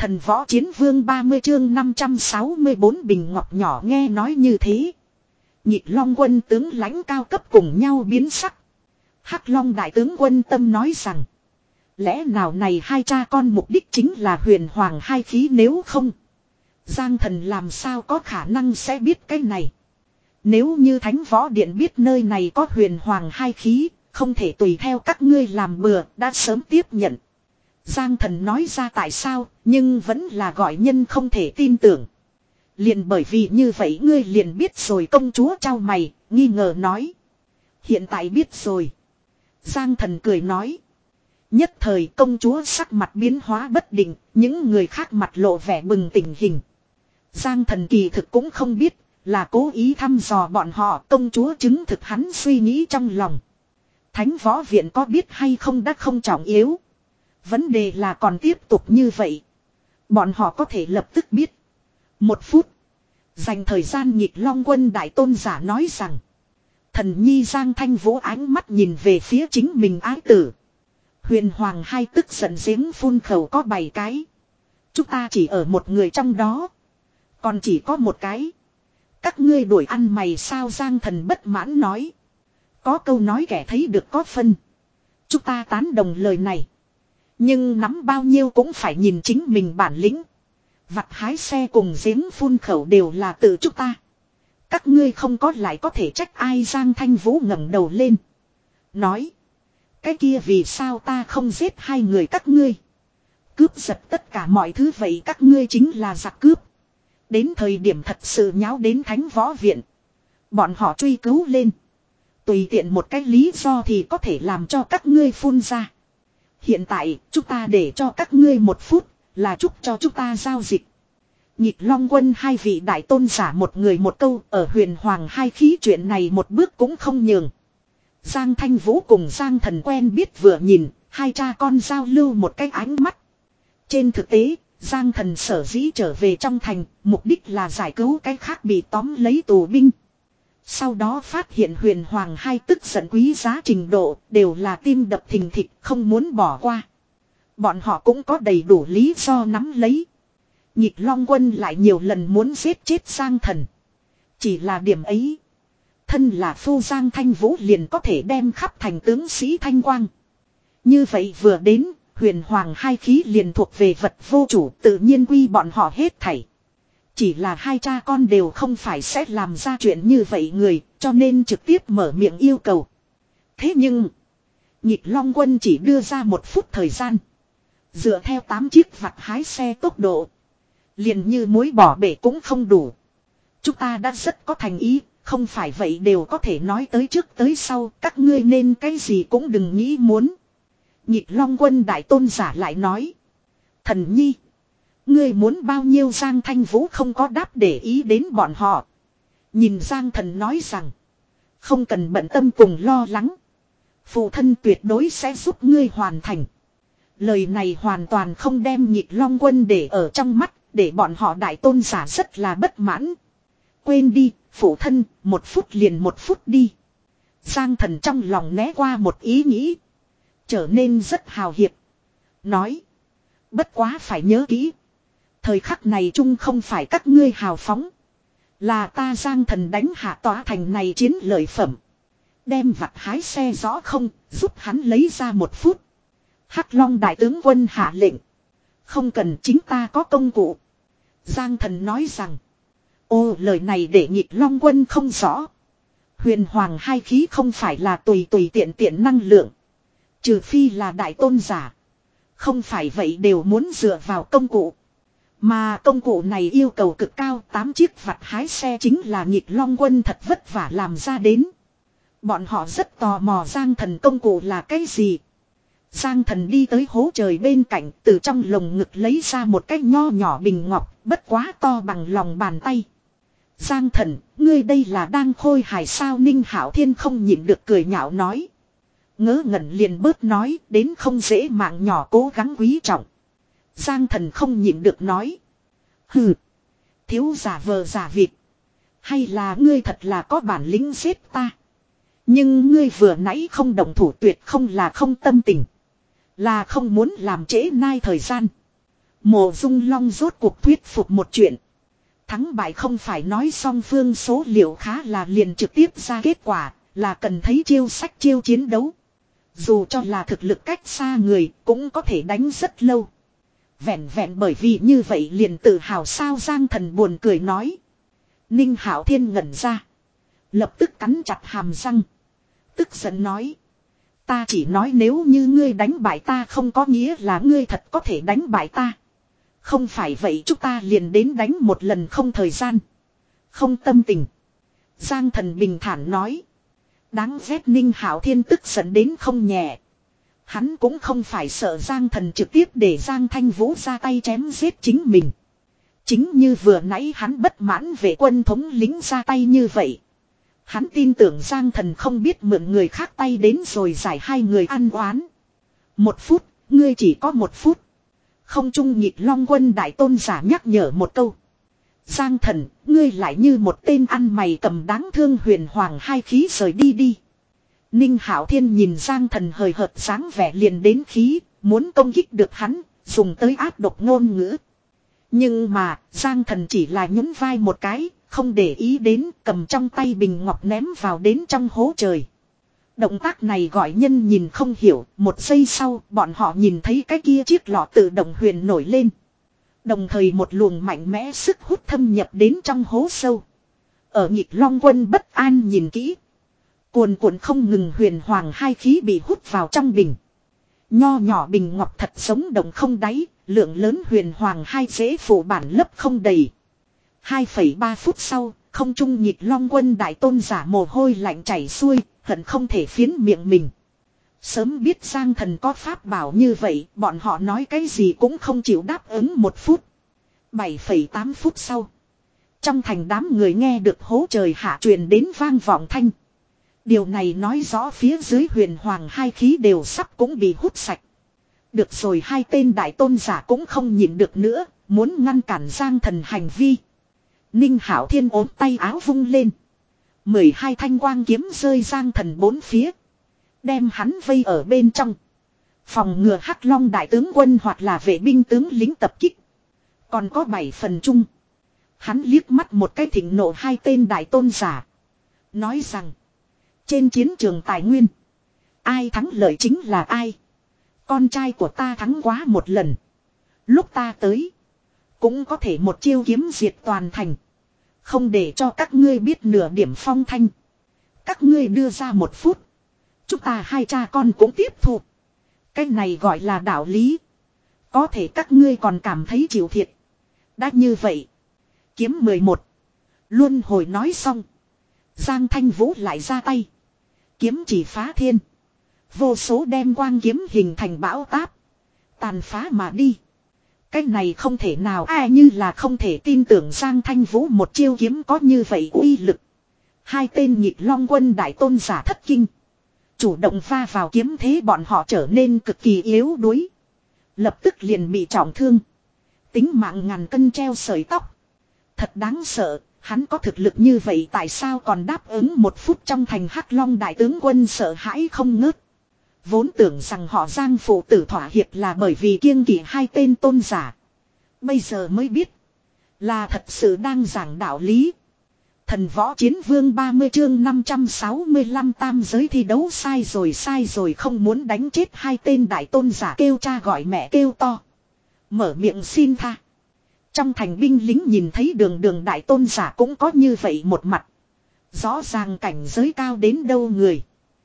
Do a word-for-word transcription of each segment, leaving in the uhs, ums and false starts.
Thần võ chiến vương ba mươi chương năm trăm sáu mươi bốn bình ngọc nhỏ nghe nói như thế. Nhịp long quân tướng lãnh cao cấp cùng nhau biến sắc. Hắc long đại tướng quân tâm nói rằng. Lẽ nào này hai cha con mục đích chính là huyền hoàng hai khí, nếu không Giang Thần làm sao có khả năng sẽ biết cái này. Nếu như Thánh Võ Điện biết nơi này có huyền hoàng hai khí, không thể tùy theo các ngươi làm bừa, đã sớm tiếp nhận. Giang Thần nói ra tại sao, nhưng vẫn là gọi nhân không thể tin tưởng. Liền bởi vì như vậy ngươi liền biết rồi. Công chúa trao mày, nghi ngờ nói. Hiện tại biết rồi. Giang Thần cười nói. Nhất thời công chúa sắc mặt biến hóa bất định, những người khác mặt lộ vẻ bừng tỉnh hình. Giang Thần kỳ thực cũng không biết, là cố ý thăm dò bọn họ. Công chúa chứng thực hắn suy nghĩ trong lòng. Thánh Võ Viện có biết hay không đã không trọng yếu. Vấn đề là còn tiếp tục như vậy, bọn họ có thể lập tức biết. Một phút. Dành thời gian Nhịp long quân đại tôn giả nói rằng. Thần nhi Giang Thanh Vũ ánh mắt nhìn về phía chính mình ái tử. Huyền Hoàng hai tức giận giếng phun khẩu có bảy cái. Chúng ta chỉ ở một người trong đó. Còn chỉ có một cái. Các ngươi đuổi ăn mày sao? Giang Thần bất mãn nói. Có câu nói kẻ thấy được có phân. Chúng ta tán đồng lời này. Nhưng nắm bao nhiêu cũng phải nhìn chính mình bản lĩnh. Vặt hái xe cùng giếng phun khẩu đều là tự chúng ta. Các ngươi không có lại có thể trách ai? Giang Thanh Vũ ngẩng đầu lên. Nói. Cái kia vì sao ta không giết hai người các ngươi? Cướp giật tất cả mọi thứ vậy các ngươi chính là giặc cướp. Đến thời điểm thật sự nháo đến Thánh Võ Viện. Bọn họ truy cứu lên. Tùy tiện một cái lý do thì có thể làm cho các ngươi phun ra. Hiện tại chúng ta để cho các ngươi một phút là chúc cho chúng ta giao dịch. Nhịp long quân hai vị đại tôn giả một người một câu, ở huyền hoàng hai khí chuyện này một bước cũng không nhường. Giang Thanh Vũ cùng Giang Thần quen biết vừa nhìn, hai cha con giao lưu một cái ánh mắt. Trên thực tế, Giang Thần sở dĩ trở về trong thành, mục đích là giải cứu cái khác bị tóm lấy tù binh. Sau đó phát hiện huyền hoàng hai tức giận quý giá trình độ, đều là tim đập thình thịch, không muốn bỏ qua. Bọn họ cũng có đầy đủ lý do nắm lấy. Nhịp long quân lại nhiều lần muốn giết chết Giang Thần. Chỉ là điểm ấy. Thân là phu Giang Thanh Vũ liền có thể đem khắp thành tướng sĩ thanh quang. Như vậy vừa đến, huyền hoàng hai khí liền thuộc về vật vô chủ, tự nhiên quy bọn họ hết thảy. Chỉ là hai cha con đều không phải sẽ làm ra chuyện như vậy người, cho nên trực tiếp mở miệng yêu cầu. Thế nhưng, Nhịp long quân chỉ đưa ra một phút thời gian. Dựa theo tám chiếc vặt hái xe tốc độ, liền như muối bỏ bể cũng không đủ. Chúng ta đã rất có thành ý, không phải vậy đều có thể nói tới trước tới sau, các ngươi nên cái gì cũng đừng nghĩ muốn. Nhịp long quân đại tôn giả lại nói. Thần nhi, ngươi muốn bao nhiêu? Giang Thanh Vũ không có đáp để ý đến bọn họ. Nhìn Giang Thần nói rằng. Không cần bận tâm cùng lo lắng. Phụ thân tuyệt đối sẽ giúp ngươi hoàn thành. Lời này hoàn toàn không đem Nhịp long quân để ở trong mắt, để bọn họ đại tôn giả rất là bất mãn. Quên đi, phụ thân, một phút liền một phút đi. Giang Thần trong lòng né qua một ý nghĩ. Trở nên rất hào hiệp. Nói. Bất quá phải nhớ kỹ. Thời khắc này chung không phải các ngươi hào phóng. Là ta Giang Thần đánh hạ tòa thành này chiến lợi phẩm. Đem vặt hái xe rõ không, giúp hắn lấy ra một phút. Hắc Long đại tướng quân hạ lệnh. Không cần, chính ta có công cụ. Giang Thần nói rằng. Ô, lời này để Nhịp long quân không rõ. Huyền hoàng hai khí không phải là tùy tùy tiện tiện năng lượng. Trừ phi là đại tôn giả. Không phải vậy đều muốn dựa vào công cụ. Mà công cụ này yêu cầu cực cao, tám chiếc vặt hái xe chính là Nhịp long quân thật vất vả làm ra đến. Bọn họ rất tò mò Giang Thần công cụ là cái gì. Giang Thần đi tới hố trời bên cạnh, từ trong lồng ngực lấy ra một cái nho nhỏ bình ngọc, bất quá to bằng lòng bàn tay. Giang Thần, ngươi đây là đang khôi hài sao? Ninh Hạo Thiên không nhịn được cười nhạo nói. Ngớ ngẩn liền bớt nói, đến không dễ mạng nhỏ cố gắng quý trọng. Giang Thần không nhịn được nói. Hừ, thiếu giả vờ giả vịt. Hay là ngươi thật là có bản lĩnh giết ta? Nhưng ngươi vừa nãy không động thủ tuyệt không là không tâm tình. Là không muốn làm trễ nai thời gian. Mộ Dung Long rốt cuộc thuyết phục một chuyện. Thắng bại không phải nói song phương số liệu khá là liền trực tiếp ra kết quả, là cần thấy chiêu sách chiêu chiến đấu. Dù cho là thực lực cách xa người cũng có thể đánh rất lâu. Vẹn vẹn bởi vì như vậy liền tự hào sao Giang Thần buồn cười nói. Ninh Hạo Thiên ngẩn ra. Lập tức cắn chặt hàm răng. Tức giận nói. Ta chỉ nói nếu như ngươi đánh bại ta không có nghĩa là ngươi thật có thể đánh bại ta. Không phải vậy chúng ta liền đến đánh một lần không thời gian. Không tâm tình. Giang Thần bình thản nói. Đáng ghét Ninh Hạo Thiên tức giận đến không nhẹ. Hắn cũng không phải sợ Giang Thần trực tiếp để Giang Thanh Vũ ra tay chém giết chính mình. Chính như vừa nãy hắn bất mãn về quân thống lính ra tay như vậy. Hắn tin tưởng Giang Thần không biết mượn người khác tay đến rồi giải hai người ăn oán. Một phút, ngươi chỉ có một phút. Không trung nhịp Long Quân đại tôn giả nhắc nhở một câu. Giang Thần, ngươi lại như một tên ăn mày cầm đáng thương huyền hoàng hai khí rời đi đi. Ninh Hạo Thiên nhìn Giang Thần hời hợt dáng vẻ liền đến khí, muốn công kích được hắn, dùng tới áp độc ngôn ngữ. Nhưng mà, Giang Thần chỉ là nhún vai một cái, không để ý đến, cầm trong tay bình ngọc ném vào đến trong hố trời. Động tác này gọi nhân nhìn không hiểu, một giây sau, bọn họ nhìn thấy cái kia chiếc lọ tự động huyền nổi lên. Đồng thời một luồng mạnh mẽ sức hút thâm nhập đến trong hố sâu. Ở nhịp Long Quân bất an nhìn kỹ. Cuồn cuộn không ngừng huyền hoàng hai khí bị hút vào trong bình. Nho nhỏ bình ngọc thật giống đồng không đáy, lượng lớn huyền hoàng hai dễ phủ bản lấp không đầy. hai phẩy ba phút sau, không trung nhịp Long Quân đại tôn giả mồ hôi lạnh chảy xuôi, hận không thể phiến miệng mình. Sớm biết Giang Thần có pháp bảo như vậy, bọn họ nói cái gì cũng không chịu đáp ứng một phút. bảy phẩy tám phút sau. Trong thành đám người nghe được hố trời hạ truyền đến vang vọng thanh. Điều này nói rõ phía dưới huyền hoàng hai khí đều sắp cũng bị hút sạch. Được rồi hai tên đại tôn giả cũng không nhịn được nữa, muốn ngăn cản Giang Thần hành vi. Ninh Hạo Thiên ốm tay áo vung lên. mười hai thanh quang kiếm rơi Giang Thần bốn phía. Đem hắn vây ở bên trong. Phòng ngừa Hắc Long đại tướng quân hoặc là vệ binh tướng lính tập kích. Còn có bảy phần chung. Hắn liếc mắt một cái thịnh nộ hai tên đại tôn giả. Nói rằng. Trên chiến trường tài nguyên. Ai thắng lợi chính là ai. Con trai của ta thắng quá một lần. Lúc ta tới. Cũng có thể một chiêu kiếm diệt toàn thành. Không để cho các ngươi biết nửa điểm phong thanh. Các ngươi đưa ra một phút. Chúng ta hai cha con cũng tiếp thu. Cái này gọi là đạo lý. Có thể các ngươi còn cảm thấy chịu thiệt. Đã như vậy. Kiếm mười một. Luân hồi nói xong. Giang Thanh Vũ lại ra tay. Kiếm chỉ phá thiên. Vô số đem quang kiếm hình thành bão táp. Tàn phá mà đi. Cái này không thể nào ai như là không thể tin tưởng Giang Thanh Vũ một chiêu kiếm có như vậy uy lực. Hai tên nhịp Long Quân đại tôn giả thất kinh. Chủ động va vào kiếm thế bọn họ trở nên cực kỳ yếu đuối. Lập tức liền bị trọng thương. Tính mạng ngàn cân treo sợi tóc. Thật đáng sợ, hắn có thực lực như vậy tại sao còn đáp ứng một phút trong thành Hắc Long đại tướng quân sợ hãi không ngớt. Vốn tưởng rằng họ Giang phụ tử thỏa hiệp là bởi vì kiêng kỵ hai tên tôn giả. Bây giờ mới biết. Là thật sự đang giảng đạo lý. Thần võ chiến vương ba mươi chương năm trăm sáu mươi lăm tam giới thi đấu sai rồi sai rồi không muốn đánh chết hai tên đại tôn giả kêu cha gọi mẹ kêu to. Mở miệng xin tha. Trong thành binh lính nhìn thấy đường đường đại tôn giả cũng có như vậy một mặt. Rõ ràng cảnh giới cao đến đâu người.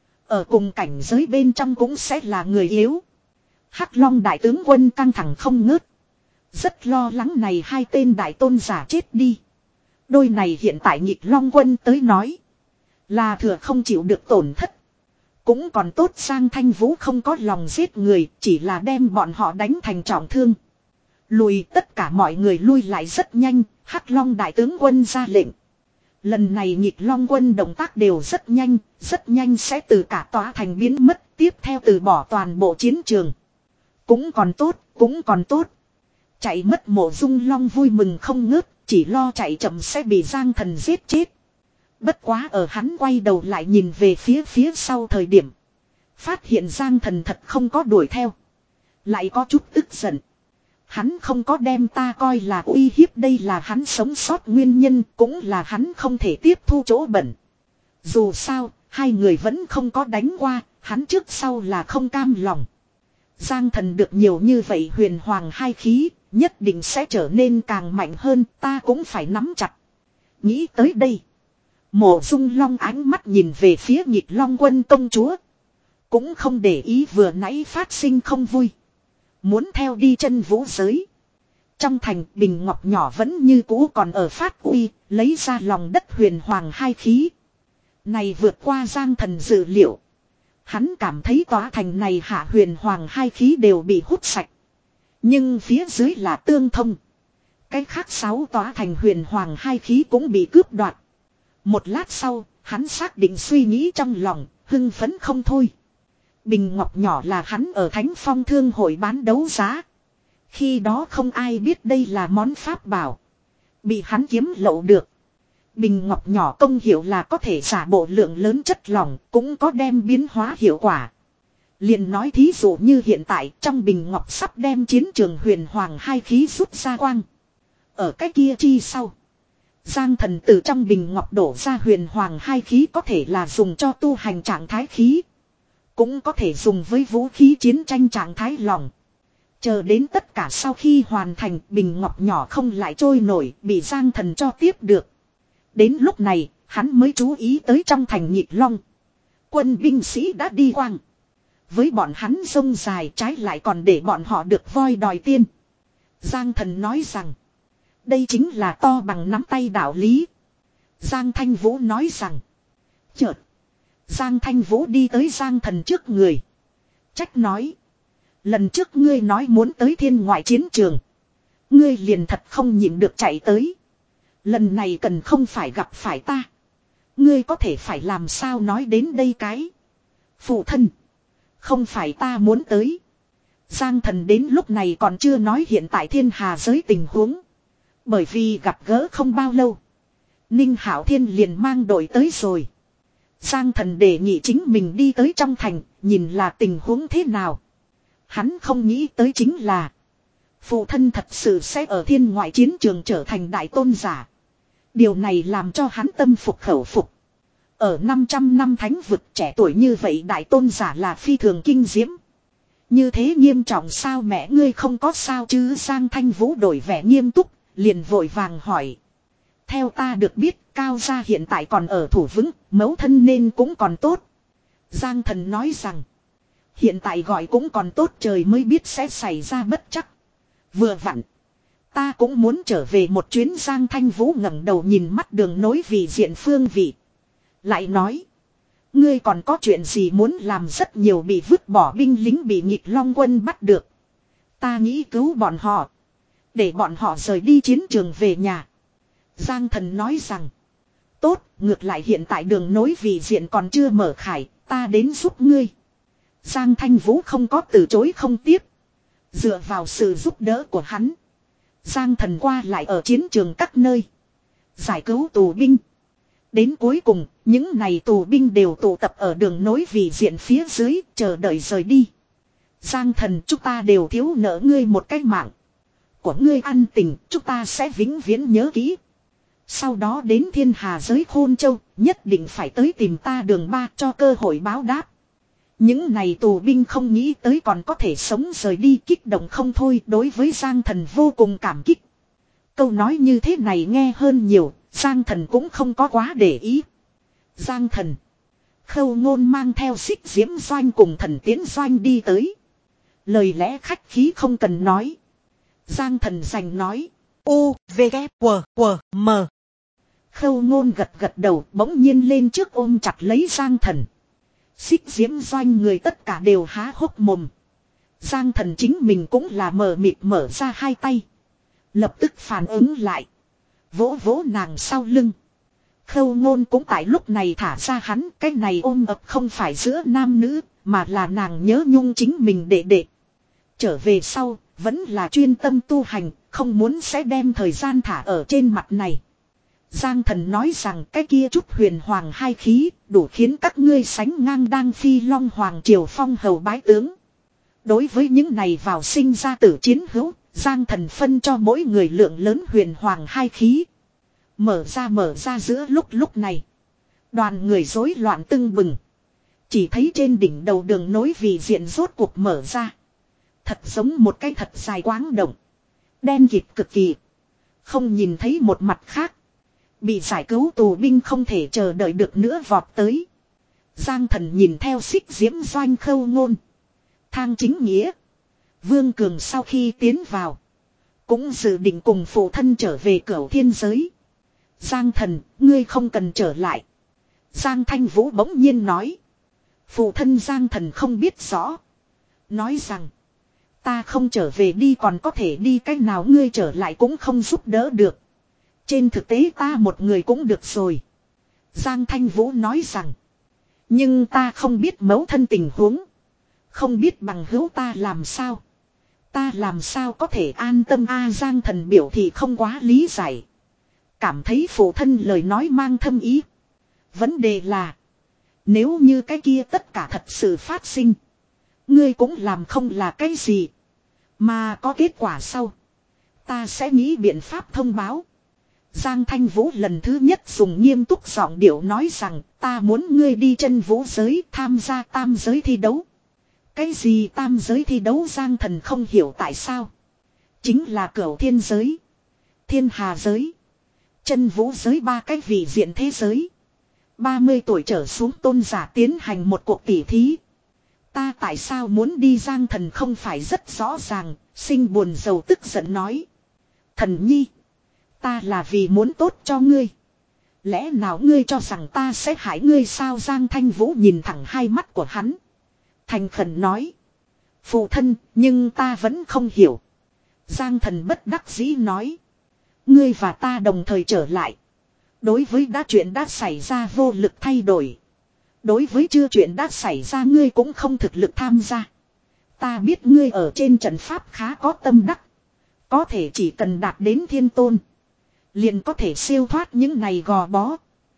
Ở cùng cảnh giới bên trong cũng sẽ là người yếu. Hắc Long đại tướng quân căng thẳng không ngớt. Rất lo lắng này hai tên đại tôn giả chết đi. Đôi này hiện tại nhịp Long Quân tới nói. Là thừa không chịu được tổn thất. Cũng còn tốt Giang Thanh Vũ không có lòng giết người. Chỉ là đem bọn họ đánh thành trọng thương. Lùi tất cả mọi người lui lại rất nhanh. Hắc Long đại tướng quân ra lệnh. Lần này nhịp Long Quân động tác đều rất nhanh. Rất nhanh sẽ từ cả tòa thành biến mất. Tiếp theo từ bỏ toàn bộ chiến trường. Cũng còn tốt, cũng còn tốt. Chạy mất Mộ Dung Long vui mừng không ngớt. Chỉ lo chạy chậm sẽ bị Giang Thần giết chết. Bất quá ở hắn quay đầu lại nhìn về phía phía sau thời điểm. Phát hiện Giang Thần thật không có đuổi theo. Lại có chút tức giận. Hắn không có đem ta coi là uy hiếp, đây là hắn sống sót nguyên nhân, cũng là hắn không thể tiếp thu chỗ bẩn. Dù sao, hai người vẫn không có đánh qua, hắn trước sau là không cam lòng. Giang Thần được nhiều như vậy huyền hoàng hai khí, nhất định sẽ trở nên càng mạnh hơn, ta cũng phải nắm chặt. Nghĩ tới đây, Mộ Dung Long ánh mắt nhìn về phía Nhịp Long Quân công chúa. Cũng không để ý vừa nãy phát sinh không vui. Muốn theo đi chân vũ giới. Trong thành bình ngọc nhỏ vẫn như cũ còn ở phát uy, lấy ra lòng đất huyền hoàng hai khí. Này vượt qua Giang Thần dự liệu. Hắn cảm thấy tòa thành này hạ huyền hoàng hai khí đều bị hút sạch. Nhưng phía dưới là tương thông. Cái khác sáu tòa thành huyền hoàng hai khí cũng bị cướp đoạt. Một lát sau, hắn xác định suy nghĩ trong lòng, hưng phấn không thôi. Bình ngọc nhỏ là hắn ở Thánh Phong Thương hội bán đấu giá. Khi đó không ai biết đây là món pháp bảo. Bị hắn kiếm lậu được. Bình ngọc nhỏ công hiệu là có thể giả bộ lượng lớn chất lỏng, cũng có đem biến hóa hiệu quả. Liền nói thí dụ như hiện tại trong bình ngọc sắp đem chiến trường huyền hoàng hai khí rút ra quang. Ở cái kia chi sau. Giang Thần từ trong bình ngọc đổ ra huyền hoàng hai khí có thể là dùng cho tu hành trạng thái khí. Cũng có thể dùng với vũ khí chiến tranh trạng thái lỏng. Chờ đến tất cả sau khi hoàn thành, bình ngọc nhỏ không lại trôi nổi, bị Giang Thần cho tiếp được. Đến lúc này, hắn mới chú ý tới trong thành Nhịp Long. Quân binh sĩ đã đi quang. Với bọn hắn sông dài trái lại còn để bọn họ được voi đòi tiên. Giang Thần nói rằng, đây chính là to bằng nắm tay đạo lý. Giang Thanh Vũ nói rằng, chợt Giang Thanh Vũ đi tới Giang Thần trước người. Trách nói, lần trước ngươi nói muốn tới thiên ngoại chiến trường. Ngươi liền thật không nhịn được chạy tới. Lần này cần không phải gặp phải ta. Ngươi có thể phải làm sao nói đến đây cái. Phụ thân, không phải ta muốn tới. Giang Thần đến lúc này còn chưa nói hiện tại thiên hà giới tình huống. Bởi vì gặp gỡ không bao lâu, Ninh Hạo Thiên liền mang đội tới rồi. Giang Thần đề nghị chính mình đi tới trong thành, nhìn là tình huống thế nào. Hắn không nghĩ tới chính là phụ thân thật sự sẽ ở thiên ngoại chiến trường trở thành đại tôn giả. Điều này làm cho hắn tâm phục khẩu phục. Ở năm trăm năm thánh vực, trẻ tuổi như vậy đại tôn giả là phi thường kinh diễm. Như thế nghiêm trọng sao, mẹ ngươi không có sao chứ? Giang Thanh Vũ đổi vẻ nghiêm túc, liền vội vàng hỏi. Theo ta được biết, Cao gia hiện tại còn ở thủ vững, mẫu thân nên cũng còn tốt. Giang Thần nói rằng, hiện tại gọi cũng còn tốt, trời mới biết sẽ xảy ra bất trắc. Vừa vặn, ta cũng muốn trở về một chuyến. Giang Thanh Vũ ngẩng đầu nhìn mắt đường nối vị diện phương vị. Lại nói, ngươi còn có chuyện gì muốn làm? Rất nhiều bị vứt bỏ binh lính bị Nhịp Long Quân bắt được. Ta nghĩ cứu bọn họ, để bọn họ rời đi chiến trường về nhà. Giang Thần nói rằng, tốt, ngược lại hiện tại đường nối vị diện còn chưa mở khải, ta đến giúp ngươi. Giang Thanh Vũ không có từ chối không tiếp. Dựa vào sự giúp đỡ của hắn, Giang Thần qua lại ở chiến trường các nơi, giải cứu tù binh. Đến cuối cùng, những này tù binh đều tụ tập ở đường nối vị diện phía dưới, chờ đợi rời đi. Giang Thần, chúng ta đều thiếu nợ ngươi một cái mạng. Của ngươi ăn tình, chúng ta sẽ vĩnh viễn nhớ kỹ. Sau đó đến thiên hà giới Khôn Châu, nhất định phải tới tìm ta Đường Ba cho cơ hội báo đáp. Những này tù binh không nghĩ tới còn có thể sống rời đi, kích động không thôi, đối với Giang Thần vô cùng cảm kích. Câu nói như thế này nghe hơn nhiều, Giang Thần cũng không có quá để ý. Giang Thần, Khâu Ngôn mang theo Xích Diễm Doanh cùng Thần Tiến Doanh đi tới. Lời lẽ khách khí không cần nói. Giang Thần giành nói, U, V, K, W, W, M. Khâu Ngôn gật gật đầu, bỗng nhiên lên trước ôm chặt lấy Giang Thần. Xích Diễm Doanh người tất cả đều há hốc mồm. Giang Thần chính mình cũng là mờ mịt mở ra hai tay. Lập tức phản ứng lại, vỗ vỗ nàng sau lưng. Khâu Ngôn cũng tại lúc này thả ra hắn. Cái này ôm ập không phải giữa nam nữ, mà là nàng nhớ nhung chính mình đệ đệ. Trở về sau, vẫn là chuyên tâm tu hành, không muốn sẽ đem thời gian thả ở trên mặt này. Giang Thần nói rằng cái kia chút huyền hoàng hai khí, đủ khiến các ngươi sánh ngang đang phi long hoàng triều phong hầu bái tướng. Đối với những này vào sinh ra tử chiến hữu, Giang Thần phân cho mỗi người lượng lớn huyền hoàng hai khí. Mở ra mở ra giữa lúc lúc này. Đoàn người rối loạn tưng bừng. Chỉ thấy trên đỉnh đầu đường nối vì diện rốt cuộc mở ra. Thật giống một cái thật dài quáng động. Đen kịt cực kỳ. Không nhìn thấy một mặt khác. Bị giải cứu tù binh không thể chờ đợi được nữa vọt tới. Giang Thần nhìn theo xích diễm doanh khâu ngôn. Thang chính nghĩa. Vương Cường sau khi tiến vào. Cũng dự định cùng phụ thân trở về cửu thiên giới. Giang Thần, ngươi không cần trở lại. Giang Thanh Vũ bỗng nhiên nói. Phụ thân Giang Thần không biết rõ. Nói rằng. Ta không trở về đi còn có thể đi cách nào ngươi trở lại cũng không giúp đỡ được. Trên thực tế ta một người cũng được rồi. Giang Thanh Vũ nói rằng. Nhưng ta không biết mẫu thân tình huống. Không biết bằng hữu ta làm sao. Ta làm sao có thể an tâm a Giang Thần biểu thị không quá lý giải. Cảm thấy phụ thân lời nói mang thâm ý. Vấn đề là. Nếu như cái kia tất cả thật sự phát sinh. Ngươi cũng làm không là cái gì. Mà có kết quả sau. Ta sẽ nghĩ biện pháp thông báo. Giang Thanh Vũ lần thứ nhất dùng nghiêm túc giọng điệu nói rằng ta muốn ngươi đi chân vũ giới tham gia tam giới thi đấu. Cái gì tam giới thi đấu Giang Thần không hiểu tại sao. Chính là cửu thiên giới. Thiên hà giới. Chân vũ giới ba cái vị diện thế giới. ba mươi tuổi trở xuống tôn giả tiến hành một cuộc tỉ thí. Ta tại sao muốn đi Giang Thần không phải rất rõ ràng, sinh buồn rầu tức giận nói. Thần nhi. Ta là vì muốn tốt cho ngươi. Lẽ nào ngươi cho rằng ta sẽ hại ngươi sao Giang Thanh Vũ nhìn thẳng hai mắt của hắn. Thành khẩn nói. Phụ thân, nhưng ta vẫn không hiểu. Giang Thần bất đắc dĩ nói. Ngươi và ta đồng thời trở lại. Đối với đã chuyện đã xảy ra vô lực thay đổi. Đối với chưa chuyện đã xảy ra ngươi cũng không thực lực tham gia. Ta biết ngươi ở trên trận pháp khá có tâm đắc. Có thể chỉ cần đạt đến thiên tôn. Liền có thể siêu thoát những này gò bó.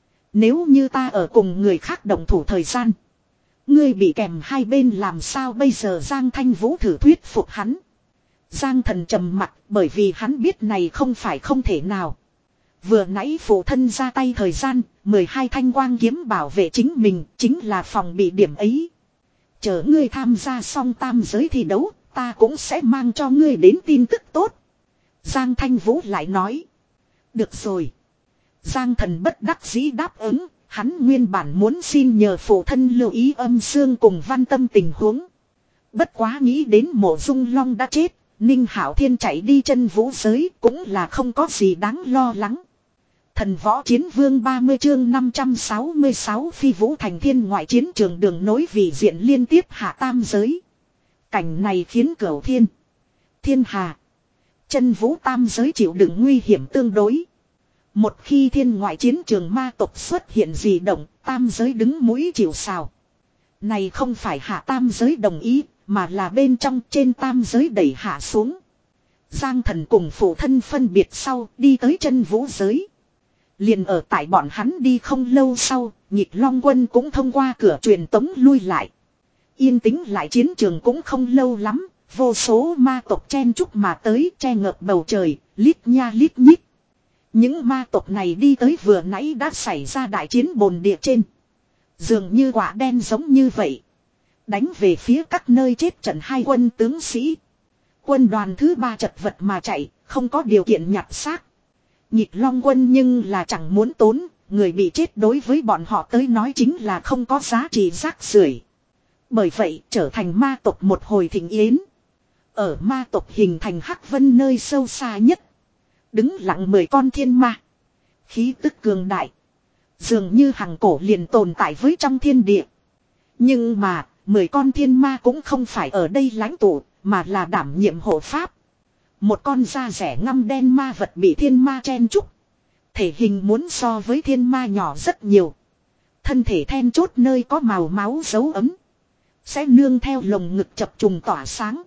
Nếu như ta ở cùng người khác đồng thủ thời gian. Ngươi bị kèm hai bên làm sao bây giờ Giang Thanh Vũ thử thuyết phục hắn. Giang Thần trầm mặt bởi vì hắn biết này không phải không thể nào. Vừa nãy phụ thân ra tay thời gian, mười hai thanh quang kiếm bảo vệ chính mình, chính là phòng bị điểm ấy. Chờ ngươi tham gia xong tam giới thi đấu, ta cũng sẽ mang cho ngươi đến tin tức tốt. Giang Thanh Vũ lại nói. Được rồi. Giang Thần bất đắc dĩ đáp ứng, hắn nguyên bản muốn xin nhờ phụ thân lưu ý âm xương cùng Văn Tâm tình huống. Bất quá nghĩ đến Mộ Dung Long đã chết, Ninh Hạo Thiên chạy đi chân vũ giới cũng là không có gì đáng lo lắng. Thần võ chiến vương ba mươi chương năm trăm sáu mươi sáu phi vũ thành thiên ngoại chiến trường đường nối vì diện liên tiếp hạ tam giới. Cảnh này khiến Cửu Thiên, Thiên Hà, chân vũ tam giới chịu đựng nguy hiểm tương đối. Một khi thiên ngoại chiến trường ma tộc xuất hiện dị động, tam giới đứng mũi chịu sào. Này không phải hạ tam giới đồng ý, mà là bên trong trên tam giới đẩy hạ xuống. Giang Thần cùng phụ thân phân biệt sau đi tới chân vũ giới. Liền ở tại bọn hắn đi không lâu sau, Nhịp Long Quân cũng thông qua cửa truyền tống lui lại. Yên tĩnh lại chiến trường cũng không lâu lắm, vô số ma tộc chen chúc mà tới che ngợp bầu trời, lít nha lít nhít. Những ma tộc này đi tới vừa nãy đã xảy ra đại chiến bồn địa trên. Dường như quả đen giống như vậy. Đánh về phía các nơi chết trận hai quân tướng sĩ. Quân đoàn thứ ba chật vật mà chạy, không có điều kiện nhặt xác. Nhịp Long Quân nhưng là chẳng muốn tốn, người bị chết đối với bọn họ tới nói chính là không có giá trị rác rưởi. Bởi vậy trở thành ma tộc một hồi thịnh yến. Ở ma tộc hình thành Hắc Vân nơi sâu xa nhất. Đứng lặng mười con thiên ma. Khí tức cường đại. Dường như hằng cổ liền tồn tại với trong thiên địa. Nhưng mà, mười con thiên ma cũng không phải ở đây lãnh tụ, mà là đảm nhiệm hộ pháp. Một con da rẻ ngăm đen ma vật bị thiên ma chen chúc. Thể hình muốn so với thiên ma nhỏ rất nhiều. Thân thể then chốt nơi có màu máu dấu ấm. Sẽ nương theo lồng ngực chập trùng tỏa sáng.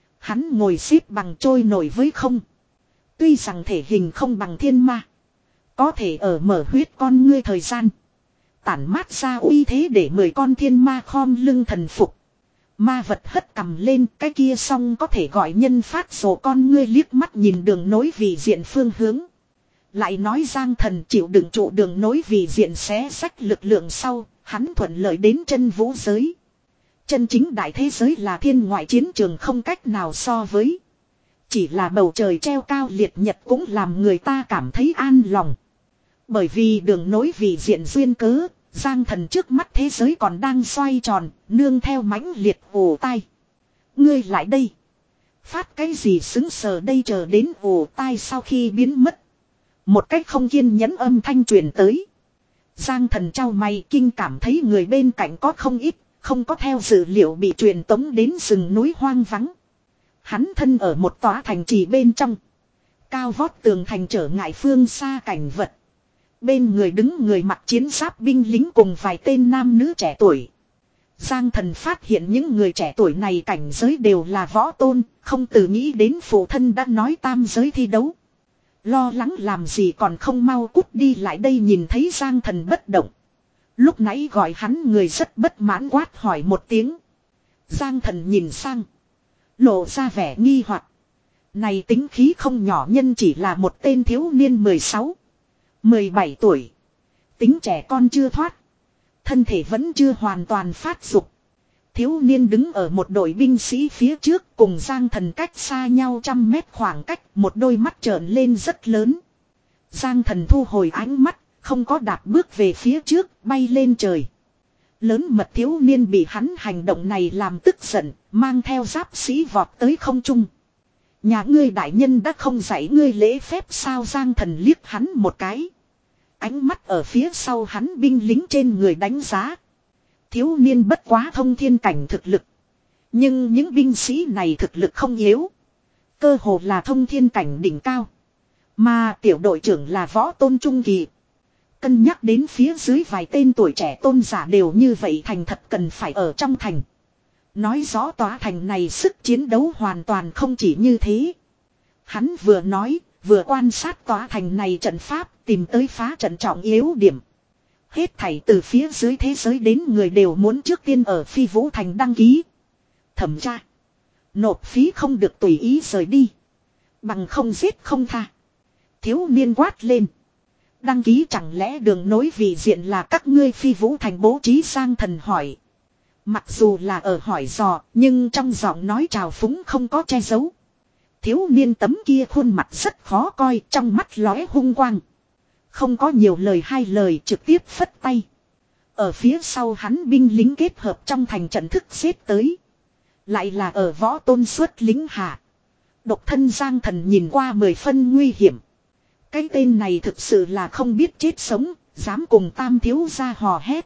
Hắn ngồi xếp bằng trôi nổi với không. Tuy rằng thể hình không bằng thiên ma. Có thể ở mở huyết con ngươi thời gian. Tản mát ra uy thế để mười con thiên ma khom lưng thần phục. Ma vật hất cầm lên, cái kia xong có thể gọi nhân phát rồ con ngươi liếc mắt nhìn đường nối vì diện phương hướng. Lại nói Giang Thần chịu đựng trụ đường nối vì diện xé sách lực lượng sau, hắn thuận lợi đến chân vũ giới. Chân chính đại thế giới là thiên ngoại chiến trường không cách nào so với. Chỉ là bầu trời treo cao liệt nhật cũng làm người ta cảm thấy an lòng. Bởi vì đường nối vì diện duyên cớ, Giang Thần trước mắt thế giới còn đang xoay tròn, nương theo mãnh liệt ồ tai. Ngươi lại đây. Phát cái gì xứng sờ đây, chờ đến ồ tai sau khi biến mất. Một cách không kiên nhẫn âm thanh truyền tới. Giang Thần trao mày kinh cảm thấy người bên cạnh có không ít, không có theo dữ liệu bị truyền tống đến rừng núi hoang vắng. Hắn thân ở một tòa thành trì bên trong. Cao vót tường thành trở ngại phương xa cảnh vật. Bên người đứng người mặc chiến giáp binh lính cùng vài tên nam nữ trẻ tuổi. Giang Thần phát hiện những người trẻ tuổi này cảnh giới đều là võ tôn, không từ nghĩ đến phụ thân đã nói tam giới thi đấu. Lo lắng làm gì còn không mau cút đi lại đây, nhìn thấy Giang Thần bất động. Lúc nãy gọi hắn người rất bất mãn quát hỏi một tiếng. Giang Thần nhìn sang. Lộ ra vẻ nghi hoặc. Này tính khí không nhỏ nhân chỉ là một tên thiếu niên mười sáu, mười bảy tuổi. Tính trẻ con chưa thoát. Thân thể vẫn chưa hoàn toàn phát dục. Thiếu niên đứng ở một đội binh sĩ phía trước, cùng Giang Thần cách xa nhau trăm mét khoảng cách, một đôi mắt trợn lên rất lớn. Giang Thần thu hồi ánh mắt, không có đạp bước về phía trước, bay lên trời. Lớn mật thiếu niên bị hắn hành động này làm tức giận, mang theo giáp sĩ vọt tới không trung. Nhà ngươi đại nhân đã không dạy ngươi lễ phép sao? Giang Thần liếc hắn một cái. Ánh mắt ở phía sau hắn binh lính trên người đánh giá. Thiếu niên bất quá thông thiên cảnh thực lực. Nhưng những binh sĩ này thực lực không yếu. Cơ hồ là thông thiên cảnh đỉnh cao. Mà tiểu đội trưởng là võ tôn trung kỳ. Cân nhắc đến phía dưới vài tên tuổi trẻ tôn giả đều như vậy, thành thật cần phải ở trong thành. Nói rõ tòa thành này sức chiến đấu hoàn toàn không chỉ như thế. Hắn vừa nói, vừa quan sát tòa thành này trận pháp, tìm tới phá trận trọng yếu điểm. Hết thảy từ phía dưới thế giới đến người đều muốn trước tiên ở Phi Vũ Thành đăng ký. Thẩm tra. Nộp phí không được tùy ý rời đi. Bằng không giết không tha. Thiếu niên quát lên. Đăng ký chẳng lẽ đường nối vì diện là các ngươi Phi Vũ Thành bố trí? Giang Thần hỏi. Mặc dù là ở hỏi dò, nhưng trong giọng nói trào phúng không có che giấu. Thiếu niên tấm kia khuôn mặt rất khó coi, trong mắt lóe hung quang. Không có nhiều lời hai lời, trực tiếp phất tay. Ở phía sau hắn binh lính kết hợp trong thành trận thức xếp tới. Lại là ở võ tôn xuất lính hạ. Độc thân Giang Thần nhìn qua mười phân nguy hiểm. Cái tên này thực sự là không biết chết sống, dám cùng tam thiếu gia hò hét.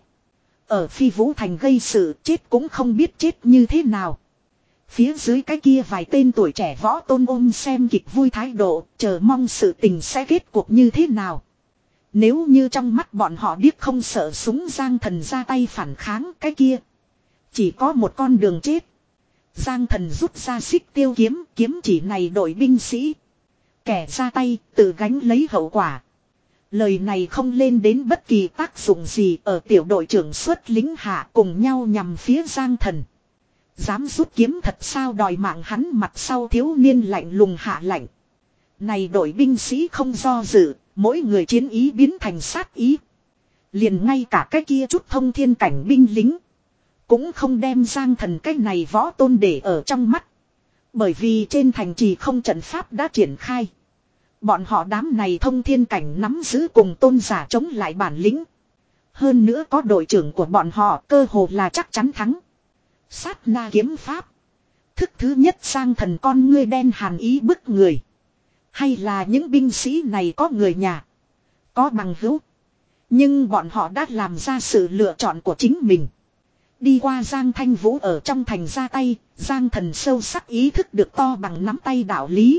Ở Phi Vũ Thành gây sự, chết cũng không biết chết như thế nào. Phía dưới cái kia vài tên tuổi trẻ võ tôn ôm xem kịch vui thái độ, chờ mong sự tình sẽ kết cuộc như thế nào. Nếu như trong mắt bọn họ điếc không sợ súng, Giang Thần ra tay phản kháng cái kia. Chỉ có một con đường chết. Giang Thần rút ra xích tiêu kiếm, kiếm chỉ này đội binh sĩ. Kẻ ra tay, tự gánh lấy hậu quả. Lời này không lên đến bất kỳ tác dụng gì, ở tiểu đội trưởng xuất lính hạ cùng nhau nhằm phía Giang Thần. Dám rút kiếm thật sao? Đòi mạng hắn mặt sau thiếu niên lạnh lùng hạ lạnh. Này đội binh sĩ không do dự, mỗi người chiến ý biến thành sát ý. Liền ngay cả cái kia chút thông thiên cảnh binh lính cũng không đem Giang Thần cái này võ tôn để ở trong mắt. Bởi vì trên thành trì không trận pháp đã triển khai. Bọn họ đám này thông thiên cảnh nắm giữ cùng tôn giả chống lại bản lĩnh. Hơn nữa có đội trưởng của bọn họ, cơ hồ là chắc chắn thắng. Sát na kiếm pháp. Thức thứ nhất, Giang Thần con ngươi đen hàn ý bức người. Hay là những binh sĩ này có người nhà, có bằng hữu. Nhưng bọn họ đã làm ra sự lựa chọn của chính mình. Đi qua Giang Thanh Vũ ở trong thành ra tay, Giang Thần sâu sắc ý thức được to bằng nắm tay đạo lý.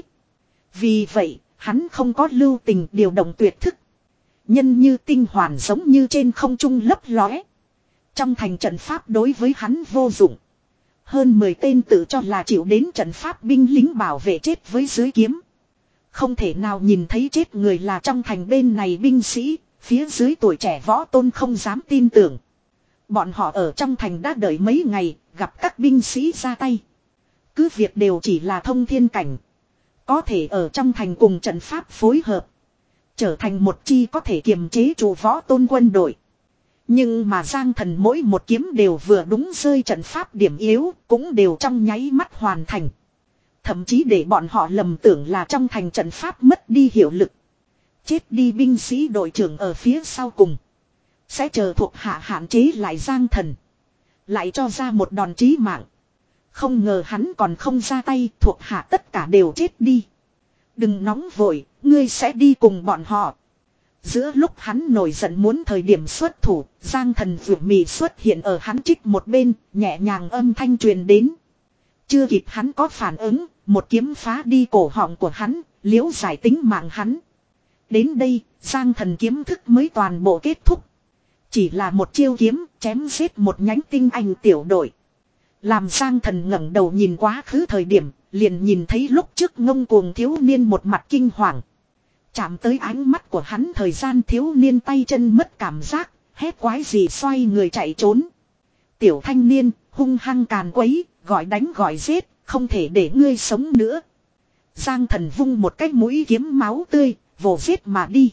Vì vậy, hắn không có lưu tình điều động tuyệt thức. Nhân như tinh hoàn giống như trên không trung lấp lóe. Trong thành trận pháp đối với hắn vô dụng. Hơn mười tên tự cho là chịu đến trận pháp binh lính bảo vệ chết với dưới kiếm. Không thể nào nhìn thấy chết người là trong thành bên này binh sĩ, phía dưới tuổi trẻ võ tôn không dám tin tưởng. Bọn họ ở trong thành đã đợi mấy ngày, gặp các binh sĩ ra tay. Cứ việc đều chỉ là thông thiên cảnh. Có thể ở trong thành cùng trận pháp phối hợp. Trở thành một chi có thể kiềm chế trụ võ tôn quân đội. Nhưng mà Giang Thần mỗi một kiếm đều vừa đúng rơi trận pháp điểm yếu, cũng đều trong nháy mắt hoàn thành. Thậm chí để bọn họ lầm tưởng là trong thành trận pháp mất đi hiệu lực. Chết đi binh sĩ đội trưởng ở phía sau cùng. Sẽ chờ thuộc hạ hạn chế lại Giang Thần. Lại cho ra một đòn chí mạng. Không ngờ hắn còn không ra tay, thuộc hạ tất cả đều chết đi. Đừng nóng vội, ngươi sẽ đi cùng bọn họ. Giữa lúc hắn nổi giận muốn thời điểm xuất thủ, Giang Thần vượt mì xuất hiện ở hắn trích một bên, nhẹ nhàng âm thanh truyền đến. Chưa kịp hắn có phản ứng, một kiếm phá đi cổ họng của hắn, liễu giải tính mạng hắn. Đến đây, Giang Thần kiếm thức mới toàn bộ kết thúc. Chỉ là một chiêu kiếm, chém giết một nhánh tinh anh tiểu đội. Làm Giang Thần ngẩng đầu nhìn quá khứ thời điểm, liền nhìn thấy lúc trước ngông cuồng thiếu niên một mặt kinh hoàng. Chạm tới ánh mắt của hắn thời gian thiếu niên tay chân mất cảm giác, hét quái gì xoay người chạy trốn. Tiểu thanh niên, hung hăng càn quấy, gọi đánh gọi giết, không thể để ngươi sống nữa. Giang Thần vung một cái mũi kiếm máu tươi, vồ giết mà đi.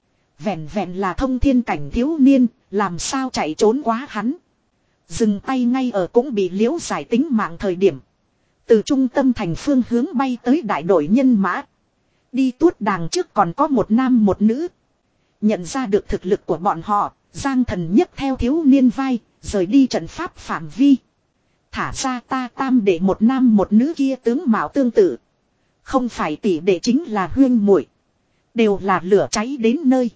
Vẹn vẹn là thông thiên cảnh thiếu niên, làm sao chạy trốn quá hắn. Dừng tay ngay ở cũng bị liễu giải tính mạng thời điểm. Từ trung tâm thành phương hướng bay tới đại đội nhân mã. Đi tuốt đàng trước còn có một nam một nữ. Nhận ra được thực lực của bọn họ, Giang Thần nhấc theo thiếu niên vai, rời đi trận pháp phạm vi. Thả ra ta tam để một nam một nữ kia tướng mạo tương tự. Không phải tỷ đệ chính là huyên muội, đều là lửa cháy đến nơi.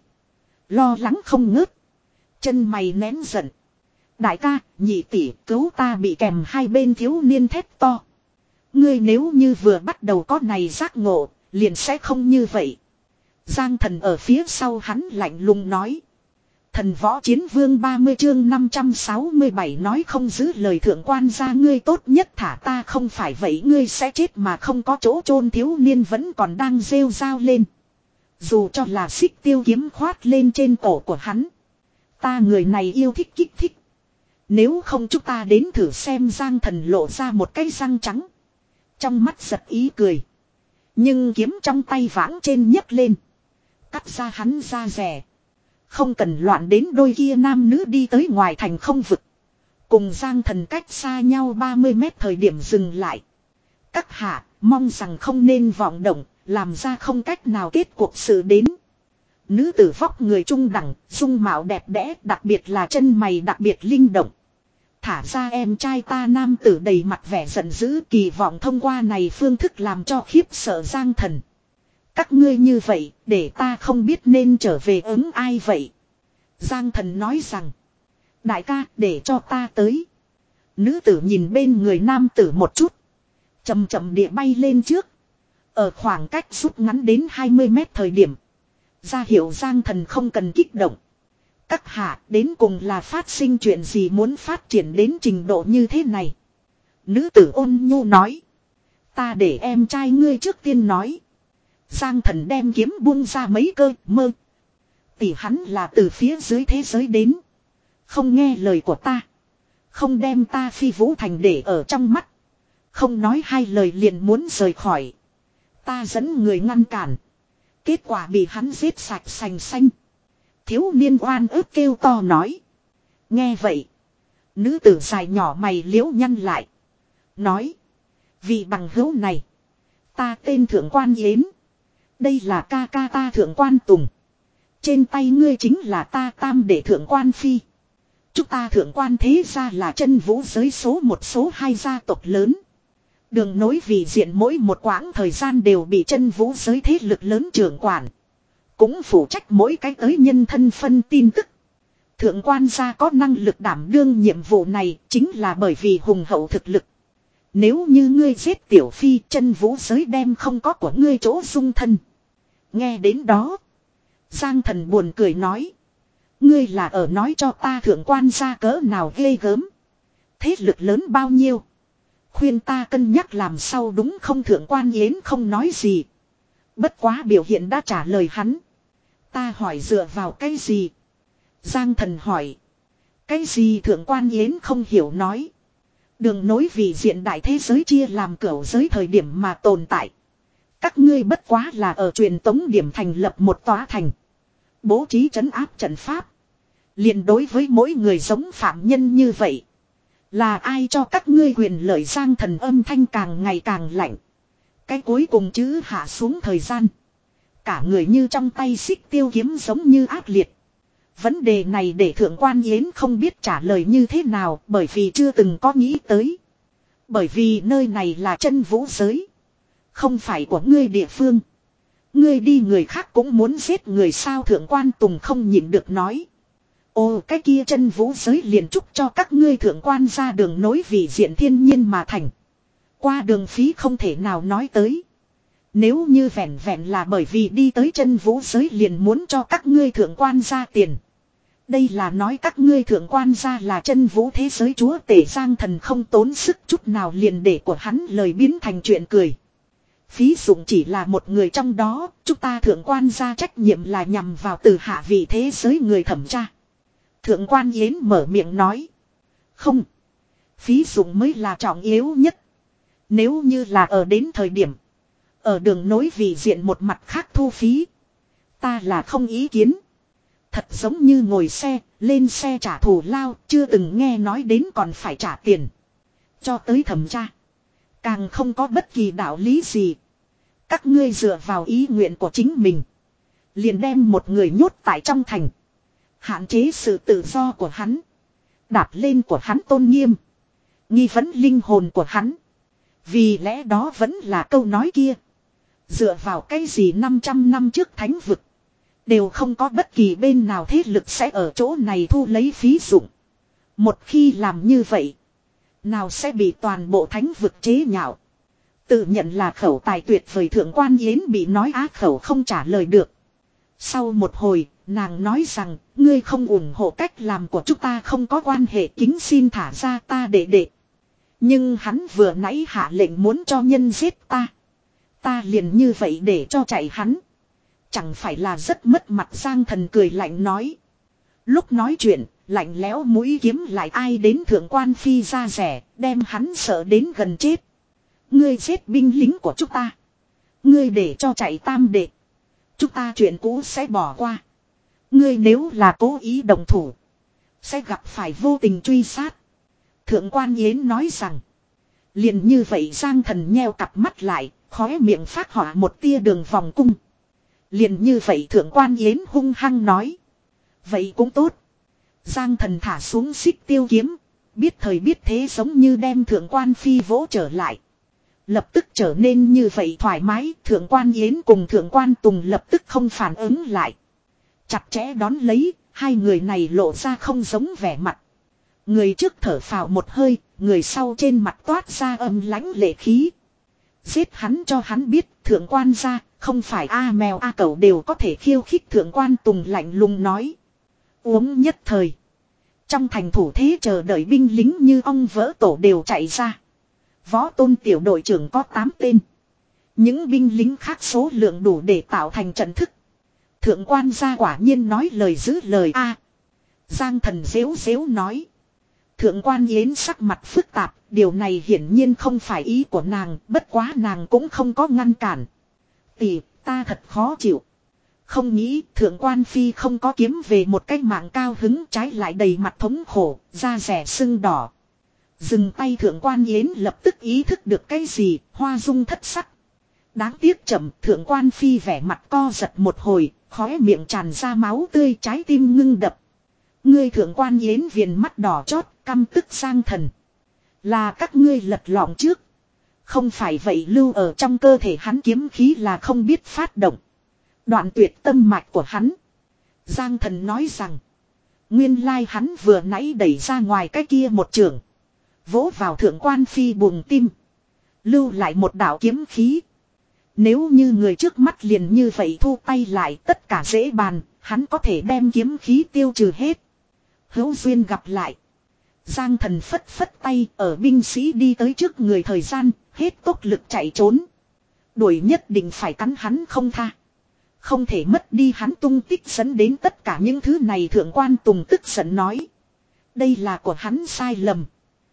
Lo lắng không ngớt. Chân mày nén giận. Đại ca, nhị tỷ, cứu ta bị kèm hai bên thiếu niên thét to. Ngươi nếu như vừa bắt đầu có này giác ngộ, liền sẽ không như vậy. Giang Thần ở phía sau hắn lạnh lùng nói. Thần võ chiến vương ba mươi chương năm trăm sáu mươi bảy nói không giữ lời thượng quan gia ngươi tốt nhất thả ta không phải vậy ngươi sẽ chết mà không có chỗ chôn thiếu niên vẫn còn đang rêu rao lên. Dù cho là xích tiêu kiếm khoát lên trên cổ của hắn. Ta người này yêu thích kích thích. Nếu không chúng ta đến thử xem Giang Thần lộ ra một cái răng trắng. Trong mắt giật ý cười. Nhưng kiếm trong tay vãng trên nhấc lên. Cắt ra hắn ra rẻ. Không cần loạn đến đôi kia nam nữ đi tới ngoài thành không vực. Cùng Giang Thần cách xa nhau ba mươi mét thời điểm dừng lại. Các hạ, mong rằng không nên vọng động, làm ra không cách nào kết cuộc sự đến. Nữ tử vóc người trung đẳng, dung mạo đẹp đẽ, đặc biệt là chân mày đặc biệt linh động. Thả ra em trai ta nam tử đầy mặt vẻ giận dữ kỳ vọng thông qua này phương thức làm cho khiếp sợ Giang Thần. Các ngươi như vậy, để ta không biết nên trở về ứng ai vậy. Giang Thần nói rằng. Đại ca, để cho ta tới. Nữ tử nhìn bên người nam tử một chút. Chậm chậm địa bay lên trước. Ở khoảng cách rút ngắn đến hai mươi mét thời điểm. Ra hiệu Giang Thần không cần kích động. Các hạ đến cùng là phát sinh chuyện gì muốn phát triển đến trình độ như thế này. Nữ tử ôn nhu nói. Ta để em trai ngươi trước tiên nói. Giang Thần đem kiếm buông ra mấy cơ mơ. Tỷ hắn là từ phía dưới thế giới đến. Không nghe lời của ta. Không đem ta phi vũ thành để ở trong mắt. Không nói hai lời liền muốn rời khỏi. Ta dẫn người ngăn cản. Kết quả bị hắn giết sạch sành xanh. Thiếu niên oan ức kêu to nói. Nghe vậy. Nữ tử dài nhỏ mày liễu nhăn lại. Nói. Vì bằng hữu này. Ta tên thượng quan Yến. Đây là ca ca ta thượng quan Tùng. Trên tay ngươi chính là ta tam đệ thượng quan Phi. Chúng ta thượng quan thế gia là chân vũ giới số một số hai gia tộc lớn. Đường nối vì diện mỗi một quãng thời gian đều bị chân vũ giới thế lực lớn trưởng quản. Cũng phụ trách mỗi cái tới nhân thân phân tin tức. Thượng quan gia có năng lực đảm đương nhiệm vụ này chính là bởi vì hùng hậu thực lực. Nếu như ngươi giết tiểu phi chân vũ giới đem không có của ngươi chỗ dung thân. Nghe đến đó. Giang Thần buồn cười nói. Ngươi là ở nói cho ta thượng quan gia cỡ nào ghê gớm. Thế lực lớn bao nhiêu. Khuyên ta cân nhắc làm sao đúng không thượng quan Yến không nói gì. Bất quá biểu hiện đã trả lời hắn. Ta hỏi dựa vào cái gì? Giang Thần hỏi. Cái gì thượng quan Yến không hiểu nói. Đường nối vì diện đại thế giới chia làm cửu giới thời điểm mà tồn tại. Các ngươi bất quá là ở truyền tống điểm thành lập một tòa thành. Bố trí trấn áp trận pháp. Liền đối với mỗi người giống phạm nhân như vậy. Là ai cho các ngươi quyền lợi Giang Thần âm thanh càng ngày càng lạnh. Cái cuối cùng chữ hạ xuống thời gian. Cả người như trong tay xích tiêu kiếm giống như ác liệt. Vấn đề này để thượng quan Yến không biết trả lời như thế nào bởi vì chưa từng có nghĩ tới. Bởi vì nơi này là chân vũ giới. Không phải của ngươi địa phương. Ngươi đi người khác cũng muốn giết người sao thượng quan Tùng không nhịn được nói. Ồ cái kia chân vũ giới liền chúc cho các ngươi thượng quan ra đường nối vì diện thiên nhiên mà thành. Qua đường phí không thể nào nói tới. Nếu như vẹn vẹn là bởi vì đi tới chân vũ giới liền muốn cho các ngươi thượng quan ra tiền. Đây là nói các ngươi thượng quan ra là chân vũ thế giới chúa tể Giang Thần không tốn sức chút nào liền để của hắn lời biến thành chuyện cười. Phí dụng chỉ là một người trong đó, chúng ta thượng quan ra trách nhiệm là nhằm vào từ hạ vị thế giới người thẩm tra. Thượng quan Yến mở miệng nói. Không. Phí dụng mới là trọng yếu nhất. Nếu như là ở đến thời điểm. Ở đường nối vị diện một mặt khác thu phí. Ta là không ý kiến. Thật giống như ngồi xe, lên xe trả thù lao, chưa từng nghe nói đến còn phải trả tiền. Cho tới thẩm tra. Càng không có bất kỳ đạo lý gì. Các ngươi dựa vào ý nguyện của chính mình. Liền đem một người nhốt tại trong thành. Hạn chế sự tự do của hắn. Đạp lên của hắn tôn nghiêm. Nghi vấn linh hồn của hắn. Vì lẽ đó vẫn là câu nói kia. Dựa vào cái gì năm trăm năm trước thánh vực. Đều không có bất kỳ bên nào thế lực sẽ ở chỗ này thu lấy phí dụng. Một khi làm như vậy. Nào sẽ bị toàn bộ thánh vực chế nhạo. Tự nhận là khẩu tài tuyệt vời thượng quan Yến bị nói á khẩu không trả lời được. Sau một hồi, nàng nói rằng, ngươi không ủng hộ cách làm của chúng ta không có quan hệ kính xin thả ra ta để đệ. Nhưng hắn vừa nãy hạ lệnh muốn cho nhân giết ta. Ta liền như vậy để cho chạy hắn. Chẳng phải là rất mất mặt Giang Thần cười lạnh nói. Lúc nói chuyện, lạnh lẽo mũi kiếm lại ai đến thượng quan phi ra rẻ, đem hắn sợ đến gần chết. Ngươi giết binh lính của chúng ta. Ngươi để cho chạy tam đệ. Chúng ta chuyện cũ sẽ bỏ qua. Ngươi nếu là cố ý đồng thủ. Sẽ gặp phải vô tình truy sát. Thượng quan Yến nói rằng. Liền như vậy Giang Thần nheo cặp mắt lại. Khóe miệng phát họa một tia đường vòng cung. Liền như vậy thượng quan Yến hung hăng nói. Vậy cũng tốt. Giang Thần thả xuống xích tiêu kiếm. Biết thời biết thế giống như đem thượng quan phi vỗ trở lại. Lập tức trở nên như vậy thoải mái. Thượng quan Yến cùng thượng quan Tùng lập tức không phản ứng lại. Chặt chẽ đón lấy. Hai người này lộ ra không giống vẻ mặt. Người trước thở phào một hơi. Người sau trên mặt toát ra âm lãnh lệ khí. Giết hắn cho hắn biết thượng quan ra. Không phải A mèo A cẩu đều có thể khiêu khích thượng quan Tùng lạnh lùng nói. Uống nhất thời. Trong thành thủ thế chờ đợi binh lính như ong vỡ tổ đều chạy ra. Võ tôn tiểu đội trưởng có tám tên. Những binh lính khác số lượng đủ để tạo thành trận thức. Thượng quan gia quả nhiên nói lời giữ lời A. Giang Thần dễu dễu nói. Thượng quan Yến sắc mặt phức tạp. Điều này hiển nhiên không phải ý của nàng. Bất quá nàng cũng không có ngăn cản. Tỷ, ta thật khó chịu. Không nghĩ thượng quan phi không có kiếm về một cái mạng cao hứng trái lại đầy mặt thống khổ, da rẻ sưng đỏ. Dừng tay thượng quan Yến lập tức ý thức được cái gì, hoa dung thất sắc. Đáng tiếc chậm thượng quan phi vẻ mặt co giật một hồi, khóe miệng tràn ra máu tươi trái tim ngưng đập. Ngươi thượng quan Yến viền mắt đỏ chót, căm tức Giang Thần. Là các ngươi lật lọng trước. Không phải vậy lưu ở trong cơ thể hắn kiếm khí là không biết phát động. Đoạn tuyệt tâm mạch của hắn. Giang Thần nói rằng. Nguyên lai hắn vừa nãy đẩy ra ngoài cái kia một trường. Vỗ vào thượng quan phi buồng tim. Lưu lại một đạo kiếm khí. Nếu như người trước mắt liền như vậy thu tay lại tất cả dễ bàn. Hắn có thể đem kiếm khí tiêu trừ hết. Hữu duyên gặp lại. Giang Thần phất phất tay ở binh sĩ đi tới trước người thời gian. Hết tốc lực chạy trốn. Đuổi nhất định phải cắn hắn không tha. Không thể mất đi hắn tung tích dẫn đến tất cả những thứ này thượng quan Tùng tức giận nói. Đây là của hắn sai lầm.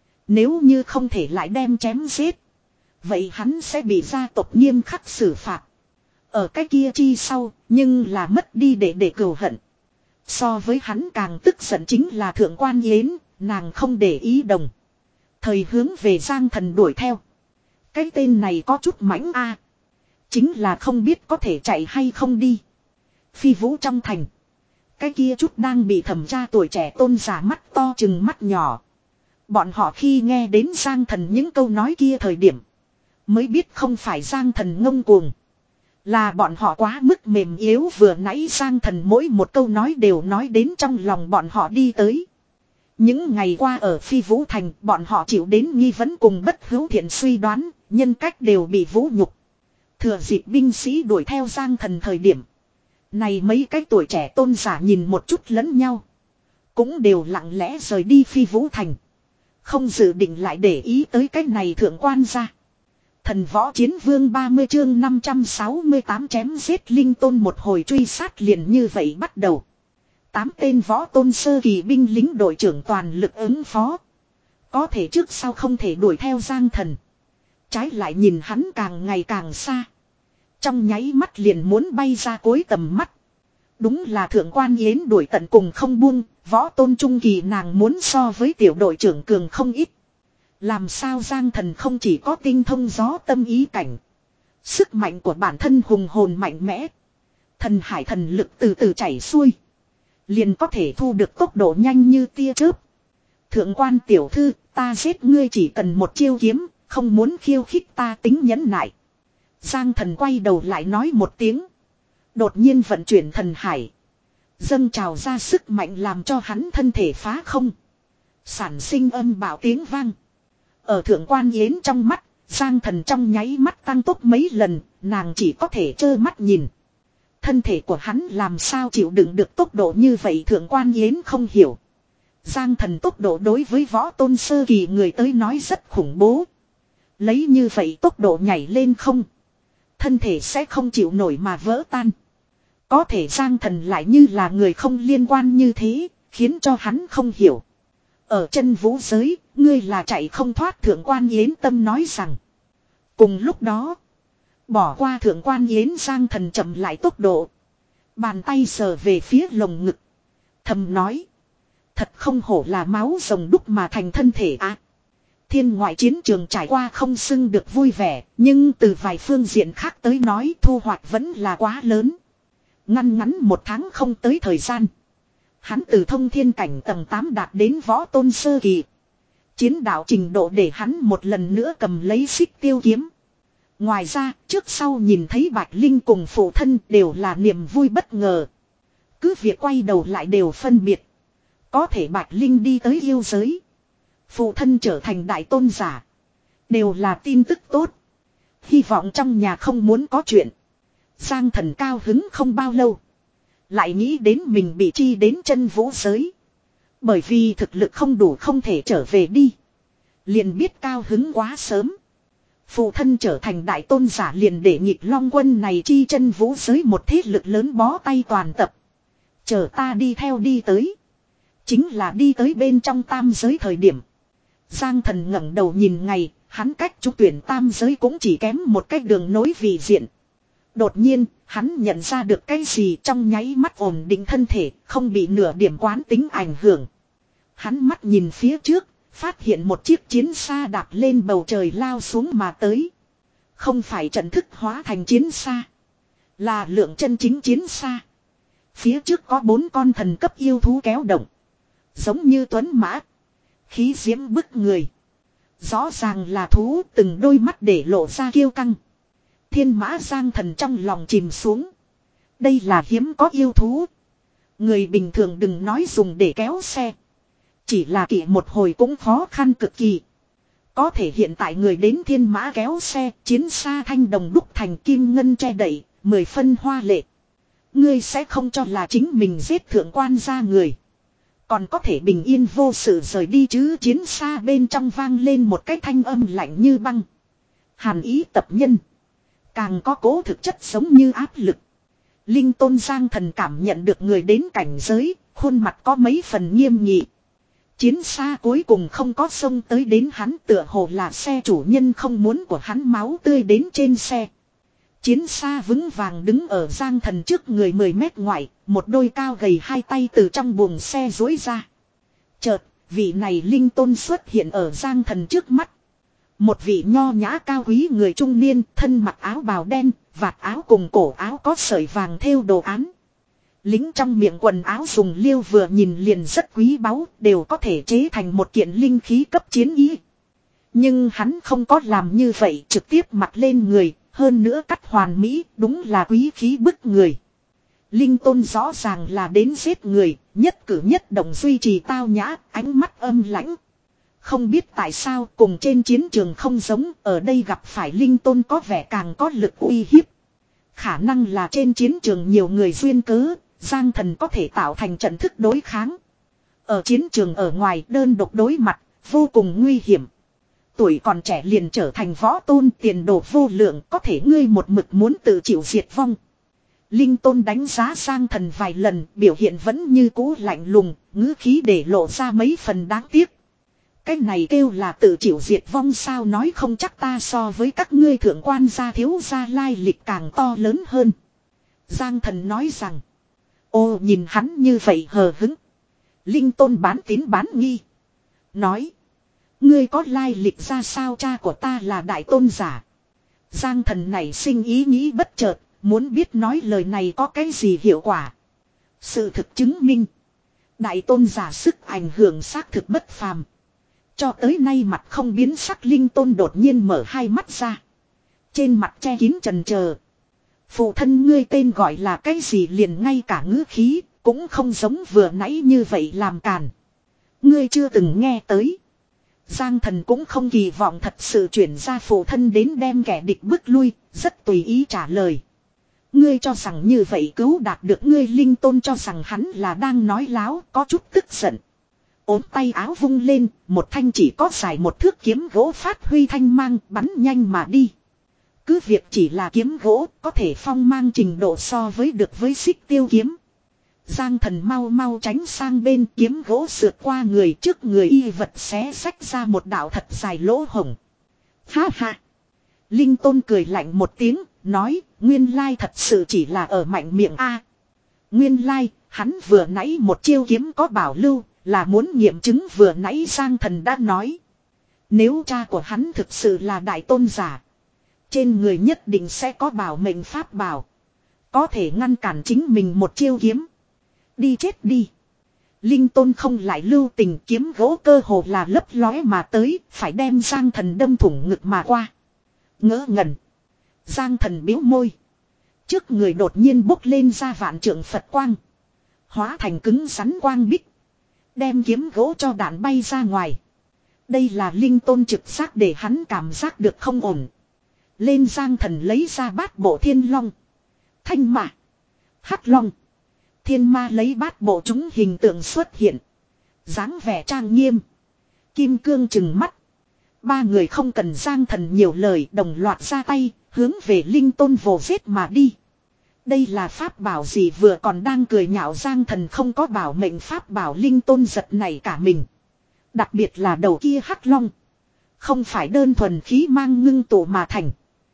Nếu như không thể lại đem chém giết, vậy hắn sẽ bị gia tộc nghiêm khắc xử phạt. Ở cái kia chi sau, nhưng là mất đi để để cừu hận. So với hắn càng tức giận chính là Thượng Quan Yến, nàng không để ý đồng. Thời hướng về Giang Thần đuổi theo. Cái tên này có chút mãnh a, chính là không biết có thể chạy hay không đi. Phi Vũ trong thành. Cái kia chút đang bị thẩm tra tuổi trẻ tôn giả mắt to chừng mắt nhỏ. Bọn họ khi nghe đến Giang Thần những câu nói kia thời điểm, mới biết không phải Giang Thần ngông cuồng, là bọn họ quá mức mềm yếu. Vừa nãy Giang Thần mỗi một câu nói đều nói đến trong lòng bọn họ đi tới. Những ngày qua ở Phi Vũ Thành, bọn họ chịu đến nghi vấn cùng bất hữu thiện suy đoán, nhân cách đều bị vũ nhục. Thừa dịp binh sĩ đuổi theo Giang Thần thời điểm, này mấy cái tuổi trẻ tôn giả nhìn một chút lẫn nhau, cũng đều lặng lẽ rời đi Phi Vũ Thành, không dự định lại để ý tới cái này thượng quan gia. Thần võ chiến vương ba mươi chương năm trăm sáu mươi tám chém giết linh tôn, một hồi truy sát liền như vậy bắt đầu. Tám tên võ tôn sơ kỳ binh lính đội trưởng toàn lực ứng phó. Có thể trước sau không thể đuổi theo Giang Thần. Trái lại nhìn hắn càng ngày càng xa. Trong nháy mắt liền muốn bay ra cuối tầm mắt. Đúng là Thượng Quan Yến đuổi tận cùng không buông, võ tôn trung kỳ nàng muốn so với tiểu đội trưởng cường không ít. Làm sao Giang Thần không chỉ có tinh thông gió tâm ý cảnh, sức mạnh của bản thân hùng hồn mạnh mẽ, thần hải thần lực từ từ chảy xuôi, liền có thể thu được tốc độ nhanh như tia chớp. Thượng Quan tiểu thư, ta giết ngươi chỉ cần một chiêu kiếm, không muốn khiêu khích ta tính nhẫn nại. Giang Thần quay đầu lại nói một tiếng. Đột nhiên vận chuyển thần hải, dâng trào ra sức mạnh làm cho hắn thân thể phá không, sản sinh âm bạo tiếng vang. Ở Thượng Quan Yến trong mắt, Giang Thần trong nháy mắt tăng tốc mấy lần, nàng chỉ có thể trơ mắt nhìn. Thân thể của hắn làm sao chịu đựng được tốc độ như vậy Thượng Quan Yến không hiểu. Giang Thần tốc độ đối với võ tôn sơ kỳ người tới nói rất khủng bố. Lấy như vậy tốc độ nhảy lên không, thân thể sẽ không chịu nổi mà vỡ tan. Có thể Giang Thần lại như là người không liên quan như thế, khiến cho hắn không hiểu. Ở chân vũ giới, ngươi là chạy không thoát Thượng Quan Yến tâm nói rằng. Cùng lúc đó, bỏ qua Thượng Quan Yến, Giang Thần chậm lại tốc độ. Bàn tay sờ về phía lồng ngực, thầm nói. Thật không hổ là máu rồng đúc mà thành thân thể á. À, thiên ngoại chiến trường trải qua không xưng được vui vẻ, nhưng từ vài phương diện khác tới nói thu hoạch vẫn là quá lớn. Ngăn ngắn một tháng không tới thời gian, hắn từ thông thiên cảnh tầng tám đạt đến võ tôn sơ kỳ. Chiến đạo trình độ để hắn một lần nữa cầm lấy xích tiêu kiếm. Ngoài ra, trước sau nhìn thấy Bạch Linh cùng phụ thân đều là niềm vui bất ngờ. Cứ việc quay đầu lại đều phân biệt. Có thể Bạch Linh đi tới yêu giới, phụ thân trở thành đại tôn giả, đều là tin tức tốt. Hy vọng trong nhà không muốn có chuyện. Giang Thần cao hứng không bao lâu, lại nghĩ đến mình bị chi đến chân vũ giới. Bởi vì thực lực không đủ không thể trở về đi, liền biết cao hứng quá sớm. Phụ thân trở thành đại tôn giả liền để Nhịp Long Quân này chi chân vũ giới một thế lực lớn bó tay toàn tập. Chờ ta đi theo đi tới, chính là đi tới bên trong tam giới thời điểm. Giang Thần ngẩng đầu nhìn ngày, hắn cách trúng tuyển tam giới cũng chỉ kém một cách đường nối vì diện. Đột nhiên, hắn nhận ra được cái gì, trong nháy mắt ổn định thân thể, không bị nửa điểm quán tính ảnh hưởng. Hắn mắt nhìn phía trước, phát hiện một chiếc chiến xa đạp lên bầu trời lao xuống mà tới. Không phải trận thức hóa thành chiến xa, là lượng chân chính chiến xa. Phía trước có bốn con thần cấp yêu thú kéo động, giống như tuấn mã, khí diễm bức người. Rõ ràng là thú, từng đôi mắt để lộ ra kiêu căng. Thiên mã Giang Thần trong lòng chìm xuống. Đây là hiếm có yêu thú. Người bình thường đừng nói dùng để kéo xe, chỉ là kỵ một hồi cũng khó khăn cực kỳ. Có thể hiện tại người đến thiên mã kéo xe, chiến xa thanh đồng đúc thành kim ngân che đậy, mười phân hoa lệ. Ngươi sẽ không cho là chính mình giết thượng quan gia người, còn có thể bình yên vô sự rời đi chứ. Chiến xa bên trong vang lên một cái thanh âm lạnh như băng, hàn ý tập nhân, càng có cố thực chất giống như áp lực. Linh tôn Giang Thần cảm nhận được người đến cảnh giới, khuôn mặt có mấy phần nghiêm nghị. Chiến xa cuối cùng không có xông tới đến hắn, tựa hồ là xe chủ nhân không muốn của hắn máu tươi đến trên xe. Chiến xa vững vàng đứng ở Giang Thần trước người mười mét ngoại, một đôi cao gầy hai tay từ trong buồng xe duỗi ra. Chợt, vị này linh tôn xuất hiện ở Giang Thần trước mắt. Một vị nho nhã cao quý người trung niên, thân mặc áo bào đen, vạt áo cùng cổ áo có sợi vàng thêu đồ án. Lính trong miệng quần áo dùng liêu vừa nhìn liền rất quý báu, đều có thể chế thành một kiện linh khí cấp chiến ý. Nhưng hắn không có làm như vậy, trực tiếp mặc lên người, hơn nữa cắt hoàn mỹ, đúng là quý khí bức người. Linh tôn rõ ràng là đến giết người, nhất cử nhất động duy trì tao nhã, ánh mắt âm lãnh. Không biết tại sao cùng trên chiến trường không giống, ở đây gặp phải linh tôn có vẻ càng có lực uy hiếp. Khả năng là trên chiến trường nhiều người duyên cớ, Giang Thần có thể tạo thành trận thức đối kháng. Ở chiến trường ở ngoài đơn độc đối mặt, vô cùng nguy hiểm. Tuổi còn trẻ liền trở thành võ tôn, tiền đồ vô lượng, có thể ngươi một mực muốn tự chịu diệt vong. Linh tôn đánh giá Giang Thần vài lần, biểu hiện vẫn như cũ lạnh lùng, ngữ khí để lộ ra mấy phần đáng tiếc. Cái này kêu là tự chịu diệt vong sao, nói không chắc ta so với các ngươi thượng quan gia thiếu gia lai lịch càng to lớn hơn. Giang Thần nói rằng. Ô, nhìn hắn như vậy hờ hứng. Linh tôn bán tín bán nghi. Nói. Ngươi có lai lịch ra sao, cha của ta là đại tôn giả. Giang Thần này sinh ý nghĩ bất chợt, muốn biết nói lời này có cái gì hiệu quả. Sự thực chứng minh. Đại tôn giả sức ảnh hưởng xác thực bất phàm. Cho tới nay mặt không biến sắc linh tôn đột nhiên mở hai mắt ra. Trên mặt che kín trần chờ. Phụ thân ngươi tên gọi là cái gì, liền ngay cả ngữ khí cũng không giống vừa nãy như vậy làm càn. Ngươi chưa từng nghe tới. Giang Thần cũng không kỳ vọng thật sự chuyển ra phụ thân đến đem kẻ địch bước lui, rất tùy ý trả lời. Ngươi cho rằng như vậy cứu đạt được ngươi, linh tôn cho rằng hắn là đang nói láo, có chút tức giận. Ốm tay áo vung lên, một thanh chỉ có dài một thước kiếm gỗ phát huy thanh mang, bắn nhanh mà đi. Cứ việc chỉ là kiếm gỗ, có thể phong mang trình độ so với được với xích tiêu kiếm. Giang Thần mau mau tránh sang bên, kiếm gỗ sượt qua người, trước người y vật xé xách ra một đạo thật dài lỗ hổng. Ha ha! Linh tôn cười lạnh một tiếng, nói, nguyên lai thật sự chỉ là ở mạnh miệng a. Nguyên lai, hắn vừa nãy một chiêu kiếm có bảo lưu, là muốn nghiệm chứng vừa nãy Giang Thần đã nói. Nếu cha của hắn thực sự là đại tôn giả, trên người nhất định sẽ có bảo mệnh pháp bảo, có thể ngăn cản chính mình một chiêu kiếm. Đi chết đi. Linh tôn không lại lưu tình, kiếm gỗ cơ hồ là lấp lóe mà tới, phải đem Giang Thần đâm thủng ngực mà qua. Ngỡ ngẩn. Giang Thần biếu môi. Trước người đột nhiên bốc lên ra vạn trượng Phật quang. Hóa thành cứng rắn quang bích. Đem kiếm gỗ cho đạn bay ra ngoài. Đây là linh tôn trực giác để hắn cảm giác được không ổn. Lên Giang Thần lấy ra bát bộ thiên long. Thanh mã. Hắc long. Thiên ma lấy bát bộ chúng hình tượng xuất hiện. dáng vẻ trang nghiêm. Kim cương trừng mắt. Ba người không cần Giang Thần nhiều lời, đồng loạt ra tay, hướng về linh tôn vồ giết mà đi. Đây là pháp bảo gì, vừa còn đang cười nhạo Giang Thần không có bảo mệnh pháp bảo, linh tôn giật nảy cả mình. Đặc biệt là đầu kia hắc long. Không phải đơn thuần khí mang ngưng tụ mà thành.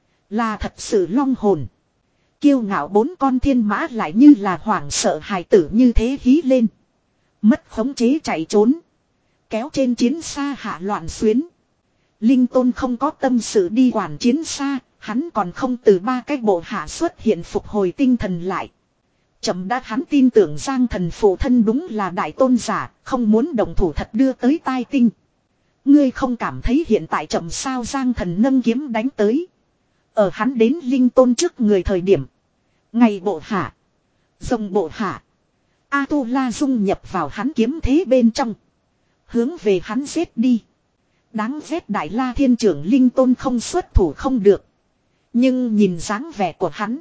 Là thật sự long hồn. Kiêu ngạo bốn con thiên mã lại như là hoảng sợ hài tử như thế hí lên. Mất khống chế chạy trốn. Kéo trên chiến xa hạ loạn xuyến. Linh tôn không có tâm sự đi quản chiến xa. Hắn còn không từ ba cái bộ hạ xuất hiện phục hồi tinh thần lại. Chậm đã, hắn tin tưởng Giang Thần phụ thân đúng là đại tôn giả, không muốn động thủ thật đưa tới tai tinh. Ngươi không cảm thấy hiện tại chậm sao? Giang Thần nâng kiếm đánh tới. Ở hắn đến linh tôn trước người thời điểm, ngày bộ hạ, rồng bộ hạ, A-tu-la dung nhập vào hắn kiếm thế bên trong, hướng về hắn giết đi. Đáng ghét Đại La Thiên trưởng linh tôn không xuất thủ không được. Nhưng nhìn dáng vẻ của hắn,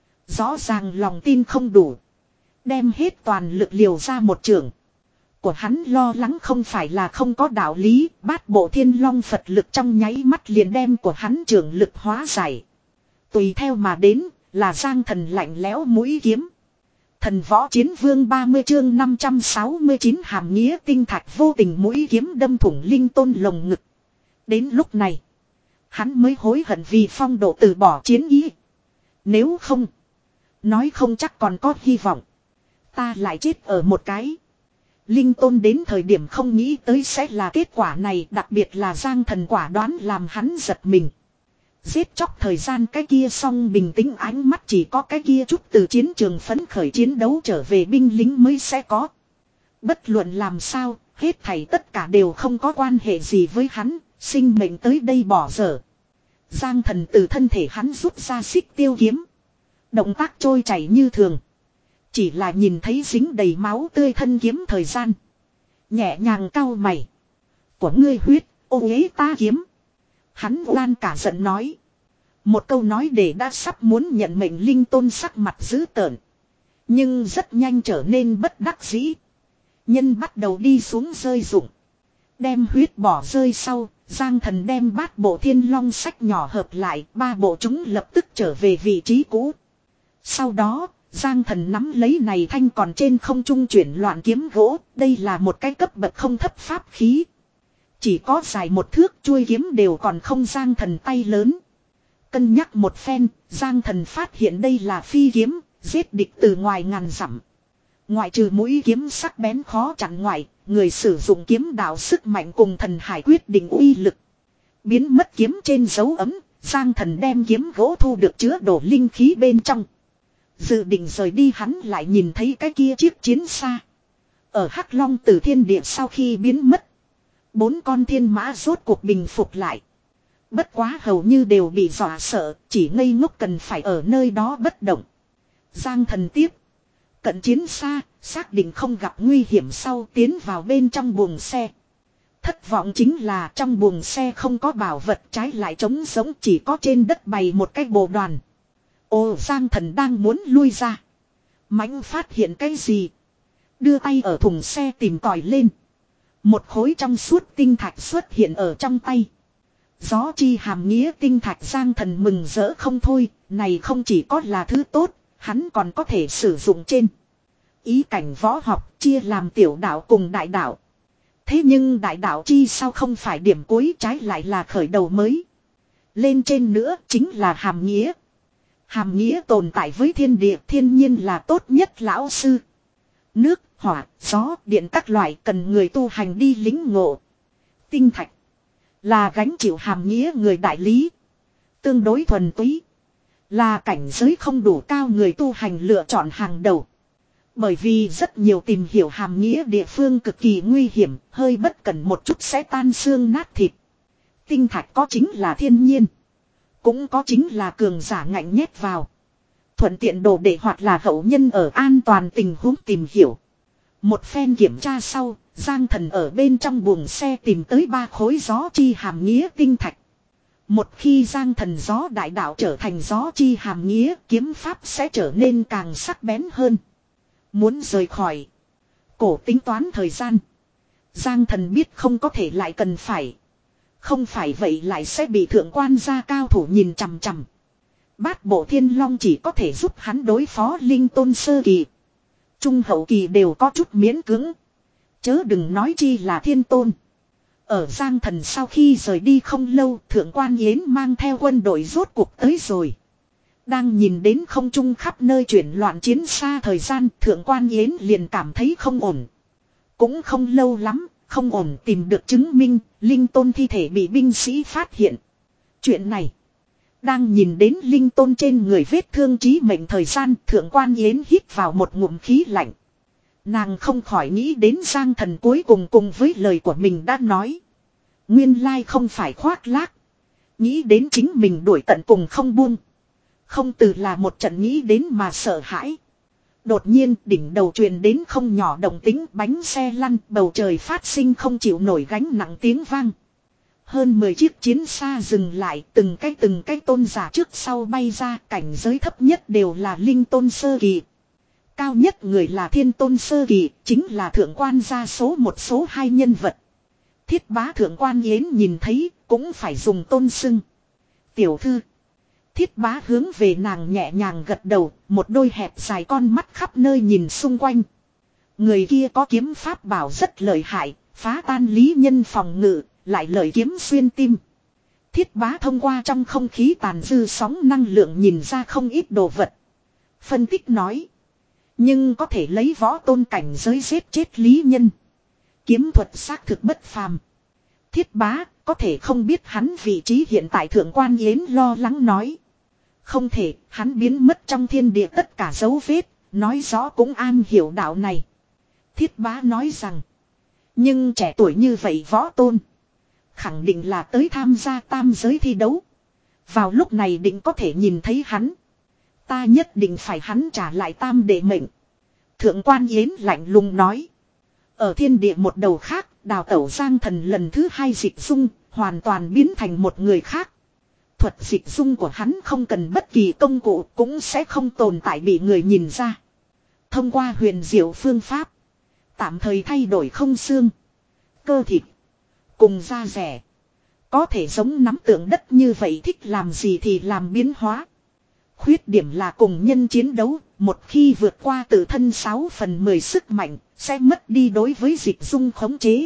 rõ ràng lòng tin không đủ, đem hết toàn lực liều ra một trường. Của hắn lo lắng không phải là không có đạo lý, bát bộ thiên long Phật lực trong nháy mắt liền đem của hắn trường lực hóa giải. Tùy theo mà đến là Giang Thần lạnh lẽo mũi kiếm. Thần võ chiến vương ba mươi chương năm trăm sáu mươi chín hàm nghĩa tinh thạch vô tình mũi kiếm đâm thủng Linh Tôn lồng ngực. Đến lúc này, hắn mới hối hận vì phong độ từ bỏ chiến ý. Nếu không, nói không chắc còn có hy vọng. Ta lại chết ở một cái. Linh Tôn đến thời điểm không nghĩ tới sẽ là kết quả này, đặc biệt là Giang Thần quả đoán làm hắn giật mình. Giết chóc thời gian cái kia xong bình tĩnh ánh mắt chỉ có cái kia chút từ chiến trường phấn khởi chiến đấu trở về binh lính mới sẽ có. Bất luận làm sao, hết thảy tất cả đều không có quan hệ gì với hắn, sinh mệnh tới đây bỏ dở. Giang Thần từ thân thể hắn rút ra xích tiêu kiếm. Động tác trôi chảy như thường. Chỉ là nhìn thấy dính đầy máu tươi thân kiếm thời gian. Nhẹ nhàng cau mày. Của ngươi huyết, ô uế ta kiếm. Hắn oan cả giận nói. Một câu nói để đã sắp muốn nhận mệnh Linh Tôn sắc mặt dữ tợn. Nhưng rất nhanh trở nên bất đắc dĩ. Nhân bắt đầu đi xuống rơi rụng. Đem huyết bỏ rơi sau, Giang Thần đem bát bộ thiên long sách nhỏ hợp lại, ba bộ chúng lập tức trở về vị trí cũ. Sau đó, Giang Thần nắm lấy này thanh còn trên không trung chuyển loạn kiếm gỗ, đây là một cái cấp bậc không thấp pháp khí. Chỉ có dài một thước, chuôi kiếm đều còn không Giang Thần tay lớn. Cân nhắc một phen, Giang Thần phát hiện đây là phi kiếm, giết địch từ ngoài ngàn dặm. Ngoại trừ mũi kiếm sắc bén khó chặn ngoại, người sử dụng kiếm đạo sức mạnh cùng thần hải quyết định uy lực. Biến mất kiếm trên dấu ấm, Giang Thần đem kiếm gỗ thu được chứa đổ linh khí bên trong. Dự định rời đi hắn lại nhìn thấy cái kia chiếc chiến xa. Ở Hắc Long Tử Thiên Địa sau khi biến mất, bốn con thiên mã rốt cuộc bình phục lại. Bất quá hầu như đều bị dọa sợ, chỉ ngây ngốc cần phải ở nơi đó bất động. Giang Thần tiếp cận chiến xa, xác định không gặp nguy hiểm sau tiến vào bên trong buồng xe. Thất vọng chính là trong buồng xe không có bảo vật, trái lại trống giống, chỉ có trên đất bày một cái bồ đoàn. Ồ, Giang Thần đang muốn lui ra. Mãnh phát hiện cái gì? Đưa tay ở thùng xe tìm tòi lên. Một khối trong suốt tinh thạch xuất hiện ở trong tay. Gió chi hàm nghĩa tinh thạch. Giang Thần mừng rỡ không thôi, này không chỉ có là thứ tốt, hắn còn có thể sử dụng trên ý cảnh võ học, chia làm tiểu đạo cùng đại đạo. Thế nhưng đại đạo chi sao không phải điểm cuối, trái lại là khởi đầu mới. Lên trên nữa chính là hàm nghĩa. Hàm nghĩa tồn tại với thiên địa, thiên nhiên là tốt nhất lão sư. Nước, hỏa, gió, điện các loại cần người tu hành đi lính ngộ. Tinh thạch là gánh chịu hàm nghĩa người đại lý. Tương đối thuần túy, là cảnh giới không đủ cao người tu hành lựa chọn hàng đầu. Bởi vì rất nhiều tìm hiểu hàm nghĩa địa phương cực kỳ nguy hiểm, hơi bất cẩn một chút sẽ tan xương nát thịt. Tinh thạch có chính là thiên nhiên, cũng có chính là cường giả ngạnh nhét vào. Thuận tiện đồ để hoặc là hậu nhân ở an toàn tình huống tìm hiểu. Một phen kiểm tra sau, Giang Thần ở bên trong buồng xe tìm tới ba khối gió chi hàm nghĩa tinh thạch. Một khi Giang Thần gió đại đạo trở thành gió chi hàm nghĩa, kiếm pháp sẽ trở nên càng sắc bén hơn. Muốn rời khỏi cổ tính toán thời gian, Giang Thần biết không có thể lại cần phải. Không phải vậy lại sẽ bị thượng quan gia cao thủ nhìn chằm chằm. Bát bộ thiên long chỉ có thể giúp hắn đối phó Linh Tôn sơ kỳ. Trung hậu kỳ đều có chút miễn cưỡng. Chớ đừng nói chi là thiên tôn. Ở Giang Thần sau khi rời đi không lâu, thượng quan Yến mang theo quân đội rốt cuộc tới rồi. Đang nhìn đến không trung khắp nơi chuyển loạn chiến xa thời gian, thượng quan Yến liền cảm thấy không ổn. Cũng không lâu lắm, không ổn tìm được chứng minh, Linh Tôn thi thể bị binh sĩ phát hiện. Chuyện này, đang nhìn đến Linh Tôn trên người vết thương chí mệnh thời gian, thượng quan Yến hít vào một ngụm khí lạnh. Nàng không khỏi nghĩ đến Giang Thần cuối cùng cùng với lời của mình đã nói. Nguyên lai không phải khoác lác. Nghĩ đến chính mình đuổi tận cùng không buông. Không từ là một trận nghĩ đến mà sợ hãi. Đột nhiên đỉnh đầu truyền đến không nhỏ động tính, bánh xe lăn, bầu trời phát sinh không chịu nổi gánh nặng tiếng vang. Hơn mười chiếc chiến xa dừng lại, từng cái từng cái tôn giả trước sau bay ra, cảnh giới thấp nhất đều là Linh Tôn sơ kỳ. Cao nhất người là Thiên Tôn sơ kỳ, chính là thượng quan gia số một số hai nhân vật. Thiết bá thượng quan Yến nhìn thấy, cũng phải dùng tôn xưng. Tiểu thư, Thiết Bá hướng về nàng nhẹ nhàng gật đầu, một đôi hẹp dài con mắt khắp nơi nhìn xung quanh. Người kia có kiếm pháp bảo rất lợi hại, phá tan lý nhân phòng ngự, lại lợi kiếm xuyên tim. Thiết Bá thông qua trong không khí tàn dư sóng năng lượng nhìn ra không ít đồ vật. Phân tích nói. Nhưng có thể lấy võ tôn cảnh giới giết chết lý nhân. Kiếm thuật xác thực bất phàm. Thiết Bá có thể không biết hắn vị trí hiện tại Thượng Quan Yến lo lắng nói. Không thể, hắn biến mất trong thiên địa tất cả dấu vết, nói rõ cũng an hiểu đạo này. Thiết Bá nói rằng. Nhưng trẻ tuổi như vậy võ tôn. Khẳng định là tới tham gia tam giới thi đấu. Vào lúc này định có thể nhìn thấy hắn. Ta nhất định phải hắn trả lại tam đệ mệnh. Thượng Quan Yến lạnh lùng nói. Ở thiên địa một đầu khác, đào tẩu Giang Thần lần thứ hai dịch dung, hoàn toàn biến thành một người khác. Thuật dịch dung của hắn không cần bất kỳ công cụ cũng sẽ không tồn tại bị người nhìn ra. Thông qua huyền diệu phương pháp. Tạm thời thay đổi không xương. Cơ thịt. Cùng da rẻ. Có thể giống nắm tượng đất như vậy thích làm gì thì làm biến hóa. Khuyết điểm là cùng nhân chiến đấu. Một khi vượt qua tự thân sáu phần mười sức mạnh. Sẽ mất đi đối với dịch dung khống chế.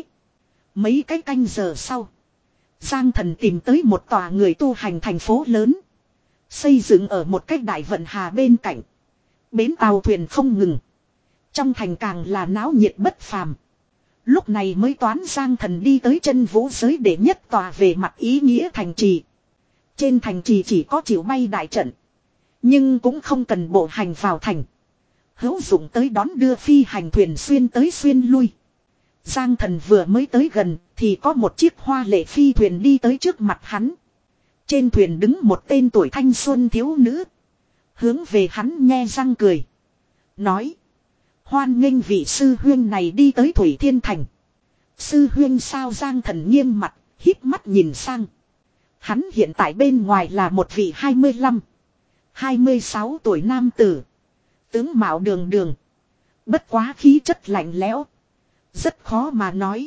Mấy cái canh giờ sau. Giang Thần tìm tới một tòa người tu hành thành phố lớn. Xây dựng ở một cái đại vận hà bên cạnh. Bến tàu thuyền không ngừng. Trong thành càng là náo nhiệt bất phàm. Lúc này mới toán Giang Thần đi tới chân vũ giới để nhất tòa về mặt ý nghĩa thành trì. Trên thành trì chỉ có chiều bay đại trận. Nhưng cũng không cần bộ hành vào thành. Hữu dụng tới đón đưa phi hành thuyền xuyên tới xuyên lui. Giang Thần vừa mới tới gần thì có một chiếc hoa lệ phi thuyền đi tới trước mặt hắn. Trên thuyền đứng một tên tuổi thanh xuân thiếu nữ. Hướng về hắn nhe răng cười. Nói. Hoan nghênh vị sư huyên này đi tới Thủy Thiên Thành. Sư huyên sao? Giang Thần nghiêm mặt, híp mắt nhìn sang. Hắn hiện tại bên ngoài là một vị hai mươi lăm, hai mươi sáu tuổi nam tử. Tướng mạo đường đường. Bất quá khí chất lạnh lẽo. Rất khó mà nói.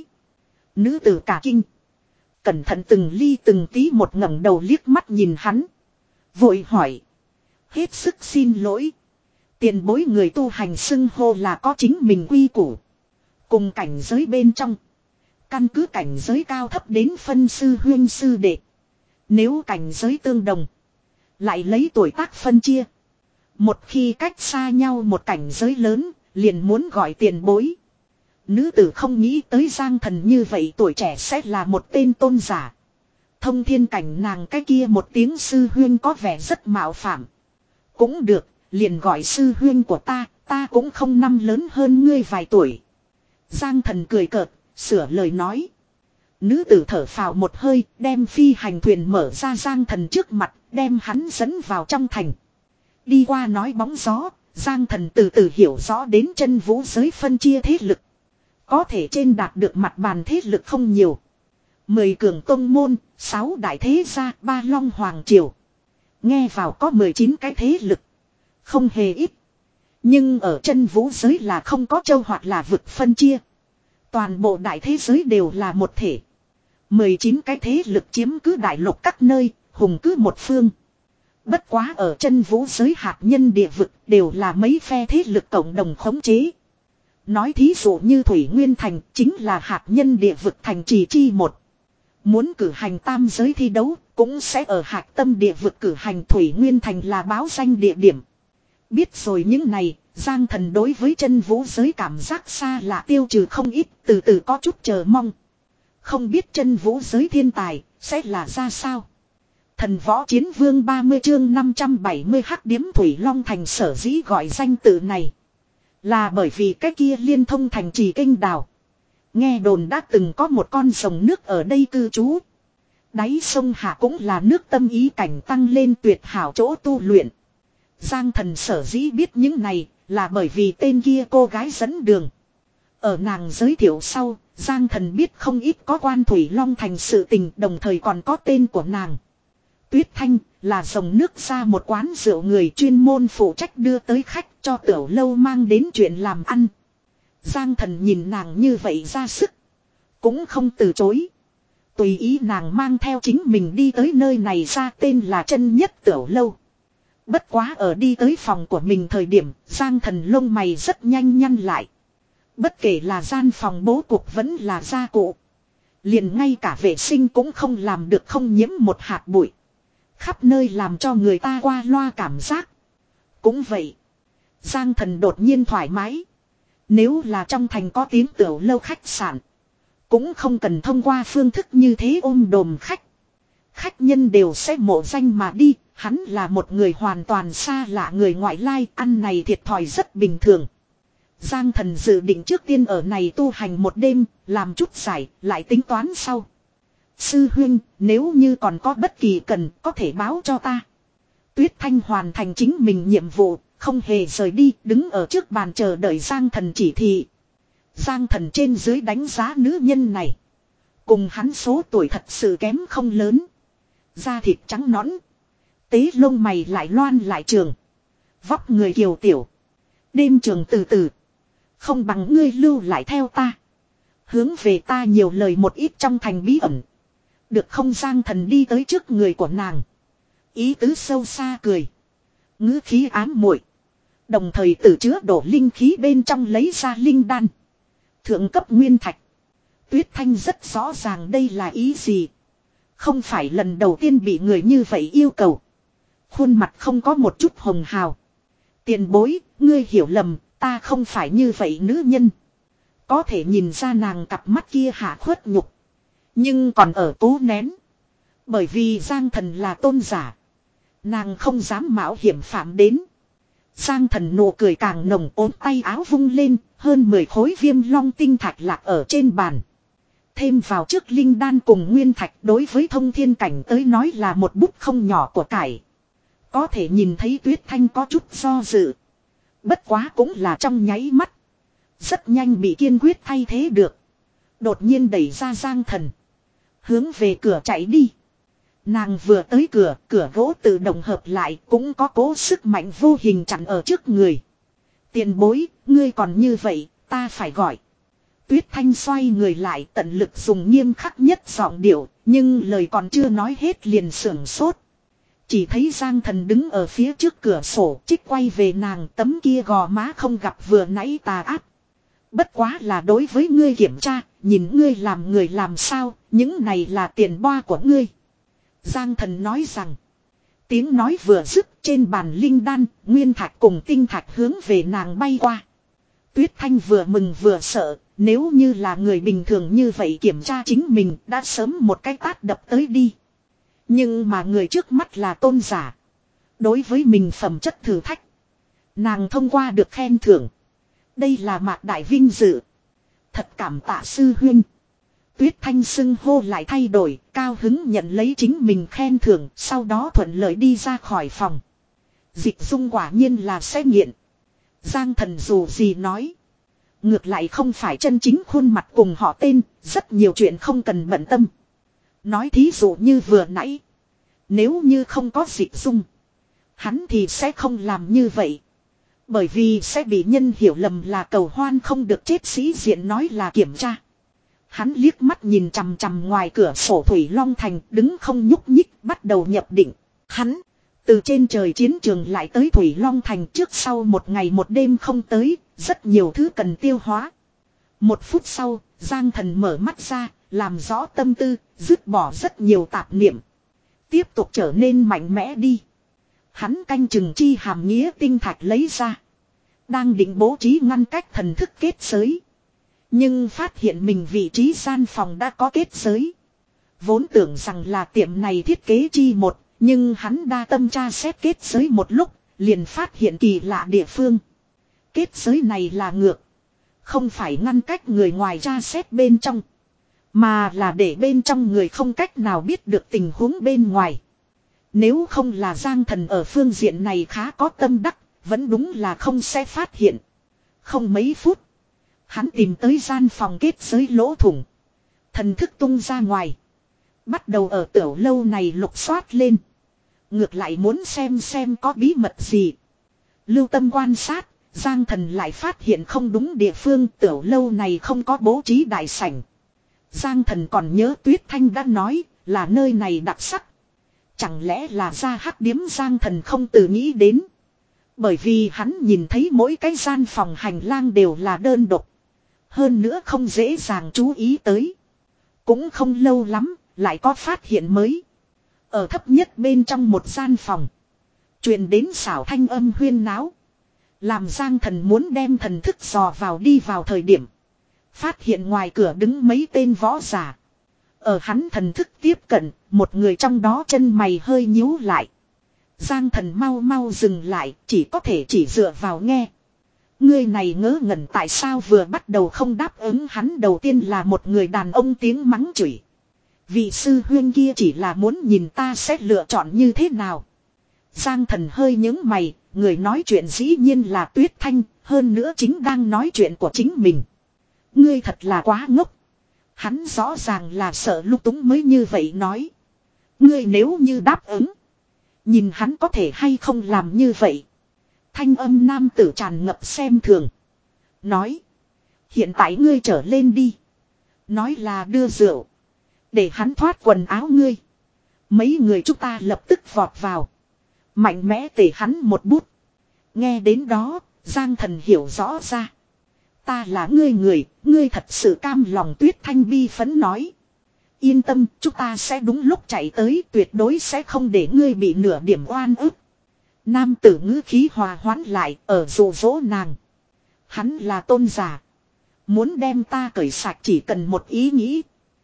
Nữ tử cả kinh. Cẩn thận từng ly từng tí một ngẩng đầu liếc mắt nhìn hắn. Vội hỏi. Hết sức xin lỗi. Tiền bối người tu hành xưng hô là có chính mình quy củ. Cùng cảnh giới bên trong. Căn cứ cảnh giới cao thấp đến phân sư huyên sư đệ. Nếu cảnh giới tương đồng. Lại lấy tuổi tác phân chia. Một khi cách xa nhau một cảnh giới lớn. Liền muốn gọi tiền bối. Nữ tử không nghĩ tới Giang Thần như vậy tuổi trẻ sẽ là một tên tôn giả. Thông thiên cảnh nàng cái kia một tiếng sư huyên có vẻ rất mạo phạm. Cũng được. Liền gọi sư huyên của ta, ta cũng không năm lớn hơn ngươi vài tuổi. Giang Thần cười cợt, sửa lời nói. Nữ tử thở phào một hơi, đem phi hành thuyền mở ra Giang Thần trước mặt, đem hắn dẫn vào trong thành. Đi qua nói bóng gió, Giang Thần từ từ hiểu rõ đến chân vũ giới phân chia thế lực. Có thể trên đạt được mặt bàn thế lực không nhiều. Mười cường tông môn, sáu đại thế gia, ba long hoàng triều. Nghe vào có mười chín cái thế lực. Không hề ít. Nhưng ở chân vũ giới là không có châu hoặc là vực phân chia. Toàn bộ đại thế giới đều là một thể. mười chín cái thế lực chiếm cứ đại lục các nơi, hùng cứ một phương. Bất quá ở chân vũ giới hạt nhân địa vực đều là mấy phe thế lực cộng đồng khống chế. Nói thí dụ như Thủy Nguyên Thành chính là hạt nhân địa vực thành trì chi một. Muốn cử hành tam giới thi đấu cũng sẽ ở hạt tâm địa vực cử hành. Thủy Nguyên Thành là báo danh địa điểm. Biết rồi những này, Giang Thần đối với chân vũ giới cảm giác xa lạ tiêu trừ không ít, từ từ có chút chờ mong. Không biết chân vũ giới thiên tài, sẽ là ra sao? Thần võ chiến vương ba mươi chương năm trăm bảy mươi hắc điếm Thủy Long Thành sở dĩ gọi danh tự này. Là bởi vì cái kia liên thông thành trì kênh đào. Nghe đồn đã từng có một con rồng nước ở đây cư trú. Đáy sông hạ cũng là nước tâm ý cảnh tăng lên tuyệt hảo chỗ tu luyện. Giang Thần sở dĩ biết những này là bởi vì tên kia cô gái dẫn đường. Ở nàng giới thiệu sau, Giang Thần biết không ít có quan Thủy Long Thành sự tình, đồng thời còn có tên của nàng. Tuyết Thanh là dòng nước ra một quán rượu người chuyên môn phụ trách đưa tới khách cho tiểu lâu mang đến chuyện làm ăn. Giang Thần nhìn nàng như vậy ra sức. Cũng không từ chối. Tùy ý nàng mang theo chính mình đi tới nơi này ra, tên là Chân Nhất Tiểu Lâu. Bất quá ở đi tới phòng của mình thời điểm, Giang Thần lông mày rất nhanh nhăn lại. Bất kể là gian phòng bố cục vẫn là gia cụ, liền ngay cả vệ sinh cũng không làm được không nhiễm một hạt bụi. Khắp nơi làm cho người ta qua loa cảm giác. Cũng vậy, Giang Thần đột nhiên thoải mái. Nếu là trong thành có tiếng tiểu lâu khách sạn, cũng không cần thông qua phương thức như thế ôm đồm khách. Khách nhân đều sẽ mộ danh mà đi, hắn là một người hoàn toàn xa lạ, người ngoại lai, ăn này thiệt thòi rất bình thường. Giang Thần dự định trước tiên ở này tu hành một đêm, làm chút giải, lại tính toán sau. Sư huynh, nếu như còn có bất kỳ cần, có thể báo cho ta. Tuyết Thanh hoàn thành chính mình nhiệm vụ, không hề rời đi, đứng ở trước bàn chờ đợi Giang Thần chỉ thị. Giang Thần trên dưới đánh giá nữ nhân này. Cùng hắn số tuổi thật sự kém không lớn. Da thịt trắng nõn. Tế lông mày lại loan lại trường. Vóc người kiều tiểu. Đêm trường từ từ. Không bằng ngươi lưu lại theo ta. Hướng về ta nhiều lời một ít trong thành bí ẩn. Được không? Giang Thần đi tới trước người của nàng. Ý tứ sâu xa cười. Ngữ khí ám muội. Đồng thời tự chứa đổ linh khí bên trong lấy ra linh đan. Thượng cấp nguyên thạch. Tuyết Thanh rất rõ ràng đây là ý gì. Không phải lần đầu tiên bị người như vậy yêu cầu. Khuôn mặt không có một chút hồng hào. Tiền bối, ngươi hiểu lầm, ta không phải như vậy nữ nhân. Có thể nhìn ra nàng cặp mắt kia hạ khuất nhục. Nhưng còn ở cố nén. Bởi vì Giang Thần là tôn giả. Nàng không dám mạo hiểm phạm đến. Giang Thần nụ cười càng nồng, ốm tay áo vung lên, hơn mười khối viêm long tinh thạch lạc ở trên bàn. Thêm vào trước linh đan cùng nguyên thạch, đối với thông thiên cảnh tới nói là một bút không nhỏ của cải. Có thể nhìn thấy Tuyết Thanh có chút do dự. Bất quá cũng là trong nháy mắt. Rất nhanh bị kiên quyết thay thế được. Đột nhiên đẩy ra Giang Thần. Hướng về cửa chạy đi. Nàng vừa tới cửa, cửa gỗ tự động hợp lại, cũng có cố sức mạnh vô hình chặn ở trước người. Tiền bối, ngươi còn như vậy, ta phải gọi. Tuyết Thanh xoay người lại, tận lực dùng nghiêm khắc nhất giọng điệu, nhưng lời còn chưa nói hết liền sưởng sốt. Chỉ thấy Giang Thần đứng ở phía trước cửa sổ, trích quay về nàng, tấm kia gò má không gặp vừa nãy tà ác. Bất quá là đối với ngươi kiểm tra, nhìn ngươi làm người làm sao, những này là tiền boa của ngươi. Giang Thần nói rằng, tiếng nói vừa dứt, trên bàn linh đan, nguyên thạch cùng tinh thạch hướng về nàng bay qua. Tuyết Thanh vừa mừng vừa sợ, nếu như là người bình thường như vậy kiểm tra chính mình đã sớm một cái tát đập tới đi. Nhưng mà người trước mắt là tôn giả. Đối với mình phẩm chất thử thách, nàng thông qua được khen thưởng. Đây là mạc đại vinh dự. Thật cảm tạ sư huynh. Tuyết Thanh xưng hô lại thay đổi, cao hứng nhận lấy chính mình khen thưởng, sau đó thuận lợi đi ra khỏi phòng. Dịch dung quả nhiên là sẽ nghiện. Giang Thần dù gì nói. Ngược lại không phải chân chính khuôn mặt cùng họ tên, rất nhiều chuyện không cần bận tâm. Nói thí dụ như vừa nãy. Nếu như không có dịch dung, hắn thì sẽ không làm như vậy. Bởi vì sẽ bị nhân hiểu lầm là cầu hoan không được chết, sĩ diện nói là kiểm tra. Hắn liếc mắt nhìn chằm chằm ngoài cửa sổ Thủy Long Thành, đứng không nhúc nhích, bắt đầu nhập định. Hắn từ trên trời chiến trường lại tới Thủy Long Thành trước sau một ngày một đêm không tới, rất nhiều thứ cần tiêu hóa. Một phút sau, Giang Thần mở mắt ra, làm rõ tâm tư, dứt bỏ rất nhiều tạp niệm. Tiếp tục trở nên mạnh mẽ đi. Hắn canh chừng chi hàm nghĩa tinh thạch lấy ra. Đang định bố trí ngăn cách thần thức kết giới. Nhưng phát hiện mình vị trí gian phòng đã có kết giới. Vốn tưởng rằng là tiệm này thiết kế chi một, nhưng hắn đa tâm tra xét kết giới một lúc, liền phát hiện kỳ lạ địa phương. Kết giới này là ngược. Không phải ngăn cách người ngoài tra xét bên trong, mà là để bên trong người không cách nào biết được tình huống bên ngoài. Nếu không là Giang Thần ở phương diện này khá có tâm đắc, vẫn đúng là không sẽ phát hiện. Không mấy phút, hắn tìm tới gian phòng kết giới lỗ thủng. Thần thức tung ra ngoài. Bắt đầu ở tiểu lâu này lục soát lên. Ngược lại muốn xem xem có bí mật gì. Lưu tâm quan sát, Giang Thần lại phát hiện không đúng địa phương, tiểu lâu này không có bố trí đại sảnh. Giang Thần còn nhớ Tuyết Thanh đã nói là nơi này đặc sắc. Chẳng lẽ là ra hắc điếm Giang Thần không tự nghĩ đến. Bởi vì hắn nhìn thấy mỗi cái gian phòng hành lang đều là đơn độc. Hơn nữa không dễ dàng chú ý tới. Cũng không lâu lắm, lại có phát hiện mới. Ở thấp nhất bên trong một gian phòng. Truyền đến xảo thanh âm huyên náo. Làm Giang Thần muốn đem thần thức dò vào đi vào thời điểm. Phát hiện ngoài cửa đứng mấy tên võ giả. Ở hắn thần thức tiếp cận, một người trong đó chân mày hơi nhíu lại. Giang Thần mau mau dừng lại, chỉ có thể chỉ dựa vào nghe. Người này ngớ ngẩn tại sao vừa bắt đầu không đáp ứng hắn, đầu tiên là một người đàn ông tiếng mắng chửi. Vị sư huyên kia chỉ là muốn nhìn ta sẽ lựa chọn như thế nào. Giang Thần hơi nhướng mày, người nói chuyện dĩ nhiên là Tuyết Thanh, hơn nữa chính đang nói chuyện của chính mình. Ngươi thật là quá ngốc. Hắn rõ ràng là sợ lung túng mới như vậy nói. Ngươi nếu như đáp ứng, nhìn hắn có thể hay không làm như vậy. Thanh âm nam tử tràn ngập xem thường. Nói. Hiện tại ngươi trở lên đi. Nói là đưa rượu. Để hắn thoát quần áo ngươi. Mấy người chúng ta lập tức vọt vào. Mạnh mẽ tể hắn một bút. Nghe đến đó, Giang Thần hiểu rõ ra. Ta là ngươi người, ngươi thật sự cam lòng, Tuyết Thanh bi phấn nói. Yên tâm, chúng ta sẽ đúng lúc chạy tới, tuyệt đối sẽ không để ngươi bị nửa điểm oan ức. Nam tử ngữ khí hòa hoãn lại, ở dụ dỗ nàng. Hắn là tôn giả. Muốn đem ta cởi sạch chỉ cần một ý nghĩ.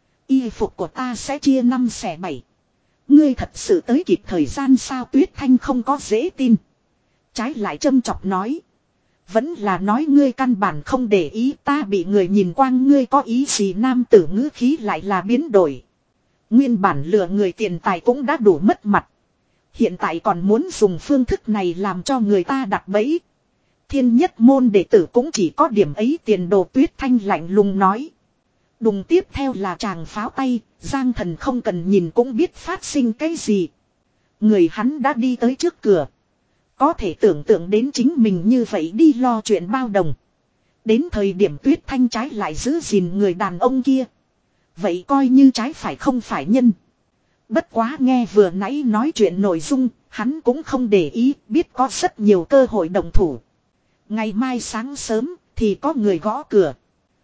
Y phục của ta sẽ chia năm xẻ bảy. Ngươi thật sự tới kịp thời gian sao? Tuyết Thanh không có dễ tin. Trái lại châm chọc nói. Vẫn là nói ngươi căn bản không để ý, ta bị người nhìn quang, ngươi có ý gì? Nam tử ngữ khí lại là biến đổi. Nguyên bản lừa người tiền tài cũng đã đủ mất mặt. Hiện tại còn muốn dùng phương thức này làm cho người ta đặt bẫy. Thiên nhất môn đệ tử cũng chỉ có điểm ấy tiền đồ. Tuyết Thanh lạnh lùng nói. Đùng tiếp theo là chàng pháo tay, Giang Thần không cần nhìn cũng biết phát sinh cái gì. Người hắn đã đi tới trước cửa. Có thể tưởng tượng đến chính mình như vậy đi lo chuyện bao đồng. Đến thời điểm Tuyết Thanh trái lại giữ gìn người đàn ông kia. Vậy coi như trái phải không phải nhân. Bất quá nghe vừa nãy nói chuyện nội dung, hắn cũng không để ý, biết có rất nhiều cơ hội đồng thủ. Ngày mai sáng sớm thì có người gõ cửa.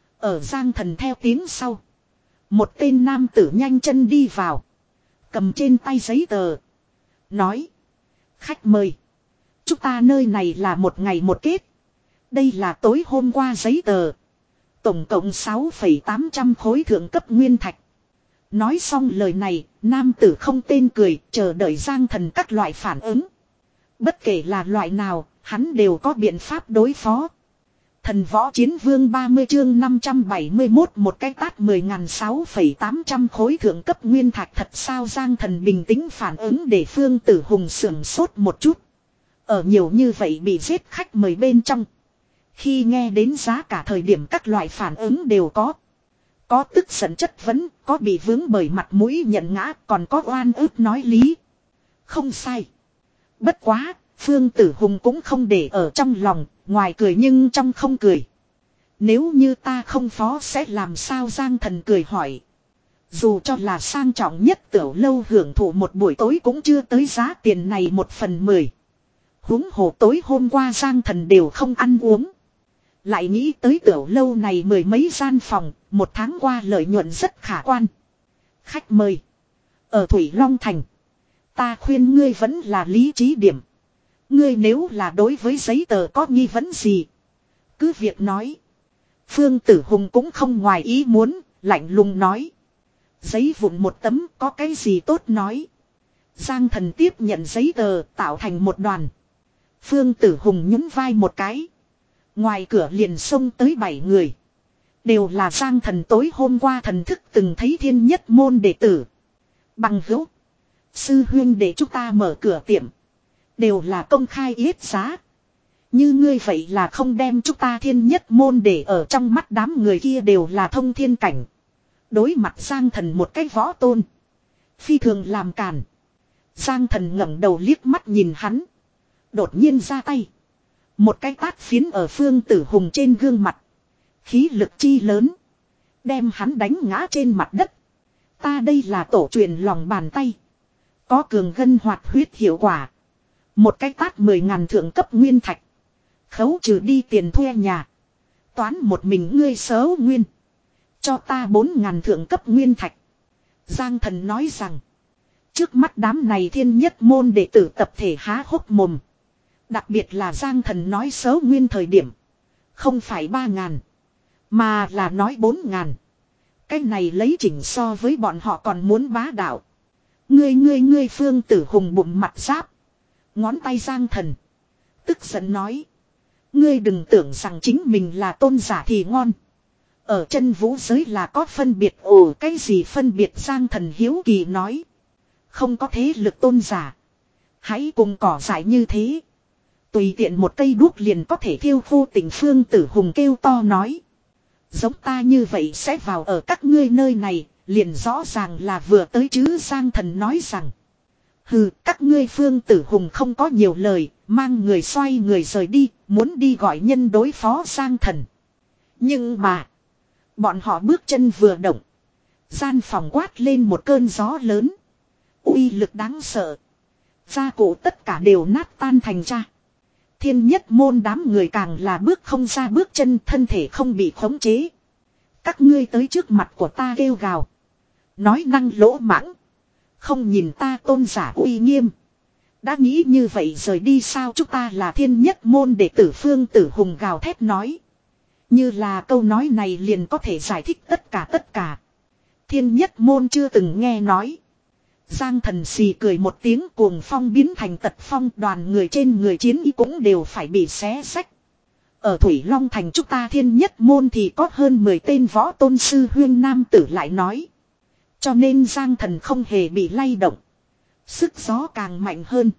Ở Giang Thần theo tiếng sau. Một tên nam tử nhanh chân đi vào. Cầm trên tay giấy tờ. Nói. Khách mời. Chúng ta nơi này là một ngày một kết. Đây là tối hôm qua giấy tờ. Tổng cộng sáu phẩy tám trăm khối thượng cấp nguyên thạch. Nói xong lời này, nam tử không tên cười, chờ đợi Giang Thần các loại phản ứng. Bất kể là loại nào, hắn đều có biện pháp đối phó. Thần võ chiến vương ba mươi chương năm trăm bảy mươi mốt, một cái tát mười ngàn sáu phẩy tám trăm khối thượng cấp nguyên thạch. Thật sao? Giang Thần bình tĩnh phản ứng để Phương Tử Hùng sưởng sốt một chút. Ở nhiều như vậy bị giết khách mời bên trong. Khi nghe đến giá cả thời điểm các loại phản ứng đều có. Có tức giận chất vấn, có bị vướng bởi mặt mũi nhận ngã, còn có oan ức nói lý. Không sai. Bất quá, Phương Tử Hùng cũng không để ở trong lòng, ngoài cười nhưng trong không cười. Nếu như ta không phó sẽ làm sao? Giang Thần cười hỏi. Dù cho là sang trọng nhất tiểu lâu hưởng thụ một buổi tối cũng chưa tới giá tiền này một phần mười. Huống hồ tối hôm qua Giang Thần đều không ăn uống. Lại nghĩ tới tiểu lâu này mười mấy gian phòng, một tháng qua lợi nhuận rất khả quan. Khách mời. Ở Thủy Long Thành. Ta khuyên ngươi vẫn là lý trí điểm. Ngươi nếu là đối với giấy tờ có nghi vấn gì, cứ việc nói. Phương Tử Hùng cũng không ngoài ý muốn, lạnh lùng nói. Giấy vụn một tấm, có cái gì tốt nói. Giang Thần tiếp nhận giấy tờ, tạo thành một đoàn. Phương Tử Hùng nhún vai một cái. Ngoài cửa liền xông tới bảy người. Đều là Giang Thần tối hôm qua thần thức từng thấy thiên nhất môn đệ tử. Bằng hữu. Sư huyên để chúng ta mở cửa tiệm. Đều là công khai yết giá. Như ngươi vậy là không đem chúng ta thiên nhất môn để ở trong mắt đám người kia đều là thông thiên cảnh. Đối mặt Giang Thần một cái võ tôn. Phi thường làm càn. Giang Thần ngẩng đầu liếc mắt nhìn hắn. Đột nhiên ra tay. Một cái tát phiến ở Phương Tử Hùng trên gương mặt. Khí lực chi lớn. Đem hắn đánh ngã trên mặt đất. Ta đây là tổ truyền lòng bàn tay. Có cường gân hoạt huyết hiệu quả. Một cái tát mười ngàn thượng cấp nguyên thạch. Khấu trừ đi tiền thuê nhà. Toán một mình ngươi xấu nguyên. Cho ta bốn ngàn thượng cấp nguyên thạch. Giang Thần nói rằng. Trước mắt đám này thiên nhất môn đệ tử tập thể há hốc mồm. Đặc biệt là Giang Thần nói xấu nguyên thời điểm. Không phải ba ngàn. Mà là nói bốn ngàn. Cái này lấy chỉnh so với bọn họ còn muốn bá đạo. Ngươi ngươi ngươi Phương Tử Hùng bụng mặt giáp. Ngón tay Giang Thần. Tức giận nói. Ngươi đừng tưởng rằng chính mình là tôn giả thì ngon. Ở chân vũ giới là có phân biệt. Ồ cái gì phân biệt Giang Thần hiếu kỳ nói. Không có thế lực tôn giả. Hãy cùng cỏ dại như thế. Tùy tiện một cây đuốc liền có thể thiêu khô tình Phương Tử Hùng kêu to nói. Giống ta như vậy sẽ vào ở các ngươi nơi này. Liền rõ ràng là vừa tới chứ Giang Thần nói rằng. Hừ các ngươi Phương Tử Hùng không có nhiều lời. Mang người xoay người rời đi. Muốn đi gọi nhân đối phó Giang Thần. Nhưng mà. Bọn họ bước chân vừa động. Gian phòng quát lên một cơn gió lớn. Uy lực đáng sợ. Gia cụ tất cả đều nát tan thành ra. Thiên nhất môn đám người càng là bước không ra bước chân thân thể không bị khống chế. Các ngươi tới trước mặt của ta kêu gào. Nói năng lỗ mãng. Không nhìn ta tôn giả uy nghiêm. Đã nghĩ như vậy rời đi sao chúng ta là thiên nhất môn đệ tử Phương Tử Hùng gào thét nói. Như là câu nói này liền có thể giải thích tất cả tất cả. Thiên nhất môn chưa từng nghe nói. Giang Thần xì cười một tiếng cuồng phong biến thành tật phong đoàn người trên người chiến ý cũng đều phải bị xé xách. Ở Thủy Long Thành chúng ta thiên nhất môn thì có hơn mười tên võ tôn sư huyên nam tử lại nói. Cho nên Giang Thần không hề bị lay động. Sức gió càng mạnh hơn.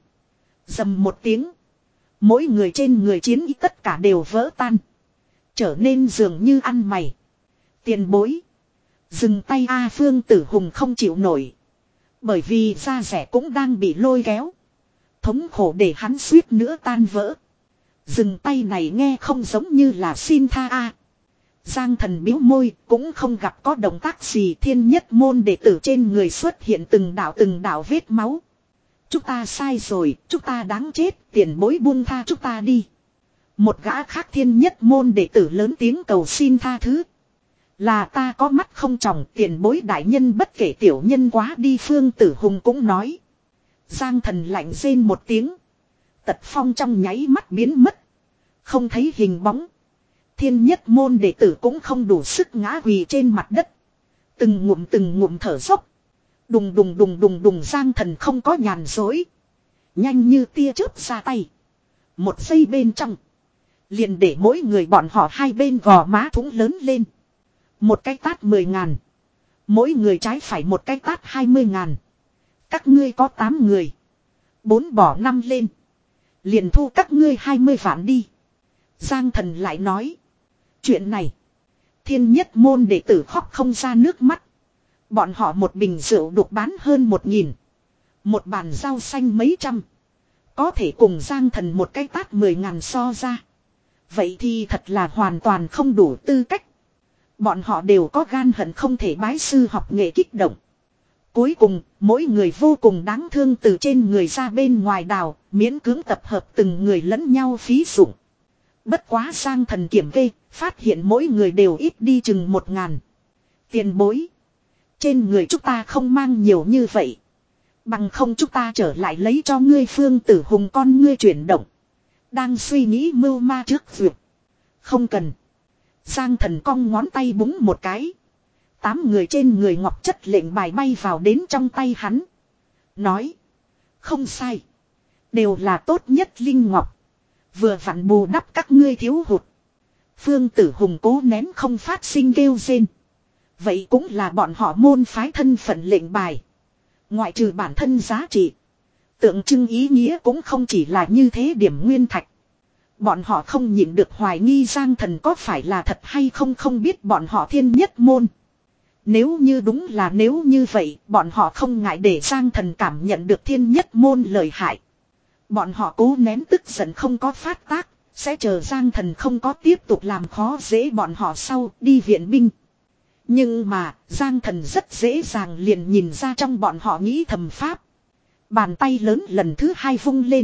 Dầm một tiếng. Mỗi người trên người chiến ý tất cả đều vỡ tan. Trở nên dường như ăn mày. Tiền bối. Dừng tay A Phương Tử Hùng không chịu nổi. Bởi vì da rẻ cũng đang bị lôi kéo. Thống khổ để hắn suýt nữa tan vỡ. Dừng tay này nghe không giống như là xin tha a. Giang Thần biếu môi cũng không gặp có động tác gì thiên nhất môn đệ tử trên người xuất hiện từng đạo từng đạo vết máu. Chúng ta sai rồi, chúng ta đáng chết, tiền bối buông tha chúng ta đi. Một gã khác thiên nhất môn đệ tử lớn tiếng cầu xin tha thứ. Là ta có mắt không tròng tiền bối đại nhân bất kể tiểu nhân quá đi Phương Tử Hùng cũng nói. Giang Thần lạnh rên một tiếng. Tật phong trong nháy mắt biến mất. Không thấy hình bóng. Thiên nhất môn đệ tử cũng không đủ sức ngã quỳ trên mặt đất. Từng ngụm từng ngụm thở dốc. Đùng đùng đùng đùng đùng Giang Thần không có nhàn dối. Nhanh như tia chớp ra tay. Một giây bên trong. Liền để mỗi người bọn họ hai bên gò má thúng lớn lên. Một cái tát mười ngàn. Mỗi người trái phải một cái tát hai mươi ngàn. Các ngươi có tám người. Bốn bỏ năm lên. Liền thu các ngươi hai mươi vạn đi. Giang Thần lại nói. Chuyện này. Thiên nhất môn đệ tử khóc không ra nước mắt. Bọn họ một bình rượu đục bán hơn một nghìn. Một bàn rau xanh mấy trăm. Có thể cùng Giang Thần một cái tát mười ngàn so ra. Vậy thì thật là hoàn toàn không đủ tư cách. Bọn họ đều có gan hận không thể bái sư học nghệ kích động. Cuối cùng, mỗi người vô cùng đáng thương từ trên người ra bên ngoài đào, miễn cưỡng tập hợp từng người lẫn nhau phí dụng. Bất quá Giang Thần kiểm kê, phát hiện mỗi người đều ít đi chừng một ngàn. Tiền bối. Trên người chúng ta không mang nhiều như vậy. Bằng không chúng ta trở lại lấy cho ngươi Phương Tử Hùng con ngươi chuyển động. Đang suy nghĩ mưu ma trước việc. Không cần. Giang Thần cong ngón tay búng một cái. Tám người trên người ngọc chất lệnh bài bay vào đến trong tay hắn. Nói. Không sai. Đều là tốt nhất linh ngọc. Vừa vặn bù đắp các ngươi thiếu hụt. Phương Tử Hùng cố nén không phát sinh kêu rên. Vậy cũng là bọn họ môn phái thân phận lệnh bài. Ngoại trừ bản thân giá trị. Tượng trưng ý nghĩa cũng không chỉ là như thế điểm nguyên thạch. Bọn họ không nhịn được hoài nghi Giang Thần có phải là thật hay không không biết bọn họ thiên nhất môn. Nếu như đúng là nếu như vậy, bọn họ không ngại để Giang Thần cảm nhận được thiên nhất môn lợi hại. Bọn họ cố nén tức giận không có phát tác, sẽ chờ Giang Thần không có tiếp tục làm khó dễ bọn họ sau đi viện binh. Nhưng mà Giang Thần rất dễ dàng liền nhìn ra trong bọn họ nghĩ thầm pháp. Bàn tay lớn lần thứ hai vung lên.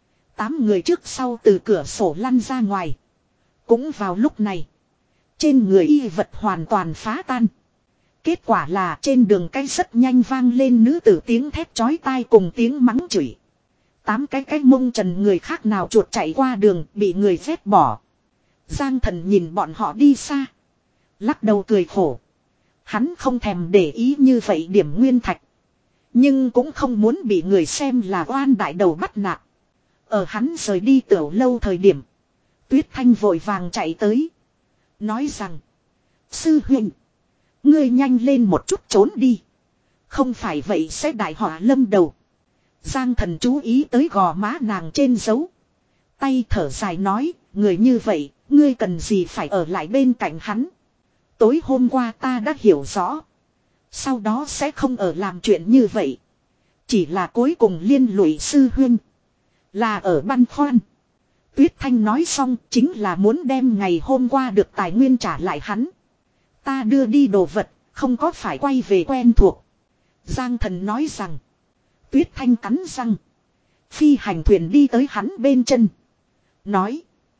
Tám người trước sau từ cửa sổ lăn ra ngoài. Cũng vào lúc này, trên người y vật hoàn toàn phá tan. Kết quả là trên đường cái rất nhanh vang lên nữ tử tiếng thét chói tai cùng tiếng mắng chửi. Tám cái cái mông trần người khác nào chuột chạy qua đường bị người vét bỏ. Giang Thần nhìn bọn họ đi xa, lắc đầu cười khổ. Hắn không thèm để ý như vậy điểm nguyên thạch, nhưng cũng không muốn bị người xem là oan đại đầu bắt nạt. Ở hắn rời đi tiểu lâu thời điểm, Tuyết Thanh vội vàng chạy tới, nói rằng: Sư huynh, ngươi nhanh lên một chút trốn đi, không phải vậy sẽ đại họa lâm đầu. Giang Thần chú ý tới gò má nàng trên dấu tay, thở dài nói: người như vậy, ngươi cần gì phải ở lại bên cạnh hắn. Tối hôm qua ta đã hiểu rõ, sau đó sẽ không ở làm chuyện như vậy. Chỉ là cuối cùng liên lụy sư huynh, là ở băn khoăn. Tuyết Thanh nói xong chính là muốn đem ngày hôm qua được tài nguyên trả lại hắn. Ta đưa đi đồ vật, không có phải quay về quen thuộc. Giang Thần nói rằng. Tuyết Thanh cắn răng, phi hành thuyền đi tới hắn bên chân, nói: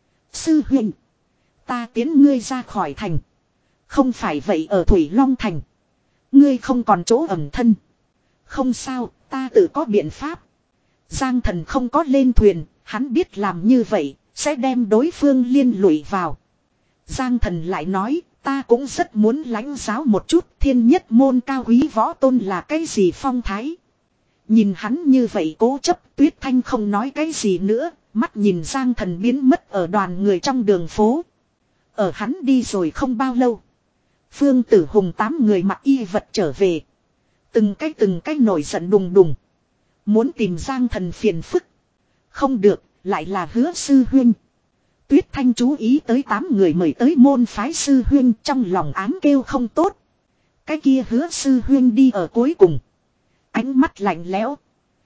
Sư huynh, ta tiến ngươi ra khỏi thành. Không phải vậy ở Thủy Long Thành, ngươi không còn chỗ ẩn thân. Không sao, ta tự có biện pháp. Giang Thần không có lên thuyền, hắn biết làm như vậy sẽ đem đối phương liên lụy vào. Giang Thần lại nói: ta cũng rất muốn lãnh giáo một chút thiên nhất môn cao quý võ tôn là cái gì phong thái. Nhìn hắn như vậy cố chấp, Tuyết Thanh không nói cái gì nữa, mắt nhìn Giang Thần biến mất ở đoàn người trong đường phố. Ở hắn đi rồi không bao lâu, Phương Tử Hùng tám người mặc y vật trở về. Từng cái từng cái nổi giận đùng đùng, muốn tìm Giang Thần phiền phức. Không được, lại là Hứa sư huynh. Tuyết Thanh chú ý tới tám người mời tới môn phái sư huynh, trong lòng ám kêu không tốt. Cái kia Hứa sư huynh đi ở cuối cùng, ánh mắt lạnh lẽo.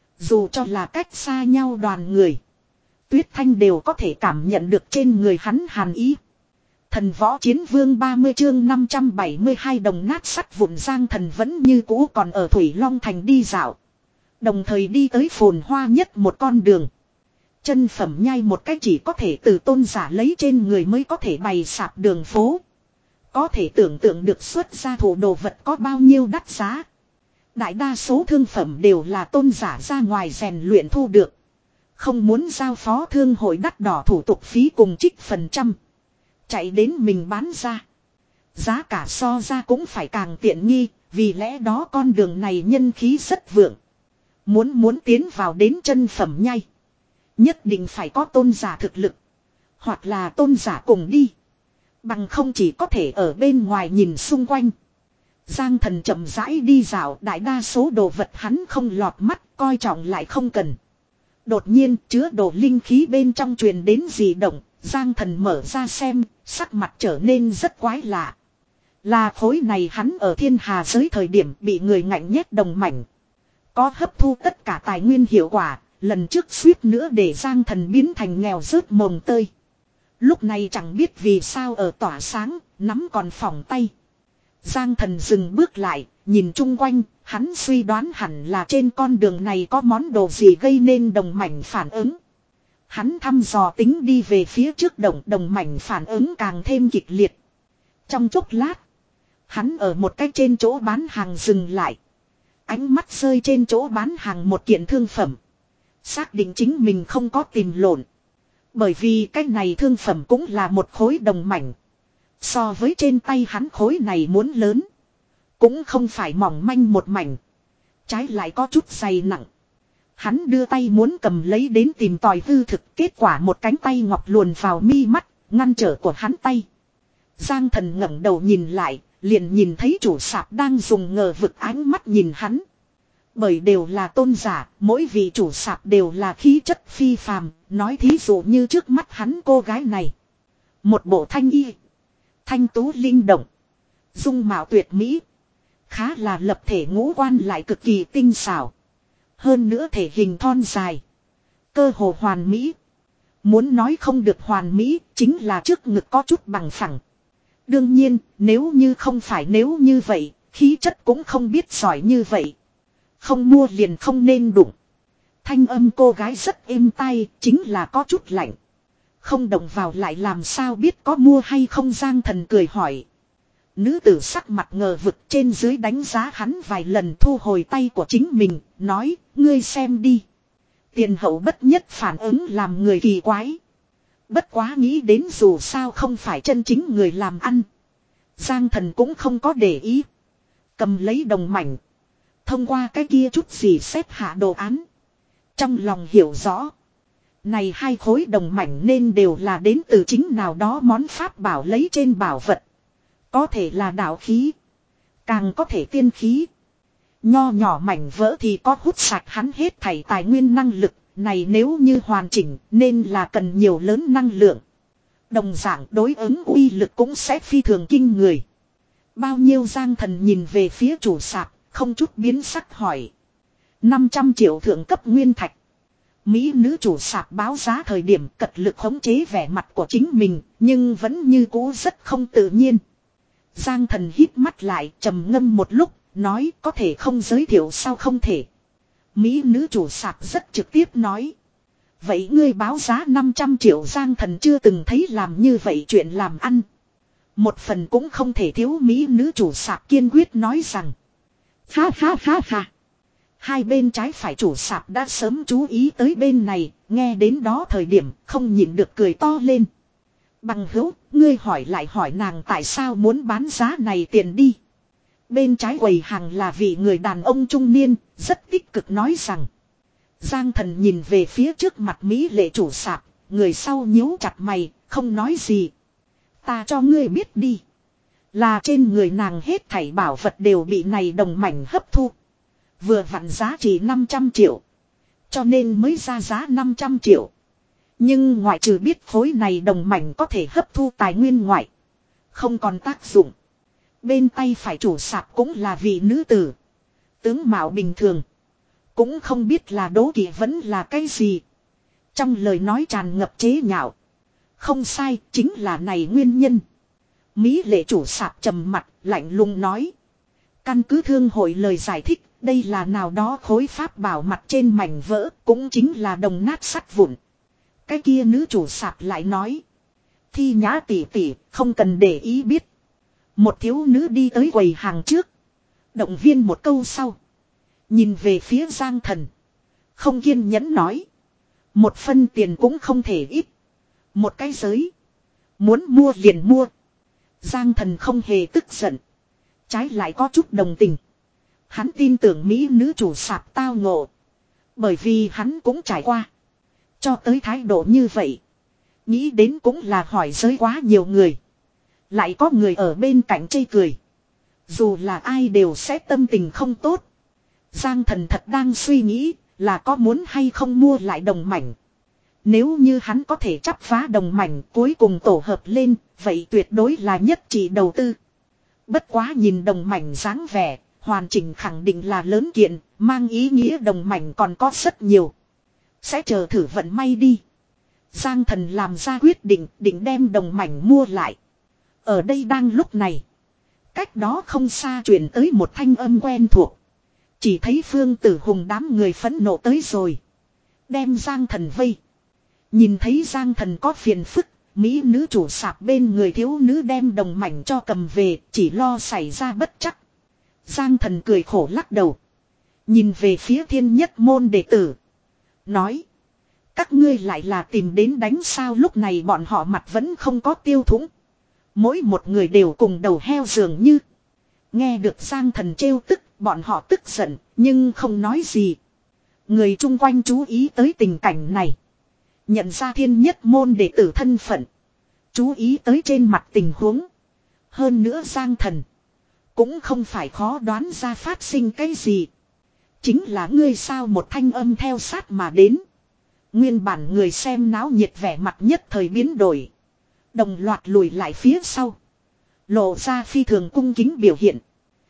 Dù cho là cách xa nhau đoàn người, Tuyết Thanh đều có thể cảm nhận được trên người hắn hàn ý. Thần Võ Chiến Vương ba mươi chương năm trăm bảy mươi hai đồng nát sắt vụn. Giang Thần vẫn như cũ còn ở Thủy Long Thành đi dạo, đồng thời đi tới phồn hoa nhất một con đường. Chân phẩm nhai một cái chỉ có thể từ tôn giả lấy trên người mới có thể bày sạp đường phố. Có thể tưởng tượng được xuất ra thủ đồ vật có bao nhiêu đắt giá. Đại đa số thương phẩm đều là tôn giả ra ngoài rèn luyện thu được, không muốn giao phó thương hội đắt đỏ thủ tục phí cùng trích phần trăm, chạy đến mình bán ra. Giá cả so ra cũng phải càng tiện nghi, vì lẽ đó con đường này nhân khí rất vượng. Muốn muốn tiến vào đến chân phẩm nhai, nhất định phải có tôn giả thực lực, hoặc là tôn giả cùng đi, bằng không chỉ có thể ở bên ngoài nhìn xung quanh. Giang Thần chậm rãi đi dạo, đại đa số đồ vật hắn không lọt mắt, coi trọng lại không cần. Đột nhiên chứa đồ linh khí bên trong truyền đến dị động, Giang Thần mở ra xem, sắc mặt trở nên rất quái lạ. Là khối này hắn ở thiên hà giới thời điểm bị người ngạnh nhét đồng mảnh. Có hấp thu tất cả tài nguyên hiệu quả, lần trước suýt nữa để Giang Thần biến thành nghèo rớt mồng tơi. Lúc này chẳng biết vì sao ở tỏa sáng, nắm còn phỏng tay. Giang Thần dừng bước lại, nhìn chung quanh, hắn suy đoán hẳn là trên con đường này có món đồ gì gây nên đồng mảnh phản ứng. Hắn thăm dò tính đi về phía trước, đồng đồng mảnh phản ứng càng thêm kịch liệt. Trong chốc lát, hắn ở một cái trên chỗ bán hàng dừng lại. Ánh mắt rơi trên chỗ bán hàng một kiện thương phẩm. Xác định chính mình không có tìm lộn. Bởi vì cái này thương phẩm cũng là một khối đồng mảnh. So với trên tay hắn khối này muốn lớn. Cũng không phải mỏng manh một mảnh. Trái lại có chút dày nặng. Hắn đưa tay muốn cầm lấy đến tìm tòi hư thực. Kết quả một cánh tay ngọc luồn vào mi mắt, ngăn trở của hắn tay. Giang Thần ngẩng đầu nhìn lại, liền nhìn thấy chủ sạp đang dùng ngờ vực ánh mắt nhìn hắn. Bởi đều là tôn giả, mỗi vị chủ sạp đều là khí chất phi phàm. Nói thí dụ như trước mắt hắn cô gái này, một bộ thanh y, thanh tú linh động, dung mạo tuyệt mỹ, khá là lập thể ngũ quan lại cực kỳ tinh xảo. Hơn nữa thể hình thon dài, cơ hồ hoàn mỹ. Muốn nói không được hoàn mỹ, chính là trước ngực có chút bằng phẳng. Đương nhiên, nếu như không phải nếu như vậy, khí chất cũng không biết giỏi như vậy. Không mua liền không nên đụng. Thanh âm cô gái rất êm tai, chính là có chút lạnh. Không động vào lại làm sao biết có mua hay không, Giang Thần cười hỏi. Nữ tử sắc mặt ngờ vực trên dưới đánh giá hắn vài lần, thu hồi tay của chính mình, nói, ngươi xem đi. Tiền hậu bất nhất phản ứng làm người kỳ quái. Bất quá nghĩ đến dù sao không phải chân chính người làm ăn. Giang Thần cũng không có để ý. Cầm lấy đồng mảnh. Thông qua cái kia chút gì xét hạ đồ án. Trong lòng hiểu rõ. Này hai khối đồng mảnh nên đều là đến từ chính nào đó món pháp bảo lấy trên bảo vật. Có thể là đạo khí. Càng có thể tiên khí. Nho nhỏ mảnh vỡ thì có hút sạch hắn hết thảy tài nguyên năng lực. Này nếu như hoàn chỉnh nên là cần nhiều lớn năng lượng. Đồng dạng đối ứng uy lực cũng sẽ phi thường kinh người. Bao nhiêu, Giang Thần nhìn về phía chủ sạp, không chút biến sắc hỏi. năm trăm triệu thượng cấp nguyên thạch. Mỹ nữ chủ sạp báo giá thời điểm cật lực khống chế vẻ mặt của chính mình, nhưng vẫn như cũ rất không tự nhiên. Giang Thần hít mắt lại, trầm ngâm một lúc, nói có thể không giới thiệu sao không thể. Mỹ nữ chủ sạp rất trực tiếp nói. Vậy ngươi báo giá năm trăm triệu, Giang Thần chưa từng thấy làm như vậy chuyện làm ăn. Một phần cũng không thể thiếu, Mỹ nữ chủ sạp kiên quyết nói rằng. Ha ha ha ha. Hai bên trái phải chủ sạp đã sớm chú ý tới bên này, nghe đến đó thời điểm không nhịn được cười to lên. Bằng hữu, ngươi hỏi lại hỏi nàng tại sao muốn bán giá này tiền đi. Bên trái quầy hàng là vị người đàn ông trung niên, rất tích cực nói rằng. Giang Thần nhìn về phía trước mặt Mỹ lệ chủ sạp, người sau nhíu chặt mày, không nói gì. Ta cho ngươi biết đi. Là trên người nàng hết thảy bảo vật đều bị này đồng mảnh hấp thu. Vừa vặn giá trị năm trăm triệu. Cho nên mới ra giá năm trăm triệu. Nhưng ngoại trừ biết khối này đồng mảnh có thể hấp thu tài nguyên ngoại. Không còn tác dụng. Bên tay phải chủ sạp cũng là vị nữ tử. Tướng mạo bình thường. Cũng không biết là đố kỵ vẫn là cái gì. Trong lời nói tràn ngập chế nhạo. Không sai, chính là này nguyên nhân. Mỹ lệ chủ sạp trầm mặt, lạnh lùng nói. Căn cứ thương hội lời giải thích, đây là nào đó khối pháp bảo mặt trên mảnh vỡ, cũng chính là đồng nát sắt vụn. Cái kia nữ chủ sạp lại nói. Thi nhã tỷ tỷ, không cần để ý biết. Một thiếu nữ đi tới quầy hàng trước. Động viên một câu sau. Nhìn về phía Giang Thần. Không kiên nhẫn nói. Một phân tiền cũng không thể ít. Một cái giới. Muốn mua liền mua. Giang Thần không hề tức giận. Trái lại có chút đồng tình. Hắn tin tưởng Mỹ nữ chủ sạp tao ngộ. Bởi vì hắn cũng trải qua. Cho tới thái độ như vậy. Nghĩ đến cũng là hỏi giới quá nhiều người. Lại có người ở bên cạnh chê cười. Dù là ai đều sẽ tâm tình không tốt. Giang Thần thật đang suy nghĩ là có muốn hay không mua lại đồng mảnh. Nếu như hắn có thể chắp phá đồng mảnh cuối cùng tổ hợp lên, vậy tuyệt đối là nhất trị đầu tư. Bất quá nhìn đồng mảnh dáng vẻ, hoàn chỉnh khẳng định là lớn kiện, mang ý nghĩa đồng mảnh còn có rất nhiều. Sẽ chờ thử vận may đi. Giang Thần làm ra quyết định, định đem đồng mảnh mua lại. Ở đây đang lúc này. Cách đó không xa truyền tới một thanh âm quen thuộc. Chỉ thấy Phương Tử Hùng đám người phẫn nộ tới rồi. Đem Giang Thần vây. Nhìn thấy Giang Thần có phiền phức. Mỹ nữ chủ sạp bên người thiếu nữ đem đồng mảnh cho cầm về. Chỉ lo xảy ra bất chắc. Giang Thần cười khổ lắc đầu. Nhìn về phía Thiên Nhất môn đệ tử. Nói. Các ngươi lại là tìm đến đánh sao, lúc này bọn họ mặt vẫn không có tiêu thủng. Mỗi một người đều cùng đầu heo dường như. Nghe được Giang Thần trêu tức, bọn họ tức giận, nhưng không nói gì. Người chung quanh chú ý tới tình cảnh này. Nhận ra Thiên Nhất môn đệ tử thân phận. Chú ý tới trên mặt tình huống. Hơn nữa Giang Thần. Cũng không phải khó đoán ra phát sinh cái gì. Chính là ngươi sao, một thanh âm theo sát mà đến. Nguyên bản người xem náo nhiệt vẻ mặt nhất thời biến đổi. Đồng loạt lùi lại phía sau. Lộ ra phi thường cung kính biểu hiện.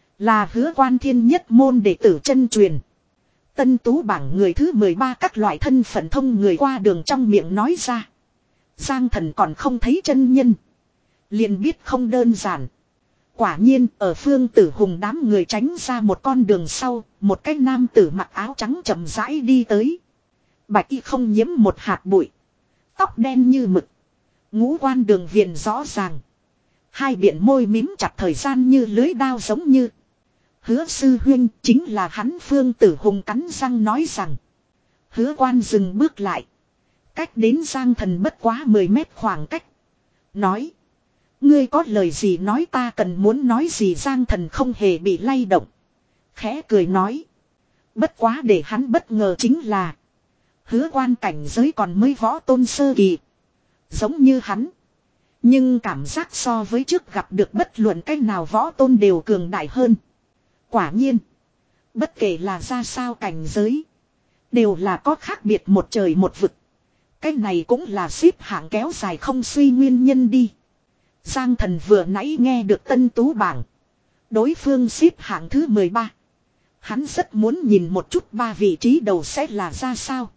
Là Hứa Quan Thiên Nhất môn đệ tử chân truyền. Tân tú bảng người thứ mười ba các loại thân phận thông người qua đường trong miệng nói ra. Giang Thần còn không thấy chân nhân. Liền biết không đơn giản. Quả nhiên ở Phương Tử Hùng đám người tránh ra một con đường sau, một cái nam tử mặc áo trắng chậm rãi đi tới. Bạch y không nhiễm một hạt bụi. Tóc đen như mực. Ngũ quan đường viền rõ ràng. Hai biển môi mím chặt thời gian như lưới đao giống như. Hứa sư huynh chính là hắn. Phương Tử Hùng cắn răng nói rằng. Hứa quan dừng bước lại. Cách đến Giang Thần bất quá mười mét khoảng cách. Nói. Ngươi có lời gì nói, ta cần muốn nói gì. Giang Thần không hề bị lay động. Khẽ cười nói. Bất quá để hắn bất ngờ chính là. Hứa quan cảnh giới còn mới võ tôn sơ kỳ. Giống như hắn. Nhưng cảm giác so với trước gặp được bất luận cách nào võ tôn đều cường đại hơn. Quả nhiên. Bất kể là ra sao cảnh giới. Đều là có khác biệt một trời một vực. Cái này cũng là xếp hạng kéo dài không suy nguyên nhân đi. Giang Thần vừa nãy nghe được tân tú bảng. Đối phương xếp hạng thứ mười ba. Hắn rất muốn nhìn một chút ba vị trí đầu sẽ là ra sao.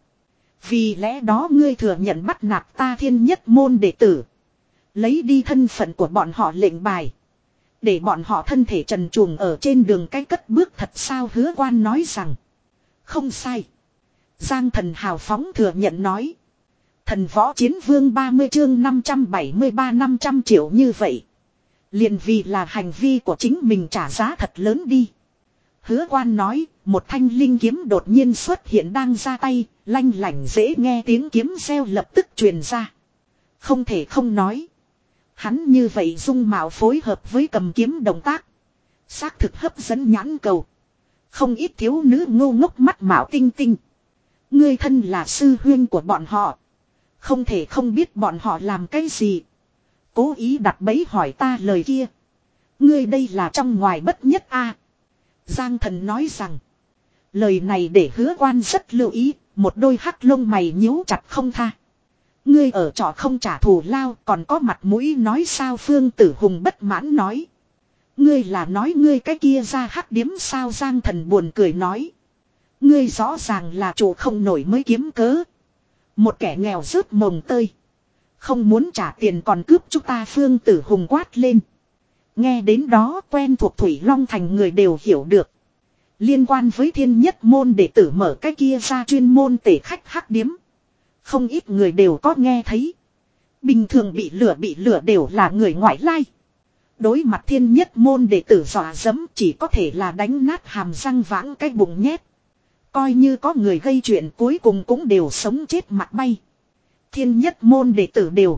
Vì lẽ đó ngươi thừa nhận bắt nạt ta Thiên Nhất môn đệ tử. Lấy đi thân phận của bọn họ lệnh bài. Để bọn họ thân thể trần truồng ở trên đường cái cất bước thật sao. Hứa quan nói rằng. Không sai. Giang Thần hào phóng thừa nhận nói. Thần võ chiến vương ba mươi chương năm trăm bảy mươi ba năm trăm triệu như vậy. Liền vì là hành vi của chính mình trả giá thật lớn đi. Hứa quan nói, một thanh linh kiếm đột nhiên xuất hiện đang ra tay, lanh lảnh dễ nghe tiếng kiếm reo lập tức truyền ra. Không thể không nói. Hắn như vậy dung mạo phối hợp với cầm kiếm động tác. Xác thực hấp dẫn nhãn cầu. Không ít thiếu nữ ngô ngốc mắt mạo tinh tinh. Ngươi thân là sư huynh của bọn họ. Không thể không biết bọn họ làm cái gì. Cố ý đặt bẫy hỏi ta lời kia. Ngươi đây là trong ngoài bất nhất a. Giang Thần nói rằng. Lời này để Hứa quan rất lưu ý. Một đôi hắc lông mày nhíu chặt không tha. Ngươi ở trọ không trả thù lao còn có mặt mũi nói sao. Phương Tử Hùng bất mãn nói. Ngươi là nói ngươi cái kia ra hắc điếm sao. Giang Thần buồn cười nói. Ngươi rõ ràng là chủ không nổi mới kiếm cớ. Một kẻ nghèo rớt mồng tơi. Không muốn trả tiền còn cướp chúng ta. Phương Tử Hùng quát lên. Nghe đến đó quen thuộc Thủy Long Thành người đều hiểu được. Liên quan với Thiên Nhất môn đệ tử mở cái kia ra chuyên môn tể khách hắc điếm. Không ít người đều có nghe thấy. Bình thường bị lửa bị lửa đều là người ngoại lai. Đối mặt Thiên Nhất môn đệ tử dọa dẫm chỉ có thể là đánh nát hàm răng vãng cái bụng nhét. Coi như có người gây chuyện cuối cùng cũng đều sống chết mặt bay. Thiên Nhất môn đệ tử đều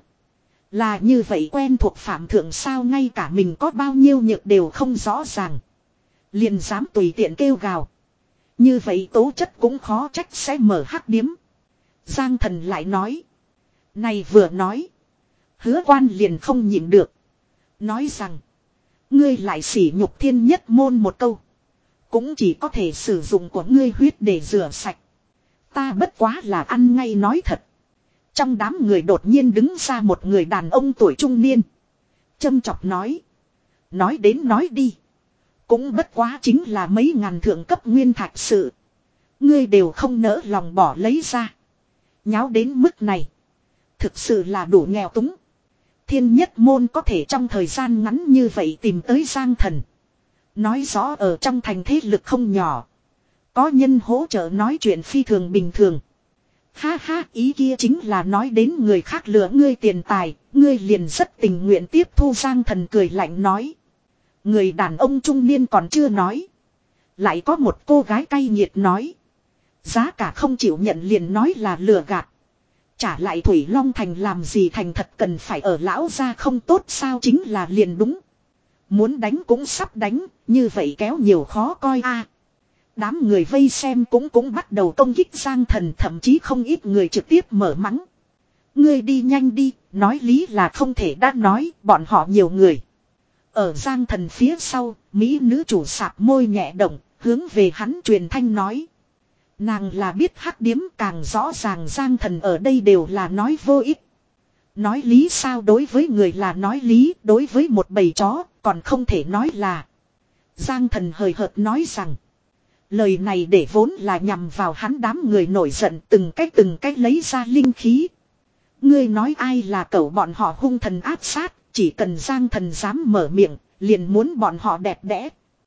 là như vậy quen thuộc phạm thượng sao. Ngay cả mình có bao nhiêu nhược đều không rõ ràng. Liền dám tùy tiện kêu gào. Như vậy tố chất cũng khó trách sẽ mở hắc điếm. Giang Thần lại nói. Này vừa nói. Hứa quan liền không nhịn được. Nói rằng. Ngươi lại sỉ nhục Thiên Nhất môn một câu. Cũng chỉ có thể sử dụng của ngươi huyết để rửa sạch. Ta bất quá là ăn ngay nói thật. Trong đám người đột nhiên đứng ra một người đàn ông tuổi trung niên. Châm chọc nói. Nói đến nói đi. Cũng bất quá chính là mấy ngàn thượng cấp nguyên thạch sự. Ngươi đều không nỡ lòng bỏ lấy ra. Nháo đến mức này. Thực sự là đủ nghèo túng. Thiên Nhất môn có thể trong thời gian ngắn như vậy tìm tới Giang Thần. Nói rõ ở trong thành thế lực không nhỏ. Có nhân hỗ trợ nói chuyện phi thường bình thường. Ha ha, ý kia chính là nói đến người khác lừa ngươi tiền tài, ngươi liền rất tình nguyện tiếp thu. Giang Thần cười lạnh nói. Người đàn ông trung niên còn chưa nói. Lại có một cô gái cay nghiệt nói. Giá cả không chịu nhận liền nói là lừa gạt. Trả lại Thủy Long Thành làm gì thành thật cần phải ở lão gia không tốt sao. Chính là liền đúng. Muốn đánh cũng sắp đánh, như vậy kéo nhiều khó coi a. Đám người vây xem cũng cũng bắt đầu công kích Giang Thần, thậm chí không ít người trực tiếp mở mắng. Ngươi đi nhanh đi, nói lý là không thể đã nói, bọn họ nhiều người. Ở Giang Thần phía sau, mỹ nữ chủ sạp môi nhẹ động, hướng về hắn truyền thanh nói. Nàng là biết hắc điếm, càng rõ ràng Giang Thần ở đây đều là nói vô ích. Nói lý sao, đối với người là nói lý, đối với một bầy chó còn không thể nói là. Giang Thần hời hợt nói rằng. Lời này để vốn là nhằm vào hắn đám người nổi giận từng cách từng cách lấy ra linh khí. Ngươi nói ai là cẩu, bọn họ hung thần áp sát, Chỉ cần Giang Thần dám mở miệng, liền muốn bọn họ đẹp đẽ.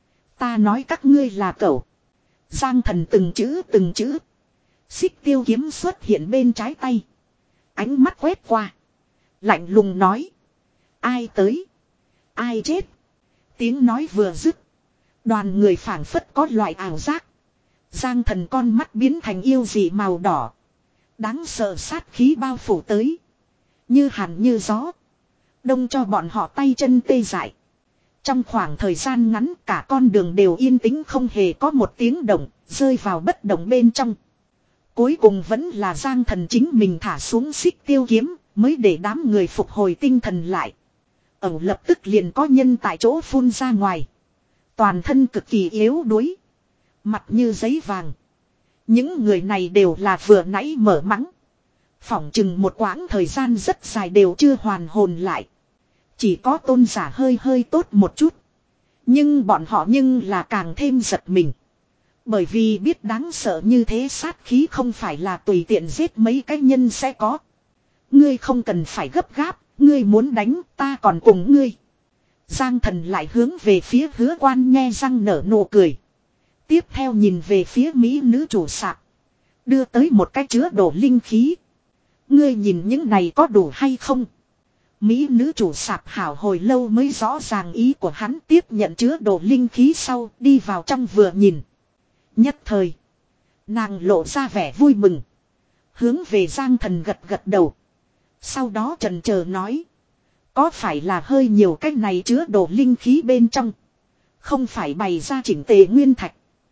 Ta nói các ngươi là cẩu. Giang Thần từng chữ từng chữ. Xích tiêu kiếm xuất hiện bên trái tay. Ánh mắt quét qua. Lạnh lùng nói. Ai tới? Ai chết? Tiếng nói vừa dứt. Đoàn người phảng phất có loại ảo giác. Giang Thần con mắt biến thành yêu dị màu đỏ. Đáng sợ sát khí bao phủ tới. Như hàn như gió. Đông cho bọn họ tay chân tê dại. Trong khoảng thời gian ngắn cả con đường đều yên tĩnh không hề có một tiếng động, rơi vào bất động bên trong. Cuối cùng vẫn là Giang Thần chính mình thả xuống xích tiêu kiếm, mới để đám người phục hồi tinh thần lại. Ẩu lập tức liền có nhân tại chỗ phun ra ngoài. Toàn thân cực kỳ yếu đuối. Mặt như giấy vàng. Những người này đều là vừa nãy mở mắng. Phỏng chừng một quãng thời gian rất dài đều chưa hoàn hồn lại. Chỉ có tôn giả hơi hơi tốt một chút. Nhưng bọn họ nhưng là càng thêm giật mình. Bởi vì biết đáng sợ như thế sát khí không phải là tùy tiện giết mấy cái nhân sẽ có. Ngươi không cần phải gấp gáp, ngươi muốn đánh ta còn cùng ngươi. Giang Thần lại hướng về phía Hứa Quan nhe răng nở nụ cười. Tiếp theo nhìn về phía mỹ nữ chủ sạp. Đưa tới một cái chứa đổ linh khí. Ngươi nhìn những này có đủ hay không? Mỹ nữ chủ sạp hảo hồi lâu mới rõ ràng ý của hắn, tiếp nhận chứa đồ linh khí sau đi vào trong vừa nhìn. Nhất thời. Nàng lộ ra vẻ vui mừng. Hướng về Giang Thần gật gật đầu. Sau đó trần chờ nói. Có phải là hơi nhiều cái này chứa đồ linh khí bên trong. Không phải bày ra chỉnh tề nguyên thạch.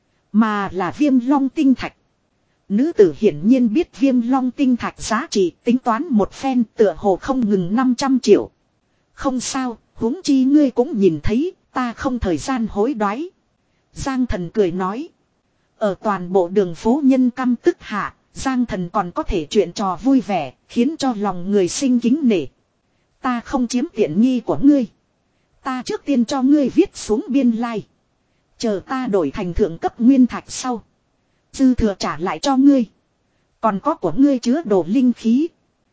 Mà là viêm long tinh thạch. Nữ tử hiển nhiên biết viêm long tinh thạch giá trị, tính toán một phen tựa hồ không ngừng năm trăm triệu. Không sao, huống chi ngươi cũng nhìn thấy, ta không thời gian hối đoái. Giang Thần cười nói. Ở toàn bộ đường phố nhân căm tức hạ, Giang Thần còn có thể chuyện trò vui vẻ, khiến cho lòng người sinh kính nể. Ta không chiếm tiện nghi của ngươi. Ta trước tiên cho ngươi viết xuống biên lai. Like. Chờ ta đổi thành thượng cấp nguyên thạch sau. Dư thừa trả lại cho ngươi. Còn có của ngươi chứa đồ linh khí.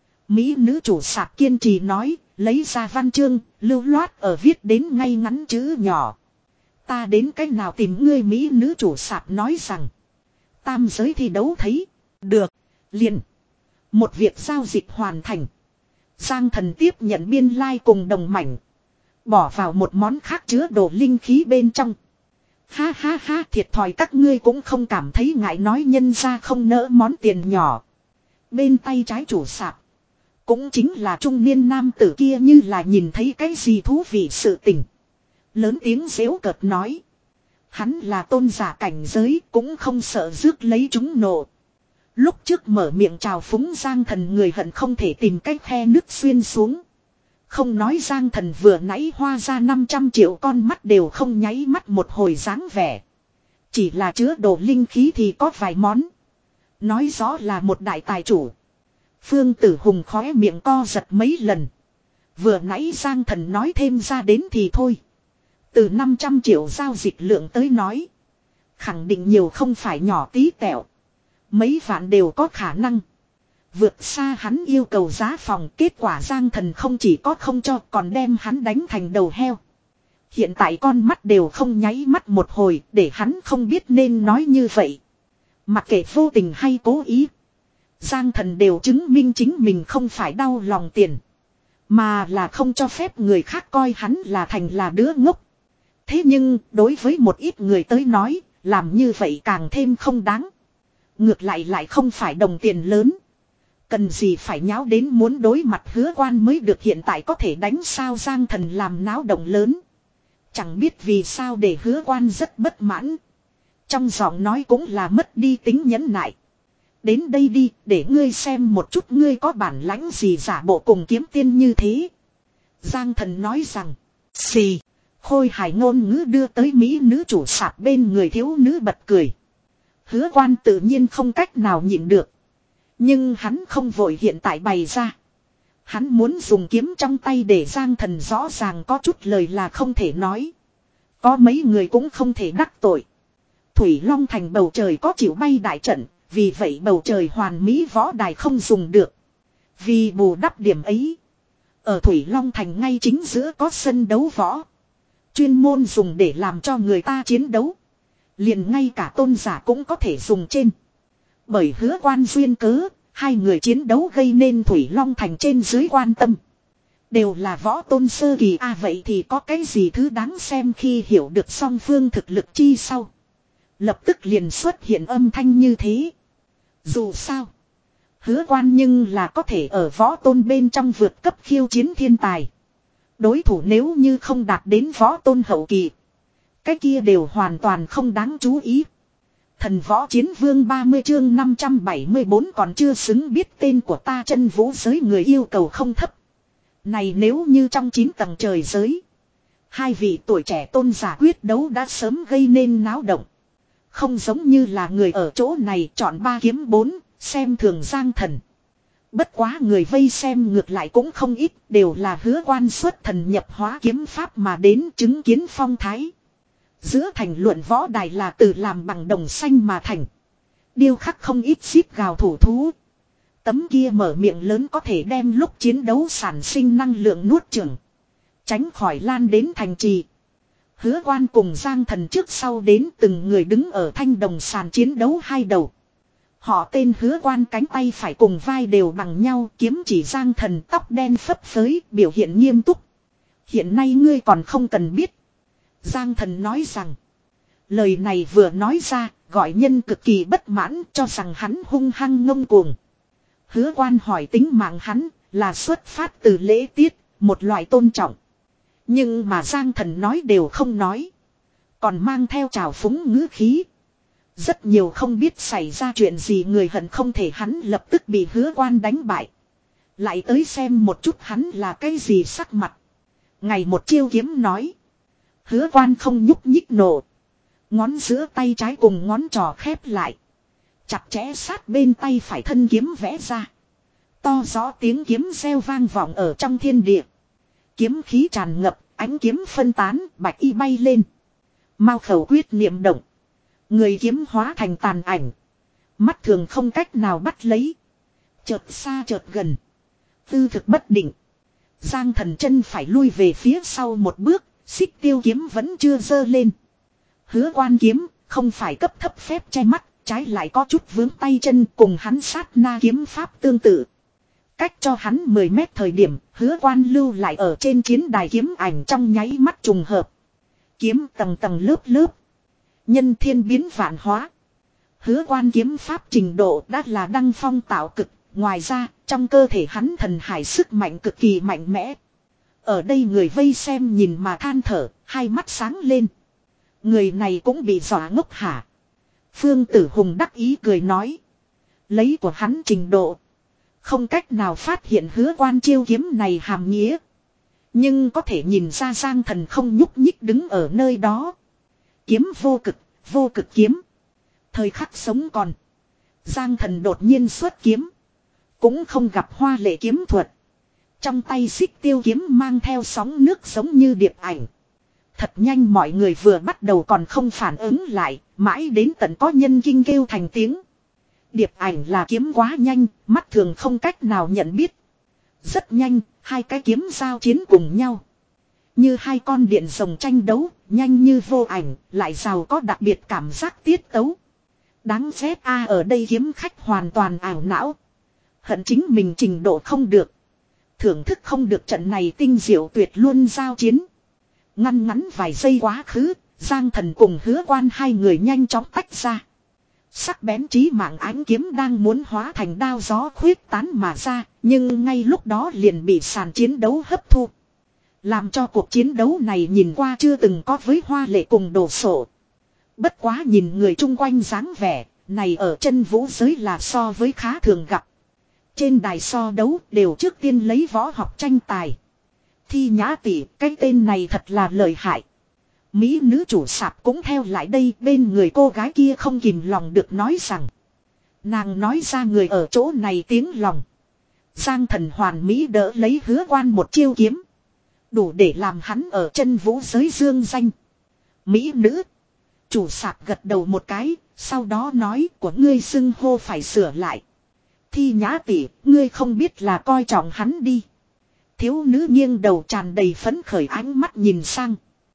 Mỹ nữ chủ sạp kiên trì nói, lấy ra văn chương, lưu loát ở viết đến ngay ngắn chữ nhỏ. Ta đến cách nào tìm ngươi? Mỹ nữ chủ sạp nói rằng. Tam giới thi đấu thấy. Được. Liền. Một việc giao dịch hoàn thành. Giang Thần tiếp nhận biên lai like cùng đồng mảnh. Bỏ vào một món khác chứa đồ linh khí bên trong. Ha ha ha, thiệt thòi các ngươi cũng không cảm thấy ngại nói nhân ra không nỡ món tiền nhỏ. Bên tay trái chủ sạp. Cũng chính là trung niên nam tử kia như là nhìn thấy cái gì thú vị sự tình. Lớn tiếng giễu cợt nói. Hắn là tôn giả cảnh giới cũng không sợ rước lấy chúng nộ. Lúc trước mở miệng chào phúng Giang Thần người hận không thể tìm cách khe nứt xuyên xuống. Không nói Giang Thần vừa nãy hoa ra năm trăm triệu con mắt đều không nháy mắt một hồi dáng vẻ. Chỉ là chứa đồ linh khí thì có vài món. Nói rõ là một đại tài chủ. Phương Tử Hùng khóe miệng co giật mấy lần. Vừa nãy Giang Thần nói thêm ra đến thì thôi. Từ năm trăm triệu giao dịch lượng tới nói. Khẳng định nhiều không phải nhỏ tí tẹo. Mấy vạn đều có khả năng. Vượt xa hắn yêu cầu giá phòng, kết quả Giang Thần không chỉ có không cho còn đem hắn đánh thành đầu heo. Hiện tại con mắt đều không nháy mắt một hồi để hắn không biết nên nói như vậy. Mặc kệ vô tình hay cố ý. Giang Thần đều chứng minh chính mình không phải đau lòng tiền. Mà là không cho phép người khác coi hắn là thành là đứa ngốc. Thế nhưng đối với một ít người tới nói, làm như vậy càng thêm không đáng. Ngược lại lại không phải đồng tiền lớn. Cần gì phải nháo đến muốn đối mặt Hứa Quan mới được, hiện tại có thể đánh sao? Giang Thần làm náo động lớn. Chẳng biết vì sao để Hứa Quan rất bất mãn. Trong giọng nói cũng là mất đi tính nhẫn nại. Đến đây đi, để ngươi xem một chút ngươi có bản lãnh gì giả bộ cùng kiếm tiên như thế. Giang Thần nói rằng, xì, khôi hài ngôn ngữ đưa tới mỹ nữ chủ sạp bên người thiếu nữ bật cười. Hứa Quan tự nhiên không cách nào nhịn được. Nhưng hắn không vội hiện tại bày ra. Hắn muốn dùng kiếm trong tay để Giang Thần rõ ràng có chút lời là không thể nói. Có mấy người cũng không thể đắc tội. Thủy Long Thành bầu trời có chịu bay đại trận, vì vậy bầu trời hoàn mỹ võ đài không dùng được. Vì bù đắp điểm ấy, Ở Thủy Long Thành ngay chính giữa có sân đấu võ. Chuyên môn dùng để làm cho người ta chiến đấu. Liền ngay cả tôn giả cũng có thể dùng trên. Bởi Hứa Quan duyên cớ, hai người chiến đấu gây nên Thủy Long Thành trên dưới quan tâm. Đều là võ tôn sơ kỳ à, vậy thì có cái gì thứ đáng xem khi hiểu được song phương thực lực chi sau. Lập tức liền xuất hiện âm thanh như thế. Dù sao. Hứa Quan nhưng là có thể ở võ tôn bên trong vượt cấp khiêu chiến thiên tài. Đối thủ nếu như không đạt đến võ tôn hậu kỳ. Cái kia đều hoàn toàn không đáng chú ý. Thần võ chiến vương ba mươi chương năm trăm bảy mươi bốn còn chưa xứng biết tên của ta, chân vũ giới người yêu cầu không thấp. Này nếu như trong chín tầng trời giới. Hai vị tuổi trẻ tôn giả quyết đấu đã sớm gây nên náo động. Không giống như là người ở chỗ này chọn ba kiếm bốn, xem thường Giang Thần. Bất quá người vây xem ngược lại cũng không ít, đều là Hứa Quan xuất thần nhập hóa kiếm pháp mà đến chứng kiến phong thái. Giữa thành luận võ đài là từ làm bằng đồng xanh mà thành. Điêu khắc không ít xíp gào thủ thú. Tấm kia mở miệng lớn có thể đem lúc chiến đấu sản sinh năng lượng nuốt chửng. Tránh khỏi lan đến thành trì. Hứa Quan cùng Giang Thần trước sau đến từng người đứng ở thanh đồng sàn chiến đấu hai đầu. Họ tên Hứa Quan cánh tay phải cùng vai đều bằng nhau, kiếm chỉ Giang Thần tóc đen phấp phới, biểu hiện nghiêm túc. Hiện nay ngươi còn không cần biết. Giang Thần nói rằng. Lời này vừa nói ra, gọi nhân cực kỳ bất mãn, cho rằng hắn hung hăng ngông cuồng. Hứa Quan hỏi tính mạng hắn là xuất phát từ lễ tiết, một loại tôn trọng. Nhưng mà Giang Thần nói đều không nói. Còn mang theo trào phúng ngữ khí. Rất nhiều không biết xảy ra chuyện gì người hận không thể hắn lập tức bị Hứa Quan đánh bại. Lại tới xem một chút hắn là cái gì sắc mặt. Ngày một chiêu kiếm nói. Hứa Quan không nhúc nhích nổ. Ngón giữa tay trái cùng ngón trỏ khép lại. Chặt chẽ sát bên tay phải thân kiếm vẽ ra. To rõ tiếng kiếm reo vang vọng ở trong thiên địa. Kiếm khí tràn ngập, ánh kiếm phân tán, bạch y bay lên. Mao khẩu quyết niệm động. Người kiếm hóa thành tàn ảnh. Mắt thường không cách nào bắt lấy. Chợt xa chợt gần. Tư thực bất định. Giang Thần chân phải lui về phía sau một bước. Xích tiêu kiếm vẫn chưa giơ lên. Hứa Quan kiếm không phải cấp thấp phép che mắt. Trái lại có chút vướng tay chân cùng hắn sát na kiếm pháp tương tự. Cách cho hắn mười mét thời điểm, Hứa Quan lưu lại ở trên chiến đài kiếm ảnh trong nháy mắt trùng hợp. Kiếm tầng tầng lớp lớp. Nhân thiên biến vạn hóa. Hứa Quan kiếm pháp trình độ đã là đăng phong tạo cực. Ngoài ra, trong cơ thể hắn thần hải sức mạnh cực kỳ mạnh mẽ. Ở đây người vây xem nhìn mà than thở, hai mắt sáng lên. Người này cũng bị dọa ngốc hả? Phương Tử Hùng đắc ý cười nói. Lấy của hắn trình độ. Không cách nào phát hiện Hứa Quan chiêu kiếm này hàm nghĩa. Nhưng có thể nhìn ra Giang Thần không nhúc nhích đứng ở nơi đó. Kiếm vô cực, vô cực kiếm. Thời khắc sống còn. Giang Thần đột nhiên xuất kiếm. Cũng không gặp hoa lệ kiếm thuật. Trong tay xích tiêu kiếm mang theo sóng nước giống như điệp ảnh. Thật nhanh mọi người vừa bắt đầu còn không phản ứng lại, mãi đến tận có nhân kinh kêu thành tiếng. Điệp ảnh là kiếm quá nhanh, mắt thường không cách nào nhận biết. Rất nhanh, hai cái kiếm giao chiến cùng nhau. Như hai con điện rồng tranh đấu, nhanh như vô ảnh, lại giàu có đặc biệt cảm giác tiết tấu. Đáng ghét a, ở đây kiếm khách hoàn toàn ảo não. Hận chính mình trình độ không được. Thưởng thức không được trận này tinh diệu tuyệt luôn giao chiến. Ngăn ngắn vài giây quá khứ, Giang Thần cùng Hứa Quan hai người nhanh chóng tách ra. Sắc bén chí mạng ánh kiếm đang muốn hóa thành đao gió khuyết tán mà ra, nhưng ngay lúc đó liền bị sàn chiến đấu hấp thu. Làm cho cuộc chiến đấu này nhìn qua chưa từng có với hoa lệ cùng đồ sộ. Bất quá nhìn người chung quanh dáng vẻ, này ở chân vũ giới là so với khá thường gặp. Trên đài so đấu đều trước tiên lấy võ học tranh tài. Thi Nhã tỷ, cái tên này thật là lợi hại. Mỹ nữ chủ sạp cũng theo lại đây, bên người cô gái kia không kìm lòng được nói rằng. Nàng nói ra người ở chỗ này tiếng lòng. Giang Thần hoàn mỹ đỡ lấy Hứa Quan một chiêu kiếm. Đủ để làm hắn ở chân vũ giới dương danh. Mỹ nữ. Chủ sạp gật đầu một cái, sau đó nói của ngươi xưng hô phải sửa lại. Thi Nhã tỷ, ngươi không biết là coi trọng hắn đi. Thiếu nữ nghiêng đầu tràn đầy phấn khởi ánh mắt nhìn sang.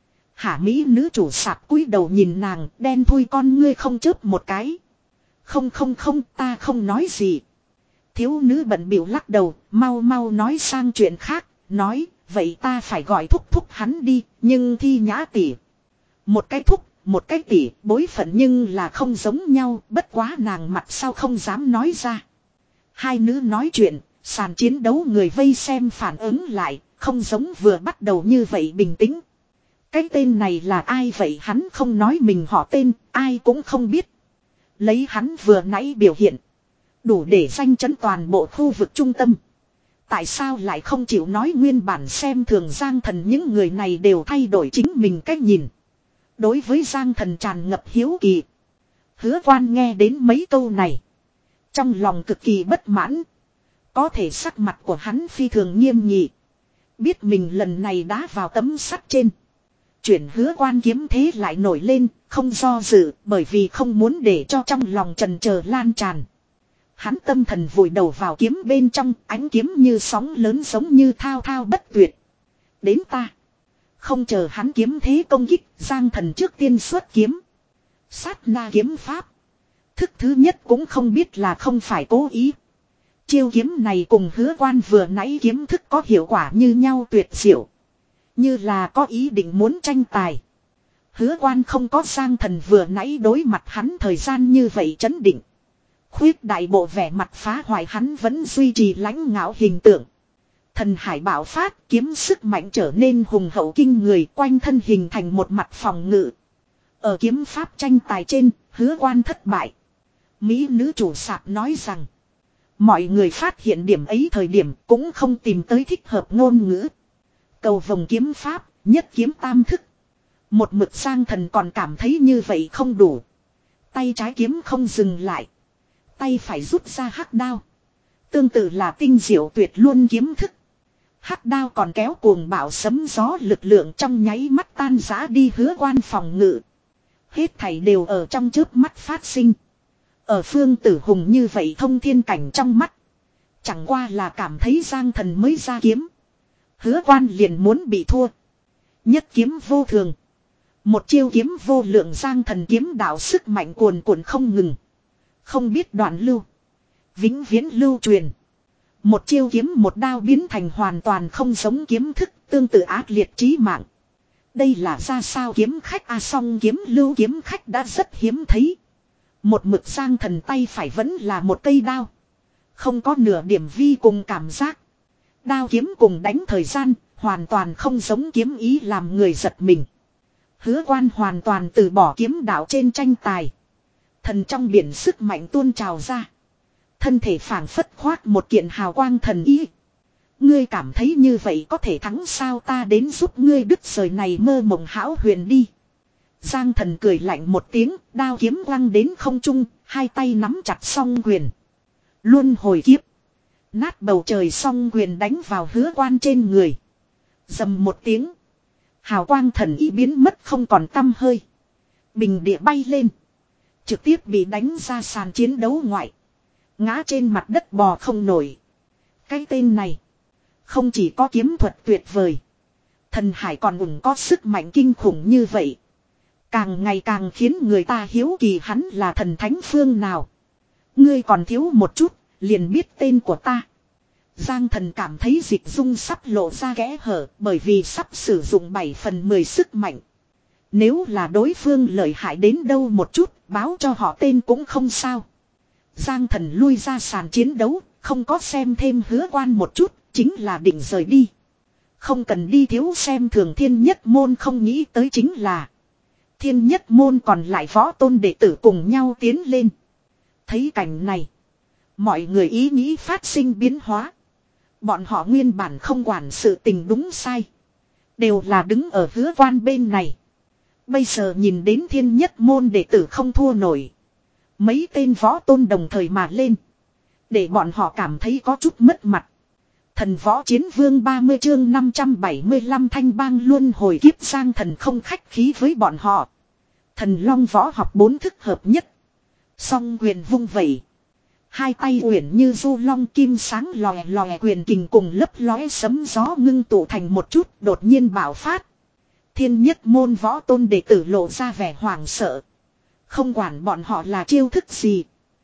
Hả Mỹ nữ chủ sạp cúi đầu nhìn nàng, đen thui con ngươi không chớp một cái. Không không không, ta không nói gì. Thiếu nữ bận bịu lắc đầu, mau mau nói sang chuyện khác, nói, vậy ta phải gọi thúc thúc hắn đi, nhưng Thi Nhã tỷ. Một cái thúc, một cái tỷ, bối phận nhưng là không giống nhau, bất quá nàng mặt sao không dám nói ra. Hai nữ nói chuyện, sàn chiến đấu người vây xem phản ứng lại, không giống vừa bắt đầu như vậy bình tĩnh. Cái tên này là ai vậy, hắn không nói mình họ tên, ai cũng không biết. Lấy hắn vừa nãy biểu hiện, đủ để danh chấn toàn bộ khu vực trung tâm. Tại sao lại không chịu nói nguyên bản xem thường Giang Thần, những người này đều thay đổi chính mình cách nhìn. Đối với Giang Thần tràn ngập hiếu kỳ. Hứa Quan nghe đến mấy câu này, trong lòng cực kỳ bất mãn. Có thể sắc mặt của hắn phi thường nghiêm nghị. Biết mình lần này đá vào tấm sắt trên. Chuyển Hứa Quan kiếm thế lại nổi lên, không do dự, bởi vì không muốn để cho trong lòng trần chờ lan tràn. Hắn tâm thần vùi đầu vào kiếm bên trong, ánh kiếm như sóng lớn giống như thao thao bất tuyệt. Đến ta. Không chờ hắn kiếm thế công kích, Giang Thần trước tiên xuất kiếm. Sát na kiếm pháp. Thức thứ nhất cũng không biết là không phải cố ý. Chiêu kiếm này cùng Hứa Quan vừa nãy kiếm thức có hiệu quả như nhau tuyệt diệu. Như là có ý định muốn tranh tài. Hứa Quan không có Giang Thần vừa nãy đối mặt hắn thời gian như vậy chấn định. Khuyết đại bộ vẻ mặt phá hoại, hắn vẫn duy trì lãnh ngạo hình tượng. Thần hải bạo phát, kiếm sức mạnh trở nên hùng hậu kinh người, quanh thân hình thành một mặt phòng ngự. Ở kiếm pháp tranh tài trên, Hứa Quan thất bại. Mỹ nữ chủ sạp nói rằng, mọi người phát hiện điểm ấy thời điểm cũng không tìm tới thích hợp ngôn ngữ. Cầu vồng kiếm pháp, nhất kiếm tam thức. Một mực Giang Thần còn cảm thấy như vậy không đủ. Tay trái kiếm không dừng lại. Tay phải rút ra hắc đao. Tương tự là tinh diệu tuyệt luôn kiếm thức. Hắc đao còn kéo cuồng bạo sấm gió, lực lượng trong nháy mắt tan rã đi Hứa Quan phòng ngự. Hết thảy đều ở trong chớp mắt phát sinh. Ở Phương Tử Hùng như vậy thông thiên cảnh trong mắt. Chẳng qua là cảm thấy Giang Thần mới ra kiếm. Hứa Quan liền muốn bị thua. Nhất kiếm vô thường. Một chiêu kiếm vô lượng, Giang Thần kiếm đạo sức mạnh cuồn cuộn không ngừng. Không biết đoạn lưu. Vĩnh viễn lưu truyền. Một chiêu kiếm một đao biến thành hoàn toàn không giống kiếm thức, tương tự ác liệt chí mạng. Đây là ra sao kiếm khách a, à, song kiếm lưu kiếm khách đã rất hiếm thấy. Một mực Giang Thần tay phải vẫn là một cây đao. Không có nửa điểm vi cùng cảm giác. Đao kiếm cùng đánh thời gian, hoàn toàn không giống kiếm ý, làm người giật mình. Hứa Quan hoàn toàn từ bỏ kiếm đạo trên tranh tài. Thần trong biển sức mạnh tuôn trào ra. Thân thể phảng phất khoác một kiện hào quang thần ý. Ngươi cảm thấy như vậy có thể thắng sao, ta đến giúp ngươi đứt rời này mơ mộng hão huyền đi. Giang Thần cười lạnh một tiếng, đao kiếm quăng đến không trung, hai tay nắm chặt song quyền. Luân hồi kiếp. Nát bầu trời song quyền đánh vào Hứa Quan trên người. Dầm một tiếng. Hào quang thần ý biến mất không còn tăm hơi. Bình địa bay lên. Trực tiếp bị đánh ra sàn chiến đấu ngoại. Ngã trên mặt đất bò không nổi. Cái tên này. Không chỉ có kiếm thuật tuyệt vời. Thần hải còn ủng có sức mạnh kinh khủng như vậy. Càng ngày càng khiến người ta hiếu kỳ hắn là thần thánh phương nào. Ngươi còn thiếu một chút, liền biết tên của ta. Giang Thần cảm thấy dịch dung sắp lộ ra kẽ hở, bởi vì sắp sử dụng bảy phần mười sức mạnh. Nếu là đối phương lợi hại đến đâu một chút, báo cho họ tên cũng không sao. Giang Thần lui ra sàn chiến đấu, không có xem thêm Hứa Quan một chút, chính là định rời đi. Không cần đi thiếu xem thường Thiên Nhất Môn, không nghĩ tới chính là Thiên Nhất Môn còn lại võ tôn đệ tử cùng nhau tiến lên. Thấy cảnh này, mọi người ý nghĩ phát sinh biến hóa. Bọn họ nguyên bản không quản sự tình đúng sai, đều là đứng ở Hứa Quan bên này. Bây giờ nhìn đến Thiên Nhất Môn đệ tử không thua nổi, mấy tên võ tôn đồng thời mà lên, để bọn họ cảm thấy có chút mất mặt. Thần Võ Chiến Vương ba mươi chương năm trăm bảy mươi lăm thanh bang luân hồi kiếp. Giang Thần không khách khí với bọn họ. Thần Long võ học bốn thức hợp nhất. Song quyền vung vẩy. Hai tay uyển như du long kim sáng lòe lòe quyền kình cùng lấp lóe sấm gió ngưng tụ thành một chút đột nhiên bạo phát. Thiên nhất môn võ tôn đệ tử lộ ra vẻ hoảng sợ. Không quản bọn họ là chiêu thức gì.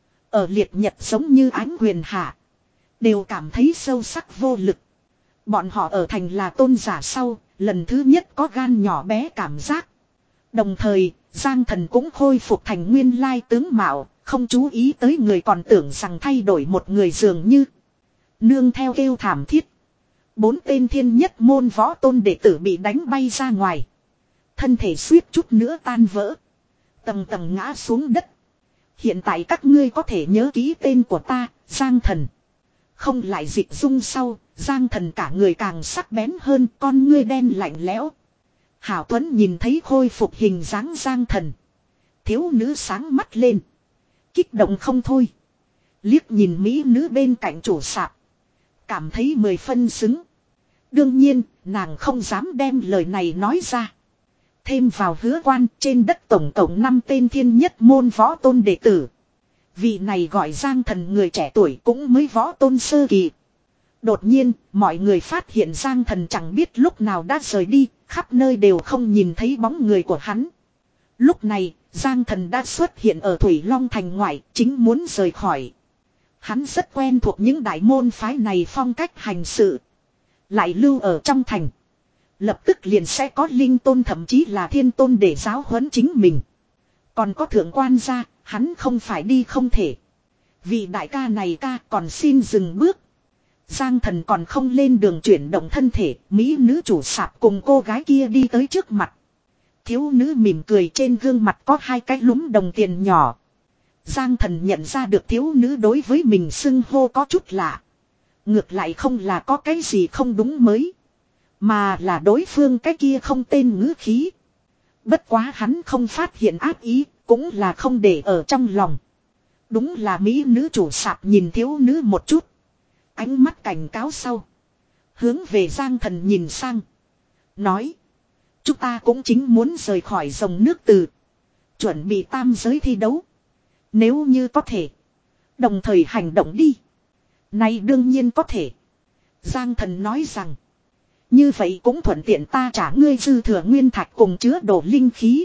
Ở liệt nhật giống như ánh quyền hạ. Đều cảm thấy sâu sắc vô lực. Bọn họ ở thành là tôn giả sau, lần thứ nhất có gan nhỏ bé cảm giác. Đồng thời, Giang Thần cũng khôi phục thành nguyên lai tướng mạo, không chú ý tới người còn tưởng rằng thay đổi một người dường như. Nương theo kêu thảm thiết. Bốn tên thiên nhất môn võ tôn đệ tử bị đánh bay ra ngoài. Thân thể suýt chút nữa tan vỡ. Tầng tầng ngã xuống đất. Hiện tại các ngươi có thể nhớ kỹ tên của ta, Giang Thần. Không lại dịch dung sau, Giang Thần cả người càng sắc bén hơn, con ngươi đen lạnh lẽo. Hảo Tuấn nhìn thấy khôi phục hình dáng Giang Thần. Thiếu nữ sáng mắt lên. Kích động không thôi. Liếc nhìn mỹ nữ bên cạnh chủ sạp. Cảm thấy mười phân xứng. Đương nhiên, nàng không dám đem lời này nói ra. Thêm vào hứa quan trên đất tổng cộng năm tên thiên nhất môn võ tôn đệ tử. Vị này gọi Giang Thần người trẻ tuổi cũng mới võ tôn sơ kỳ. Đột nhiên, mọi người phát hiện Giang Thần chẳng biết lúc nào đã rời đi, khắp nơi đều không nhìn thấy bóng người của hắn. Lúc này, Giang Thần đã xuất hiện ở Thủy Long Thành ngoại, chính muốn rời khỏi. Hắn rất quen thuộc những đại môn phái này phong cách hành sự. Lại lưu ở trong thành. Lập tức liền sẽ có linh tôn thậm chí là thiên tôn để giáo huấn chính mình. Còn có thượng quan gia, hắn không phải đi không thể. Vị đại ca này ca còn xin dừng bước. Giang Thần còn không lên đường chuyển động thân thể, mỹ nữ chủ sạp cùng cô gái kia đi tới trước mặt. Thiếu nữ mỉm cười trên gương mặt có hai cái lúm đồng tiền nhỏ. Giang Thần nhận ra được thiếu nữ đối với mình xưng hô có chút lạ. Ngược lại không là có cái gì không đúng mới. Mà là đối phương cái kia không tên ngữ khí. Bất quá hắn không phát hiện ác ý, cũng là không để ở trong lòng. Đúng là mỹ nữ chủ sạp nhìn thiếu nữ một chút. Ánh mắt cảnh cáo sau. Hướng về Giang Thần nhìn sang. Nói. Chúng ta cũng chính muốn rời khỏi dòng nước từ. Chuẩn bị tam giới thi đấu. Nếu như có thể. Đồng thời hành động đi. Này đương nhiên có thể. Giang Thần nói rằng. Như vậy cũng thuận tiện ta trả ngươi dư thừa nguyên thạch cùng chứa đồ linh khí.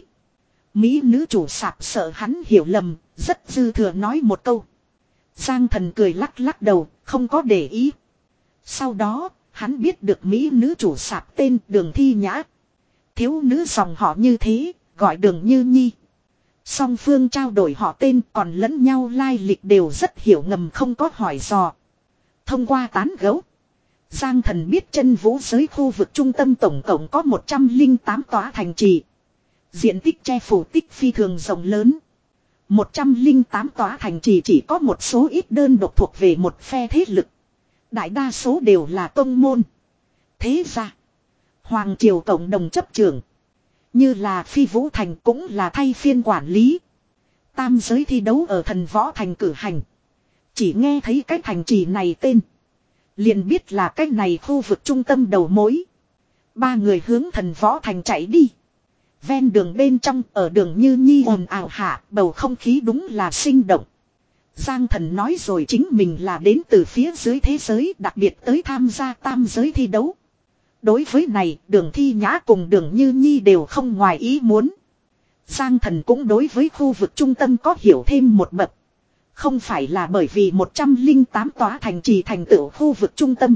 Mỹ nữ chủ sạp sợ hắn hiểu lầm. Rất dư thừa nói một câu. Giang Thần cười lắc lắc đầu. Không có để ý. Sau đó hắn biết được mỹ nữ chủ sạp tên Đường Thi Nhã. Thiếu nữ dòng họ như thế. Gọi Đường Như Nhi. Song phương trao đổi họ tên còn lẫn nhau lai lịch đều rất hiểu ngầm không có hỏi dò. Thông qua tán gẫu. Giang Thần biết chân vũ giới khu vực trung tâm tổng cộng có một trăm lẻ tám tòa thành trì. Diện tích che phủ tích phi thường rộng lớn. một trăm lẻ tám tòa thành trì chỉ có một số ít đơn độc thuộc về một phe thế lực. Đại đa số đều là tông môn. Thế ra. Hoàng triều cộng đồng chấp trưởng. Như là Phi Vũ Thành cũng là thay phiên quản lý. Tam giới thi đấu ở Thần Võ Thành cử hành. Chỉ nghe thấy cái thành trì này tên. Liền biết là cái này khu vực trung tâm đầu mối. Ba người hướng Thần Võ Thành chạy đi. Ven đường bên trong ở đường Như Nhi ồn ào hạ bầu không khí đúng là sinh động. Giang Thần nói rồi chính mình là đến từ phía dưới thế giới đặc biệt tới tham gia tam giới thi đấu. Đối với này Đường Thi Nhã cùng Đường Như Nhi đều không ngoài ý muốn. Giang Thần cũng đối với khu vực trung tâm có hiểu thêm một bậc. Không phải là bởi vì một trăm lẻ tám tòa thành trì thành tựu khu vực trung tâm.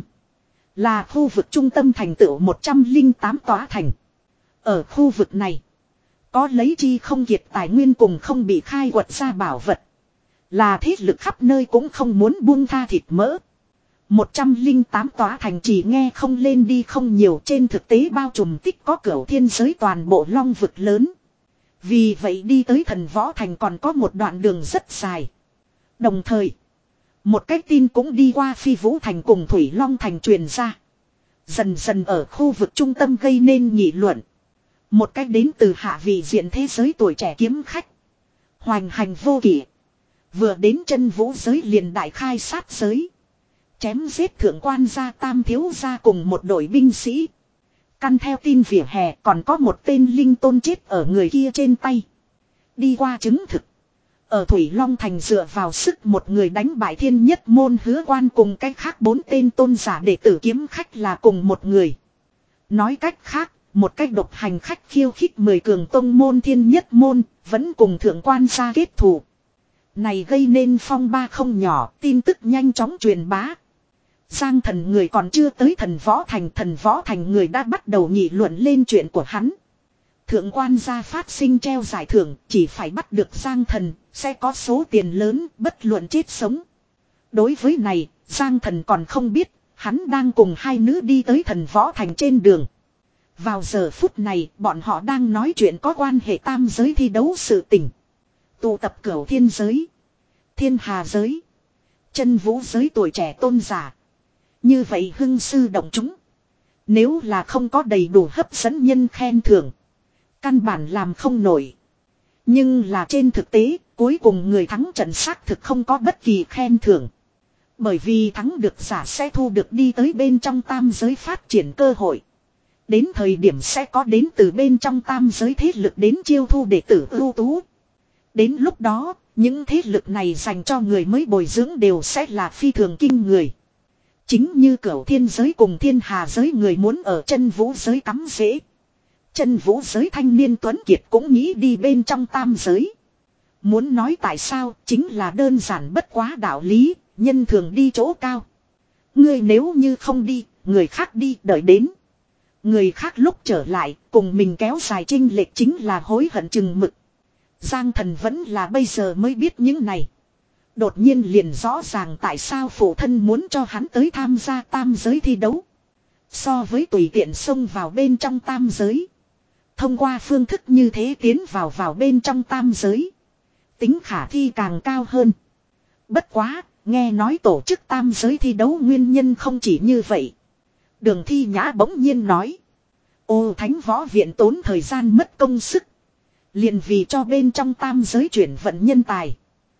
Là khu vực trung tâm thành tựu một trăm lẻ tám tòa thành. Ở khu vực này. Có lấy chi không kiệt tài nguyên cùng không bị khai quật ra bảo vật. Là thế lực khắp nơi cũng không muốn buông tha thịt mỡ. một trăm lẻ tám tòa thành trì nghe không lên đi không nhiều trên thực tế bao trùm tích có cửu thiên giới toàn bộ long vực lớn. Vì vậy đi tới Thần Võ Thành còn có một đoạn đường rất dài. Đồng thời, một cái tin cũng đi qua Phi Vũ Thành cùng Thủy Long Thành truyền ra. Dần dần ở khu vực trung tâm gây nên nghị luận. Một cách đến từ hạ vị diện thế giới tuổi trẻ kiếm khách. Hoành hành vô kỷ. Vừa đến chân vũ giới liền đại khai sát giới. Chém giết thượng quan gia tam thiếu gia cùng một đội binh sĩ. Căn theo tin vỉa hè còn có một tên linh tôn chết ở người kia trên tay. Đi qua chứng thực. Ở Thủy Long Thành dựa vào sức một người đánh bại thiên nhất môn Hứa Quan cùng cách khác bốn tên tôn giả đệ tử kiếm khách là cùng một người. Nói cách khác, một cách độc hành khách khiêu khích mười cường tông môn thiên nhất môn, vẫn cùng thượng quan gia kết thù. Này gây nên phong ba không nhỏ, tin tức nhanh chóng truyền bá. Giang Thần người còn chưa tới Thần Võ Thành, Thần Võ Thành người đã bắt đầu nghị luận lên chuyện của hắn. Thượng quan gia phát sinh treo giải thưởng, chỉ phải bắt được Giang Thần, sẽ có số tiền lớn, bất luận chết sống. Đối với này, Giang Thần còn không biết, hắn đang cùng hai nữ đi tới Thần Võ Thành trên đường. Vào giờ phút này, bọn họ đang nói chuyện có quan hệ tam giới thi đấu sự tình. Tụ tập cửu thiên giới, thiên hà giới, chân vũ giới tuổi trẻ tôn giả. Như vậy hưng sư động chúng. Nếu là không có đầy đủ hấp dẫn nhân khen thưởng, căn bản làm không nổi. Nhưng là trên thực tế, cuối cùng người thắng trận xác thực không có bất kỳ khen thưởng. Bởi vì thắng được giả sẽ thu được đi tới bên trong tam giới phát triển cơ hội. Đến thời điểm sẽ có đến từ bên trong tam giới thế lực đến chiêu thu đệ tử ưu tú. Đến lúc đó, những thế lực này dành cho người mới bồi dưỡng đều sẽ là phi thường kinh người. Chính như cửu thiên giới cùng thiên hà giới người muốn ở chân vũ giới cắm rễ. Chân vũ giới thanh niên tuấn kiệt cũng nghĩ đi bên trong tam giới. Muốn nói tại sao chính là đơn giản bất quá đạo lý, nhân thường đi chỗ cao. Ngươi nếu như không đi, người khác đi đợi đến. Người khác lúc trở lại, cùng mình kéo dài chênh lệch chính là hối hận chừng mực. Giang Thần vẫn là bây giờ mới biết những này. Đột nhiên liền rõ ràng tại sao phụ thân muốn cho hắn tới tham gia tam giới thi đấu. So với tùy tiện xông vào bên trong tam giới. Thông qua phương thức như thế tiến vào vào bên trong tam giới. Tính khả thi càng cao hơn. Bất quá, nghe nói tổ chức tam giới thi đấu nguyên nhân không chỉ như vậy. Đường Thi Nhã bỗng nhiên nói. Ô Thánh Võ Viện tốn thời gian mất công sức. Liền vì cho bên trong tam giới chuyển vận nhân tài.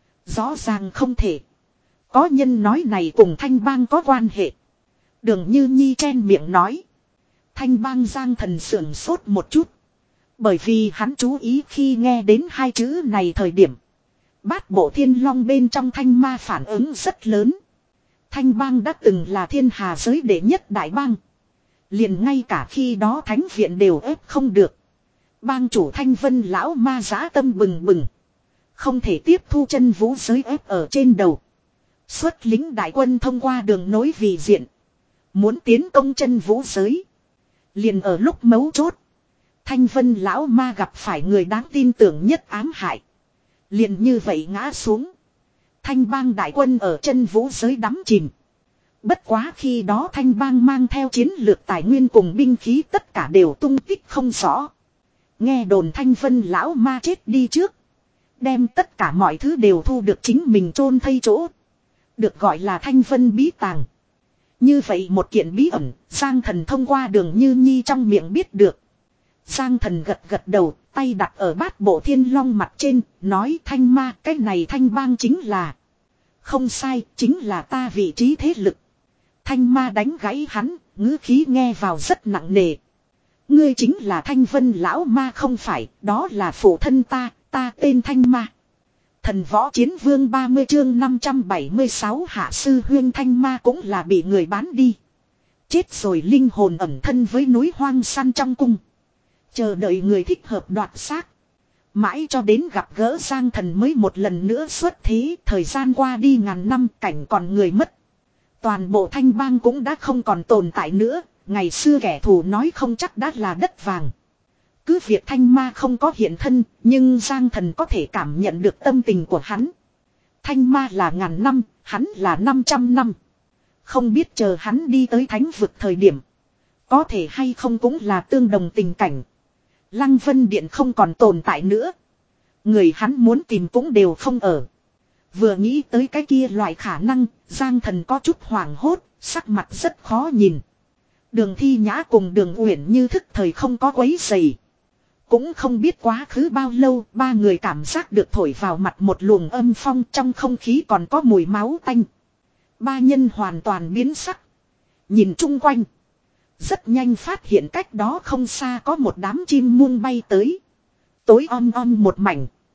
Rõ ràng không thể. Có nhân nói này cùng Thanh Bang có quan hệ. Đường Như Nhi chen miệng nói. Thanh Bang Giang Thần sưởng sốt một chút. Bởi vì hắn chú ý khi nghe đến hai chữ này thời điểm. Bát bộ thiên long bên trong thanh ma phản ứng rất lớn. Thanh Bang đã từng là thiên hà giới đệ nhất đại bang. Liền ngay cả khi đó thánh viện đều ép không được. Bang chủ Thanh Vân lão ma dã tâm bừng bừng. Không thể tiếp thu chân vũ giới ép ở trên đầu. Xuất lính đại quân thông qua đường nối vì diện. Muốn tiến công chân vũ giới. Liền ở lúc mấu chốt. Thanh Vân lão ma gặp phải người đáng tin tưởng nhất ám hại. Liền như vậy ngã xuống. Thanh Bang đại quân ở chân vũ giới đắm chìm. Bất quá khi đó Thanh Bang mang theo chiến lược tài nguyên cùng binh khí tất cả đều tung tích không rõ. Nghe đồn Thanh Vân lão ma chết đi trước. Đem tất cả mọi thứ đều thu được chính mình chôn thây chỗ. Được gọi là Thanh Vân bí tàng. Như vậy một kiện bí ẩn, Giang Thần thông qua Đường Như Nhi trong miệng biết được. Giang Thần gật gật đầu, tay đặt ở bát bộ thiên long mặt trên, nói Thanh Ma, cái này Thanh Bang chính là. Không sai, chính là ta vị trí thế lực. Thanh Ma đánh gãy hắn, ngữ khí nghe vào rất nặng nề. Ngươi chính là Thanh Vân lão ma không phải, đó là phụ thân ta, ta tên Thanh Ma. Thần Võ Chiến Vương ba mươi chương năm trăm bảy mươi sáu hạ sư huyên Thanh Ma cũng là bị người bán đi. Chết rồi linh hồn ẩn thân với núi hoang săn trong cung. Chờ đợi người thích hợp đoạt xác. Mãi cho đến gặp gỡ Giang Thần mới một lần nữa xuất thế. Thời gian qua đi ngàn năm cảnh còn người mất. Toàn bộ Thanh Bang cũng đã không còn tồn tại nữa. Ngày xưa kẻ thù nói không chắc đã là đất vàng. Cứ việc Thanh Ma không có hiện thân. Nhưng Giang Thần có thể cảm nhận được tâm tình của hắn. Thanh Ma là ngàn năm. Hắn là năm trăm năm. Không biết chờ hắn đi tới thánh vực thời điểm. Có thể hay không cũng là tương đồng tình cảnh. Lăng Vân Điện không còn tồn tại nữa. Người hắn muốn tìm cũng đều không ở. Vừa nghĩ tới cái kia loại khả năng, Giang Thần có chút hoảng hốt, sắc mặt rất khó nhìn. Đường Thi Nhã cùng Đường Uyển như thức thời không có quấy rầy. Cũng không biết quá khứ bao lâu, ba người cảm giác được thổi vào mặt một luồng âm phong, trong không khí còn có mùi máu tanh. Ba nhân hoàn toàn biến sắc. Nhìn chung quanh. Rất nhanh phát hiện cách đó không xa có một đám chim muông bay tới. Tối om om một mảnh.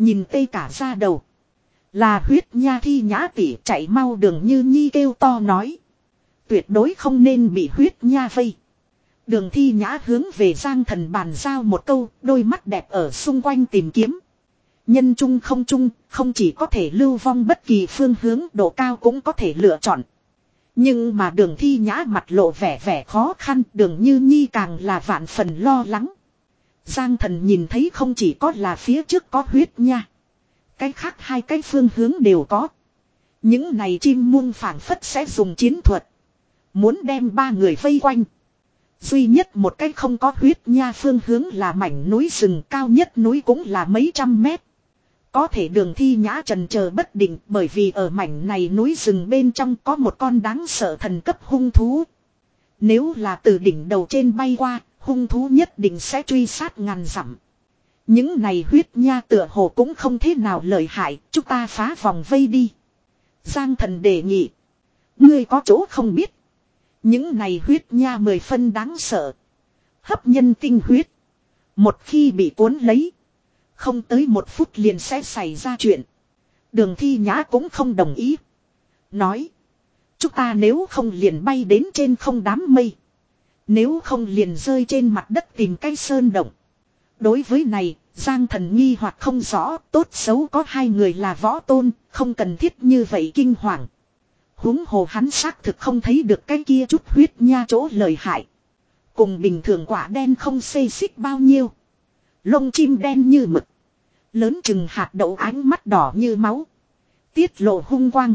Nhìn tê cả da đầu. Là huyết nha Thi Nhã tỷ chạy mau, Đường Như Nhi kêu to nói. Tuyệt đối không nên bị huyết nha vây. Đường Thi Nhã hướng về Giang Thần bàn giao một câu, đôi mắt đẹp ở xung quanh tìm kiếm. Nhân trung không trung, không chỉ có thể lưu vong bất kỳ phương hướng, độ cao cũng có thể lựa chọn. Nhưng mà Đường Thi Nhã mặt lộ vẻ vẻ khó khăn, Đường Như Nhi càng là vạn phần lo lắng. Giang Thần nhìn thấy không chỉ có là phía trước có huyết nha. Cái khác hai cái phương hướng đều có. Những này chim muông phảng phất sẽ dùng chiến thuật. Muốn đem ba người vây quanh. Duy nhất một cái không có huyết nha phương hướng là mảnh núi rừng, cao nhất núi cũng là mấy trăm mét. Có thể Đường Thi Nhã trần chờ bất định, bởi vì ở mảnh này núi rừng bên trong có một con đáng sợ thần cấp hung thú. Nếu là từ đỉnh đầu trên bay qua, hung thú nhất định sẽ truy sát ngàn dặm. Những này huyết nha tựa hồ cũng không thế nào lợi hại, chúng ta phá vòng vây đi. Giang Thần đề nghị. Ngươi có chỗ không biết. Những này huyết nha mười phân đáng sợ. Hấp nhân tinh huyết. Một khi bị cuốn lấy. Không tới một phút liền sẽ xảy ra chuyện. Đường Thi Nhã cũng không đồng ý. Nói. Chúng ta nếu không liền bay đến trên không đám mây. Nếu không liền rơi trên mặt đất tìm cái sơn động. Đối với này, Giang Thần nghi hoặc không rõ, tốt xấu có hai người là võ tôn, không cần thiết như vậy kinh hoàng. Huống hồ hắn xác thực không thấy được cái kia chút huyết nha chỗ lợi hại. Cùng bình thường quả đen không xê xích bao nhiêu. Lông chim đen như mực. Lớn chừng hạt đậu, ánh mắt đỏ như máu. Tiết lộ hung quang.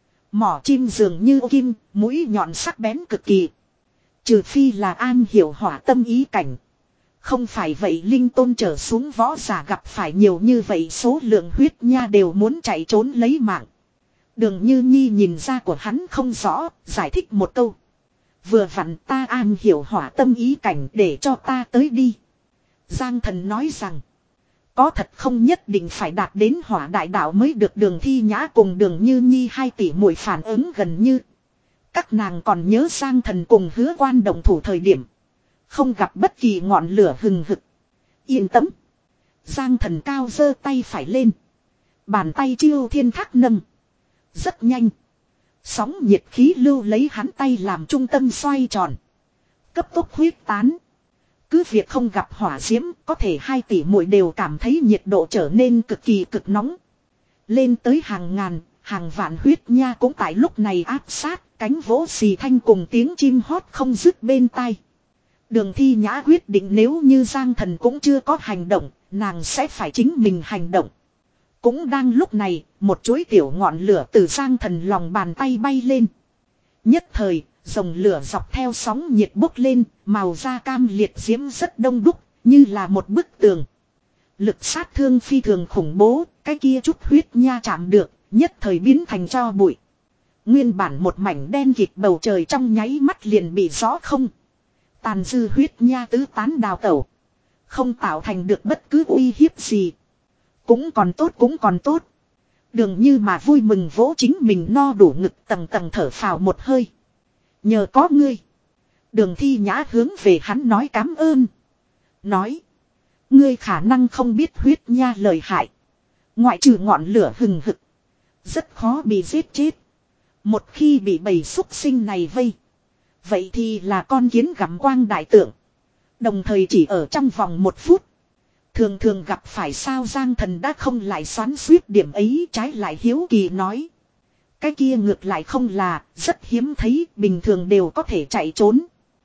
Mỏ chim dường như kim, mũi nhọn sắc bén cực kỳ. Trừ phi là an hiểu hỏa tâm ý cảnh. Không phải vậy linh tôn trở xuống võ giả gặp phải nhiều như vậy, số lượng huyết nha đều muốn chạy trốn lấy mạng. Đường Như Nhi nhìn ra của hắn không rõ, giải thích một câu. Vừa vặn ta an hiểu hỏa tâm ý cảnh, để cho ta tới đi. Giang Thần nói rằng. Có thật không nhất định phải đạt đến hỏa đại đạo mới được. Đường Thi Nhã cùng Đường Như Nhi hai tỷ muội phản ứng gần như. Các nàng còn nhớ Giang Thần cùng Hứa Quan động thủ thời điểm. Không gặp bất kỳ ngọn lửa hừng hực. Yên tâm. Giang Thần cao giơ tay phải lên. Bàn tay chiêu thiên thác nâng. Rất nhanh. Sóng nhiệt khí lưu lấy hắn tay làm trung tâm xoay tròn. Cấp tốc huyết tán. Cứ việc không gặp hỏa diễm, có thể hai tỷ muội đều cảm thấy nhiệt độ trở nên cực kỳ cực nóng. Lên tới hàng ngàn, hàng vạn huyết nha cũng tại lúc này áp sát, cánh vỗ xì thanh cùng tiếng chim hót không dứt bên tai. Đường Thi Nhã quyết định nếu như Giang Thần cũng chưa có hành động, nàng sẽ phải chính mình hành động. Cũng đang lúc này, một chuỗi tiểu ngọn lửa từ Giang Thần lòng bàn tay bay lên. Nhất thời, dòng lửa dọc theo sóng nhiệt bốc lên, màu da cam liệt diễm rất đông đúc, như là một bức tường. Lực sát thương phi thường khủng bố, cái kia chút huyết nha chạm được, nhất thời biến thành tro bụi. Nguyên bản một mảnh đen kịt bầu trời trong nháy mắt liền bị gió không. Tàn dư huyết nha tứ tán đào tẩu. Không tạo thành được bất cứ uy hiếp gì. Cũng còn tốt, cũng còn tốt. Đường Như mà vui mừng vỗ chính mình no đủ ngực, tầng tầng thở phào một hơi. Nhờ có ngươi. Đường Thi Nhã hướng về hắn nói cám ơn. Nói. Ngươi khả năng không biết huyết nha lợi hại. Ngoại trừ ngọn lửa hừng hực. Rất khó bị giết chết. Một khi bị bầy súc sinh này vây. Vậy thì là con kiến gặm quang đại tượng. Đồng thời chỉ ở trong vòng một phút. Thường thường gặp phải sao. Giang Thần đã không lại xoắn suýt điểm ấy, trái lại hiếu kỳ nói. Cái kia ngược lại không là, rất hiếm thấy, bình thường đều có thể chạy trốn.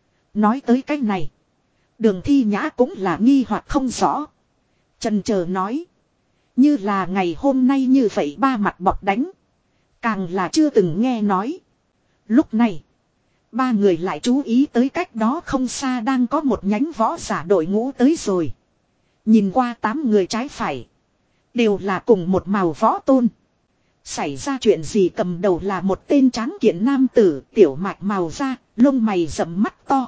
Nói tới cái này. Đường Thi Nhã cũng là nghi hoặc không rõ. Chần chờ nói. Như là ngày hôm nay như vậy ba mặt bọc đánh. Càng là chưa từng nghe nói. Lúc này. Ba người lại chú ý tới cách đó không xa đang có một nhánh võ giả đội ngũ tới rồi. Nhìn qua tám người trái phải. Đều là cùng một màu võ tôn. Xảy ra chuyện gì? Cầm đầu là một tên tráng kiện nam tử, tiểu mạch màu da, lông mày rậm mắt to.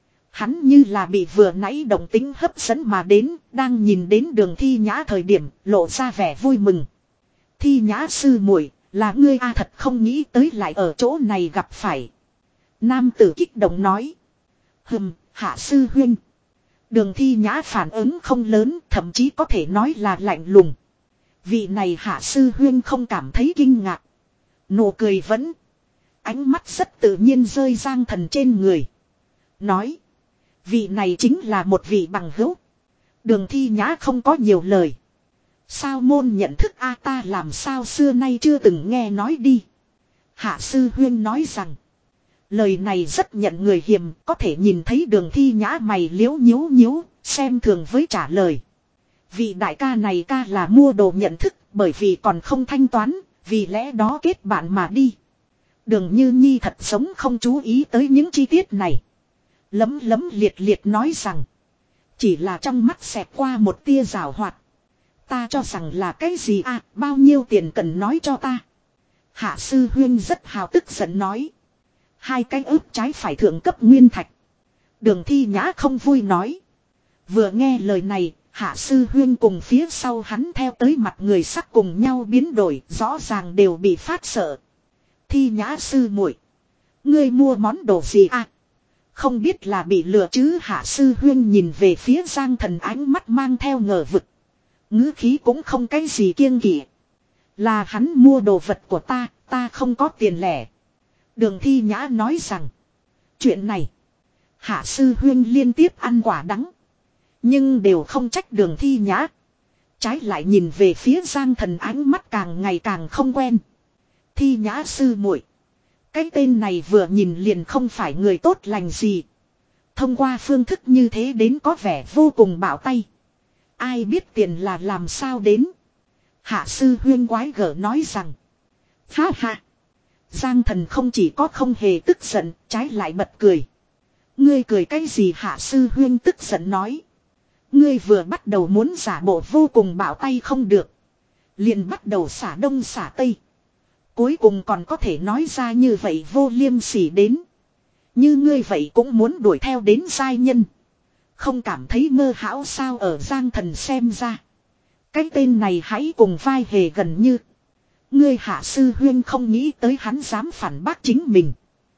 Hắn như là bị vừa nãy động tính hấp dẫn mà đến, đang nhìn đến Đường Thi Nhã thời điểm, lộ ra vẻ vui mừng. Thi Nhã sư muội, là ngươi a? Thật không nghĩ tới lại ở chỗ này gặp phải. Nam tử kích động nói. Hừm, hạ sư huynh. Đường Thi Nhã phản ứng không lớn, thậm chí có thể nói là lạnh lùng. Vị này hạ sư huyên không cảm thấy kinh ngạc. Nụ cười vẫn. Ánh mắt rất tự nhiên rơi Giang Thần trên người. Nói. Vị này chính là một vị bằng hữu. Đường Thi Nhã không có nhiều lời. Sao môn nhận thức a ta làm sao xưa nay chưa từng nghe nói đi. Hạ sư huyên nói rằng. Lời này rất nhận người hiềm, có thể nhìn thấy Đường Thi Nhã mày liếu nhíu nhíu, xem thường với trả lời. Vị đại ca này ca là mua đồ nhận thức, bởi vì còn không thanh toán, vì lẽ đó kết bạn mà đi. Đường Như Nhi thật sống không chú ý tới những chi tiết này. Lấm lấm liệt liệt nói rằng. Chỉ là trong mắt xẹt qua một tia rào hoạt. Ta cho rằng là cái gì à, bao nhiêu tiền cần nói cho ta. Hạ sư huyên rất hào tức giận nói. Hai cái ướp trái phải thượng cấp nguyên thạch. Đường Thi Nhã không vui nói. Vừa nghe lời này, hạ sư huyên cùng phía sau hắn theo tới mặt người sắc cùng nhau biến đổi, rõ ràng đều bị phát sợ. Thi Nhã sư muội, ngươi mua món đồ gì à? Không biết là bị lừa chứ. Hạ sư huyên nhìn về phía Giang Thần, ánh mắt mang theo ngờ vực. Ngữ khí cũng không cái gì kiêng kỵ. Là hắn mua đồ vật của ta, ta không có tiền lẻ. Đường Thi Nhã nói rằng. Chuyện này. Hạ sư huyên liên tiếp ăn quả đắng. Nhưng đều không trách Đường Thi Nhã. Trái lại nhìn về phía Giang Thần, ánh mắt càng ngày càng không quen. Thi Nhã sư muội, cái tên này vừa nhìn liền không phải người tốt lành gì. Thông qua phương thức như thế đến có vẻ vô cùng bạo tay. Ai biết tiền là làm sao đến. Hạ sư huyên quái gở nói rằng. Ha ha. Giang Thần không chỉ có không hề tức giận, trái lại bật cười. Ngươi cười cái gì? Hạ sư huyên tức giận nói. Ngươi vừa bắt đầu muốn giả bộ vô cùng bạo tay không được. Liền bắt đầu xả đông xả tây. Cuối cùng còn có thể nói ra như vậy vô liêm sỉ đến. Như ngươi vậy cũng muốn đuổi theo đến giai nhân. Không cảm thấy mơ hão sao? Ở Giang Thần xem ra. Cái tên này hãy cùng vai hề gần như. Ngươi hạ sư huyên không nghĩ tới hắn dám phản bác chính mình.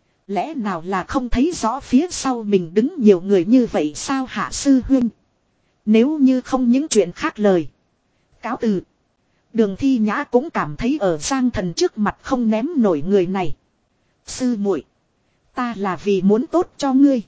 Lẽ nào là không thấy rõ phía sau mình đứng nhiều người như vậy sao? Hạ sư huyên, nếu như không những chuyện khác lời. Cáo từ. Đường Thi Nhã cũng cảm thấy ở Giang Thần trước mặt không ném nổi người này. Sư muội, ta là vì muốn tốt cho ngươi.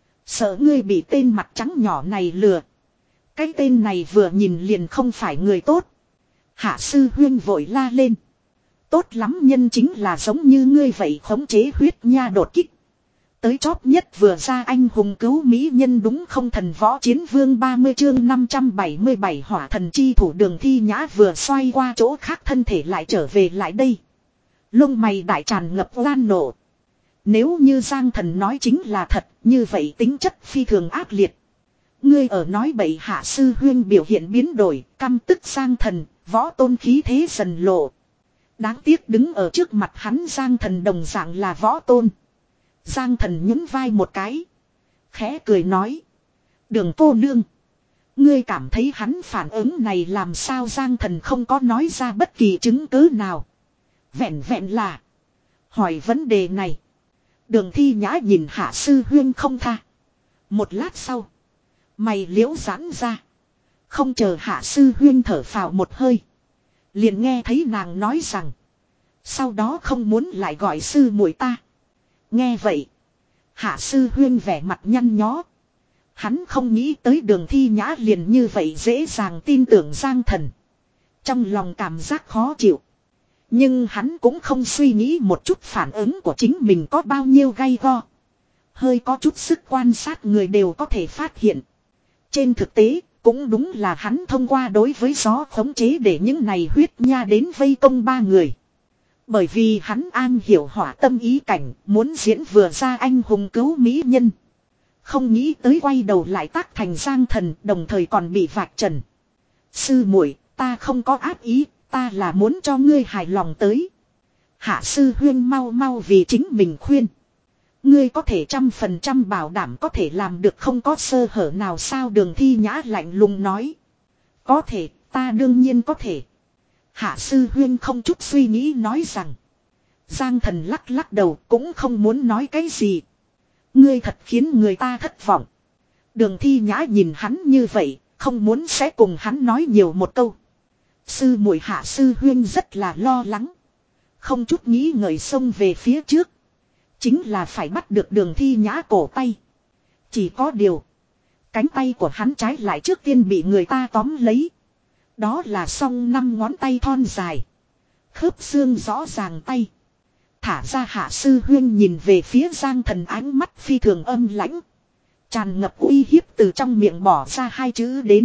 Sợ ngươi bị tên mặt trắng nhỏ này lừa. Cái tên này vừa nhìn liền không phải người tốt. Hạ sư huyên vội la lên. Tốt lắm, nhân chính là giống như ngươi vậy, khống chế huyết nha đột kích. Tới chóp nhất vừa ra anh hùng cứu mỹ nhân đúng không? Thần võ chiến vương ba mươi chương năm trăm bảy mươi bảy hỏa thần chi thủ. Đường Thi Nhã vừa xoay qua chỗ khác, thân thể lại trở về lại đây. Lông mày đại tràn ngập oan nộ. Nếu như Giang Thần nói chính là thật, như vậy tính chất phi thường ác liệt. Ngươi ở nói bậy. Hạ sư huyên biểu hiện biến đổi, căm tức Giang Thần, võ tôn khí thế dần lộ. Đáng tiếc đứng ở trước mặt hắn Giang Thần đồng dạng là võ tôn. Giang Thần nhún vai một cái, khẽ cười nói. Đường cô nương, ngươi cảm thấy hắn phản ứng này làm sao? Giang Thần không có nói ra bất kỳ chứng cứ nào. Vẹn vẹn là hỏi vấn đề này. Đường Thi Nhã nhìn hạ sư huyên không tha. Một lát sau, mày liễu giãn ra. Không chờ hạ sư huyên thở phào một hơi, liền nghe thấy nàng nói rằng. Sau đó không muốn lại gọi sư muội ta. Nghe vậy, hạ sư huyên vẻ mặt nhăn nhó. Hắn không nghĩ tới Đường Thi Nhã liền như vậy dễ dàng tin tưởng Giang Thần. Trong lòng cảm giác khó chịu. Nhưng hắn cũng không suy nghĩ một chút phản ứng của chính mình có bao nhiêu gay go. Hơi có chút sức quan sát người đều có thể phát hiện. Trên thực tế, cũng đúng là hắn thông qua đối với gió khống chế để những này huyết nha đến vây công ba người. Bởi vì hắn an hiểu hỏa tâm ý cảnh, muốn diễn vừa ra anh hùng cứu mỹ nhân. Không nghĩ tới quay đầu lại tác thành Giang Thần, đồng thời còn bị vạch trần. Sư muội, ta không có ác ý, ta là muốn cho ngươi hài lòng tới. Hạ sư huyên mau mau vì chính mình khuyên. Ngươi có thể trăm phần trăm bảo đảm có thể làm được không có sơ hở nào sao? Đường Thi Nhã lạnh lùng nói. Có thể, ta đương nhiên có thể. Hạ sư huyên không chút suy nghĩ nói rằng. Giang Thần lắc lắc đầu cũng không muốn nói cái gì. Ngươi thật khiến người ta thất vọng. Đường Thi Nhã nhìn hắn như vậy, không muốn sẽ cùng hắn nói nhiều một câu. Sư muội Hạ Sư Huyên rất là lo lắng. Không chút nghĩ ngợi xông về phía trước. Chính là phải bắt được Đường Thi Nhã cổ tay. Chỉ có điều. Cánh tay của hắn trái lại trước tiên bị người ta tóm lấy. Đó là song năm ngón tay thon dài. Khớp xương rõ ràng tay. Thả ra Hạ Sư Huyên nhìn về phía Giang Thần, ánh mắt phi thường âm lãnh. Tràn ngập uy hiếp từ trong miệng bỏ ra hai chữ đến.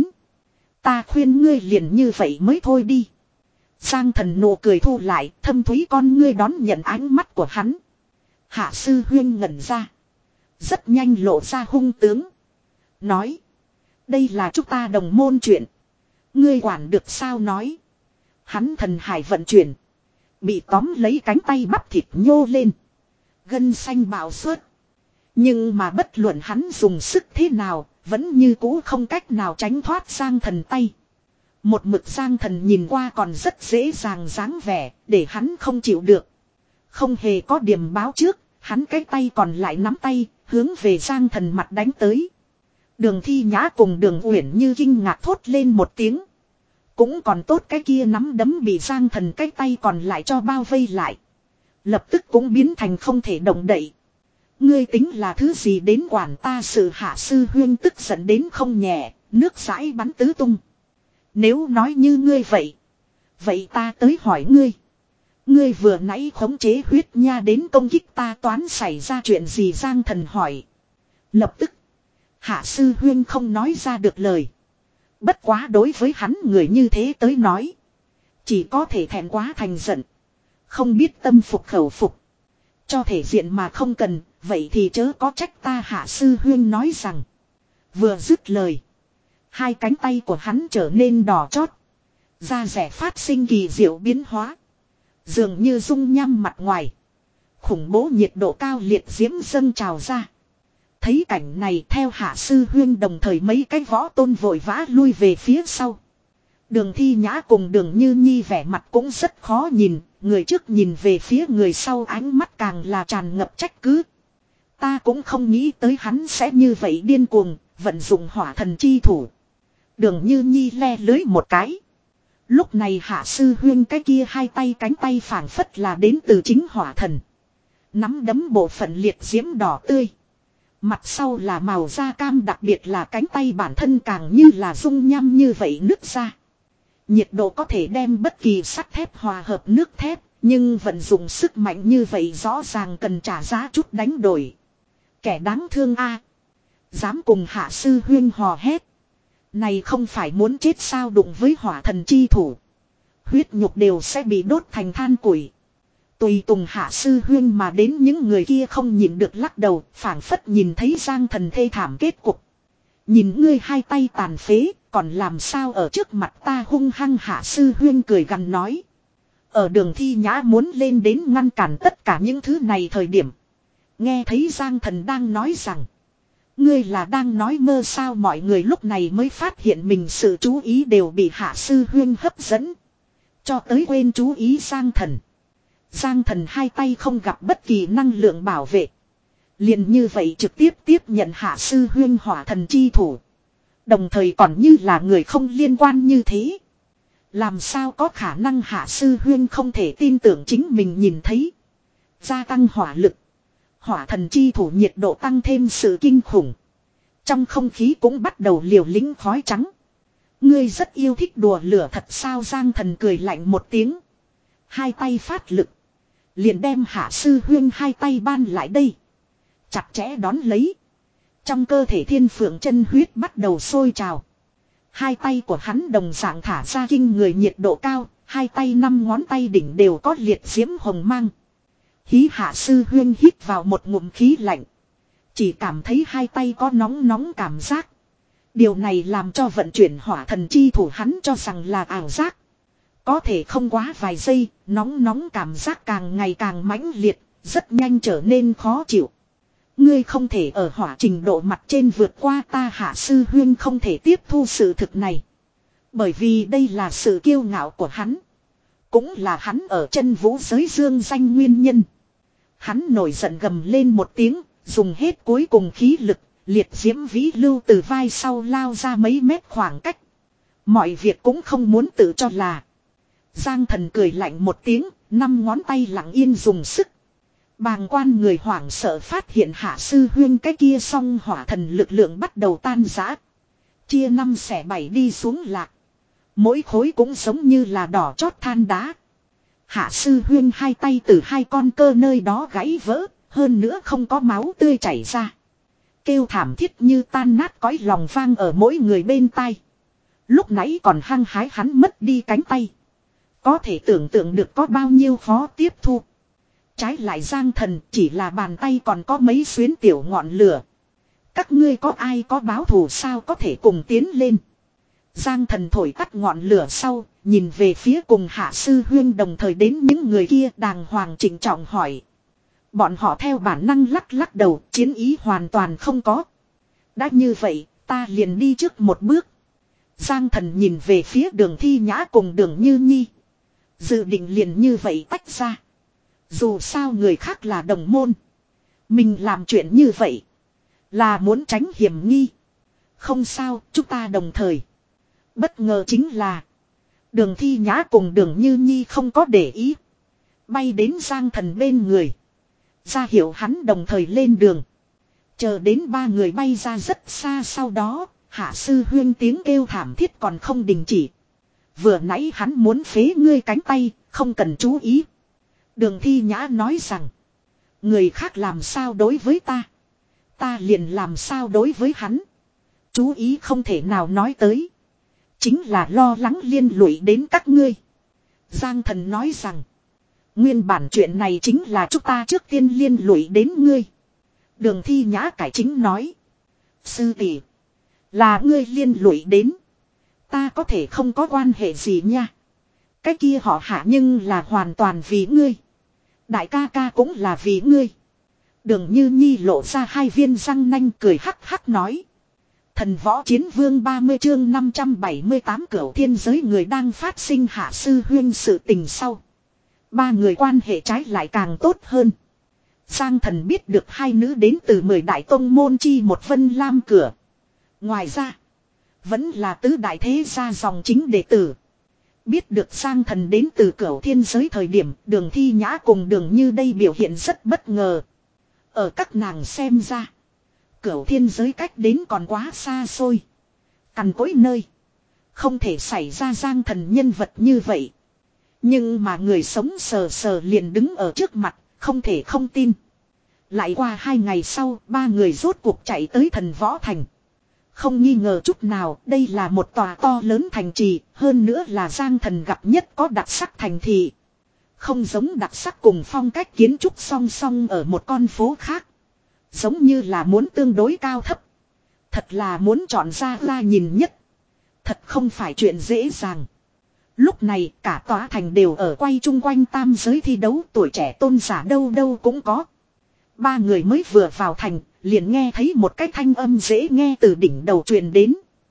Ta khuyên ngươi liền như vậy mới thôi đi. Giang Thần nụ cười thu lại, thâm thúy con ngươi đón nhận ánh mắt của hắn. Hạ Sư Huyên ngẩn ra. Rất nhanh lộ ra hung tướng. Nói. Đây là chúng ta đồng môn chuyện. Ngươi quản được sao nói. Hắn thần hải vận chuyển. Bị tóm lấy cánh tay bắp thịt nhô lên. Gân xanh bạo suốt. Nhưng mà bất luận hắn dùng sức thế nào. Vẫn như cũ không cách nào tránh thoát Giang Thần tay. Một mực Giang Thần nhìn qua còn rất dễ dàng dáng vẻ. Để hắn không chịu được. Không hề có điểm báo trước. Hắn cái tay còn lại nắm tay. Hướng về Giang Thần mặt đánh tới. Đường Thi Nhã cùng Đường Uyển Như kinh ngạc thốt lên một tiếng. Cũng còn tốt cái kia nắm đấm bị Giang Thần cái tay còn lại cho bao vây lại. Lập tức cũng biến thành không thể động đậy. Ngươi tính là thứ gì đến quản ta, sự Hạ Sư Huyên tức giận đến không nhẹ, nước rãi bắn tứ tung. Nếu nói như ngươi vậy. Vậy ta tới hỏi ngươi. Ngươi vừa nãy khống chế huyết nha đến công kích ta toán xảy ra chuyện gì, Giang Thần hỏi. Lập tức. Hạ Sư Huyên không nói ra được lời. Bất quá đối với hắn người như thế tới nói. Chỉ có thể thẹn quá thành giận. Không biết tâm phục khẩu phục. Cho thể diện mà không cần. Vậy thì chớ có trách ta, Hạ Sư Huyên nói rằng. Vừa dứt lời. Hai cánh tay của hắn trở nên đỏ chót. Da rẻ phát sinh kỳ diệu biến hóa. Dường như dung nham mặt ngoài. Khủng bố nhiệt độ cao liệt diễm dâng trào ra. Thấy cảnh này, theo Hạ Sư Huyên đồng thời mấy cái võ tôn vội vã lui về phía sau. Đường Thi Nhã cùng Đường Như Nhi vẻ mặt cũng rất khó nhìn. Người trước nhìn về phía người sau, ánh mắt càng là tràn ngập trách cứ. Ta cũng không nghĩ tới hắn sẽ như vậy điên cuồng, vận dụng hỏa thần chi thủ. Đường Như Nhi le lưới một cái. Lúc này Hạ Sư Huyên cái kia hai tay cánh tay phảng phất là đến từ chính hỏa thần. Nắm đấm bộ phận liệt diễm đỏ tươi. Mặt sau là màu da cam, đặc biệt là cánh tay bản thân càng như là dung nham như vậy nứt ra. Nhiệt độ có thể đem bất kỳ sắt thép hòa hợp nước thép, nhưng vận dụng sức mạnh như vậy rõ ràng cần trả giá chút đánh đổi. Kẻ đáng thương a, dám cùng Hạ Sư Huyên hò hét. Này không phải muốn chết sao, đụng với hỏa thần chi thủ. Huyết nhục đều sẽ bị đốt thành than củi. Tùy tùng Hạ Sư Huyên mà đến những người kia không nhịn được lắc đầu, phảng phất nhìn thấy Giang Thần thê thảm kết cục. Nhìn ngươi hai tay tàn phế, còn làm sao ở trước mặt ta hung hăng, Hạ Sư Huyên cười gằn nói. Ở Đường Thi Nhã muốn lên đến ngăn cản tất cả những thứ này thời điểm. Nghe thấy Giang Thần đang nói rằng. Ngươi là đang nói mơ sao, mọi người lúc này mới phát hiện mình sự chú ý đều bị Hạ Sư Huyên hấp dẫn. Cho tới quên chú ý Giang Thần. Giang Thần hai tay không gặp bất kỳ năng lượng bảo vệ. Liền như vậy trực tiếp tiếp nhận Hạ Sư Huyên hỏa thần chi thủ. Đồng thời còn như là người không liên quan như thế. Làm sao có khả năng Hạ Sư Huyên không thể tin tưởng chính mình nhìn thấy. Gia tăng hỏa lực. Hỏa thần chi thủ nhiệt độ tăng thêm sự kinh khủng. Trong không khí cũng bắt đầu liều lĩnh khói trắng. Ngươi rất yêu thích đùa lửa thật sao, Giang Thần cười lạnh một tiếng. Hai tay phát lực. Liền đem Hạ Sư Huyên hai tay ban lại đây. Chặt chẽ đón lấy. Trong cơ thể thiên phượng chân huyết bắt đầu sôi trào. Hai tay của hắn đồng dạng thả ra kinh người nhiệt độ cao. Hai tay năm ngón tay đỉnh đều có liệt diễm hồng mang. Hí, Hạ Sư Huyên hít vào một ngụm khí lạnh. Chỉ cảm thấy hai tay có nóng nóng cảm giác. Điều này làm cho vận chuyển hỏa thần chi thủ hắn cho rằng là ảo giác. Có thể không quá vài giây, nóng nóng cảm giác càng ngày càng mãnh liệt, rất nhanh trở nên khó chịu. Ngươi không thể ở hỏa trình độ mặt trên vượt qua ta, Hạ Sư Huyên không thể tiếp thu sự thực này. Bởi vì đây là sự kiêu ngạo của hắn. Cũng là hắn ở chân vũ giới dương danh nguyên nhân. Hắn nổi giận gầm lên một tiếng, dùng hết cuối cùng khí lực, liệt diễm vĩ lưu từ vai sau lao ra mấy mét khoảng cách. Mọi việc cũng không muốn tự cho là. Giang Thần cười lạnh một tiếng, năm ngón tay lặng yên dùng sức. Bàng quan người hoảng sợ phát hiện Hạ Sư Huyên cái kia song hỏa thần lực lượng bắt đầu tan rã. Chia năm xẻ bảy đi xuống lạc. Mỗi khối cũng giống như là đỏ chót than đá. Hạ Sư Huyên hai tay từ hai con cơ nơi đó gãy vỡ, hơn nữa không có máu tươi chảy ra. Kêu thảm thiết như tan nát cõi lòng vang ở mỗi người bên tai. Lúc nãy còn hăng hái hắn mất đi cánh tay. Có thể tưởng tượng được có bao nhiêu khó tiếp thu. Trái lại Giang Thần chỉ là bàn tay còn có mấy xuyến tiểu ngọn lửa. Các ngươi có ai có báo thù sao có thể cùng tiến lên. Giang Thần thổi tắt ngọn lửa sau, nhìn về phía cùng Hạ Sư Huyên đồng thời đến những người kia đàng hoàng trịnh trọng hỏi. Bọn họ theo bản năng lắc lắc đầu, chiến ý hoàn toàn không có. Đã như vậy, ta liền đi trước một bước. Giang Thần nhìn về phía Đường Thi Nhã cùng Đường Như Nhi. Dự định liền như vậy tách ra. Dù sao người khác là đồng môn. Mình làm chuyện như vậy là muốn tránh hiểm nghi. Không sao, chúng ta đồng thời. Bất ngờ chính là Đường Thi Nhã cùng Đường Như Nhi không có để ý. Bay đến Giang Thần bên người. Ra hiệu hắn đồng thời lên đường. Chờ đến ba người bay ra rất xa sau đó, Hạ Sư Huyên tiếng kêu thảm thiết còn không đình chỉ. Vừa nãy hắn muốn phế ngươi cánh tay, không cần chú ý. Đường Thi Nhã nói rằng, người khác làm sao đối với ta, ta liền làm sao đối với hắn. Chú ý không thể nào nói tới. Chính là lo lắng liên lụy đến các ngươi. Giang Thần nói rằng, nguyên bản chuyện này chính là chúng ta trước tiên liên lụy đến ngươi. Đường Thi Nhã cải chính nói, sư tỷ, là ngươi liên lụy đến. Ta có thể không có quan hệ gì nha. Cái kia họ Hạ nhưng là hoàn toàn vì ngươi. Đại ca ca cũng là vì ngươi. Đường Như Nhi lộ ra hai viên răng nanh cười hắc hắc nói. Thần võ chiến vương ba mươi chương năm trăm bảy mươi tám cửu thiên giới người đang phát sinh Hạ Sư Huyên sự tình sau. Ba người quan hệ trái lại càng tốt hơn. Giang Thần biết được hai nữ đến từ mười đại tông môn chi một Vân Lam cửa. Ngoài ra, vẫn là tứ đại thế gia dòng chính đệ tử. Biết được Giang Thần đến từ cửu thiên giới thời điểm Đường Thi Nhã cùng Đường Như đây biểu hiện rất bất ngờ. Ở các nàng xem ra, cửu thiên giới cách đến còn quá xa xôi. Cằn cỗi nơi. Không thể xảy ra Giang Thần nhân vật như vậy. Nhưng mà người sống sờ sờ liền đứng ở trước mặt, không thể không tin. Lại qua hai ngày sau, ba người rốt cuộc chạy tới Thần Võ Thành. Không nghi ngờ chút nào, đây là một tòa to lớn thành trì, hơn nữa là Giang Thần gặp nhất có đặc sắc thành thị. Không giống đặc sắc cùng phong cách kiến trúc song song ở một con phố khác. Giống như là muốn tương đối cao thấp. Thật là muốn chọn ra ra nhìn nhất. Thật không phải chuyện dễ dàng. Lúc này cả tòa thành đều ở quay chung quanh tam giới thi đấu, tuổi trẻ tôn giả đâu đâu cũng có. Ba người mới vừa vào thành, liền nghe thấy một cái thanh âm dễ nghe từ đỉnh đầu truyền đến.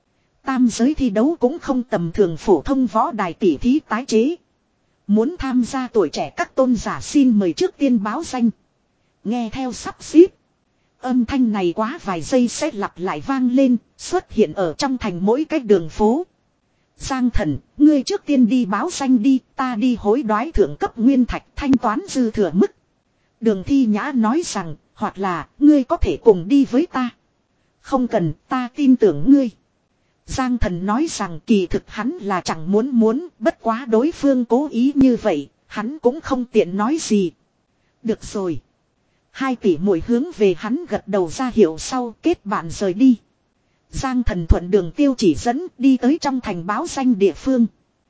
Tam giới thi đấu cũng không tầm thường, phổ thông võ đài tỉ thí tái chế. Muốn tham gia tuổi trẻ các tôn giả xin mời trước tiên báo danh. Nghe theo sắp xếp. Âm thanh này quá vài giây sẽ lặp lại vang lên, xuất hiện ở trong thành mỗi cái đường phố. Giang Thần, ngươi trước tiên đi báo danh đi, ta đi hối đoái thượng cấp nguyên thạch thanh toán dư thừa mức. Đường Thi Nhã nói rằng, hoặc là, ngươi có thể cùng đi với ta. Không cần, ta tin tưởng ngươi. Giang Thần nói rằng kỳ thực hắn là chẳng muốn muốn, bất quá đối phương cố ý như vậy, hắn cũng không tiện nói gì. Được rồi. Hai tỷ muội hướng về hắn gật đầu ra hiệu sau kết bạn rời đi. Giang Thần thuận đường tiêu chỉ dẫn đi tới trong thành báo danh địa phương.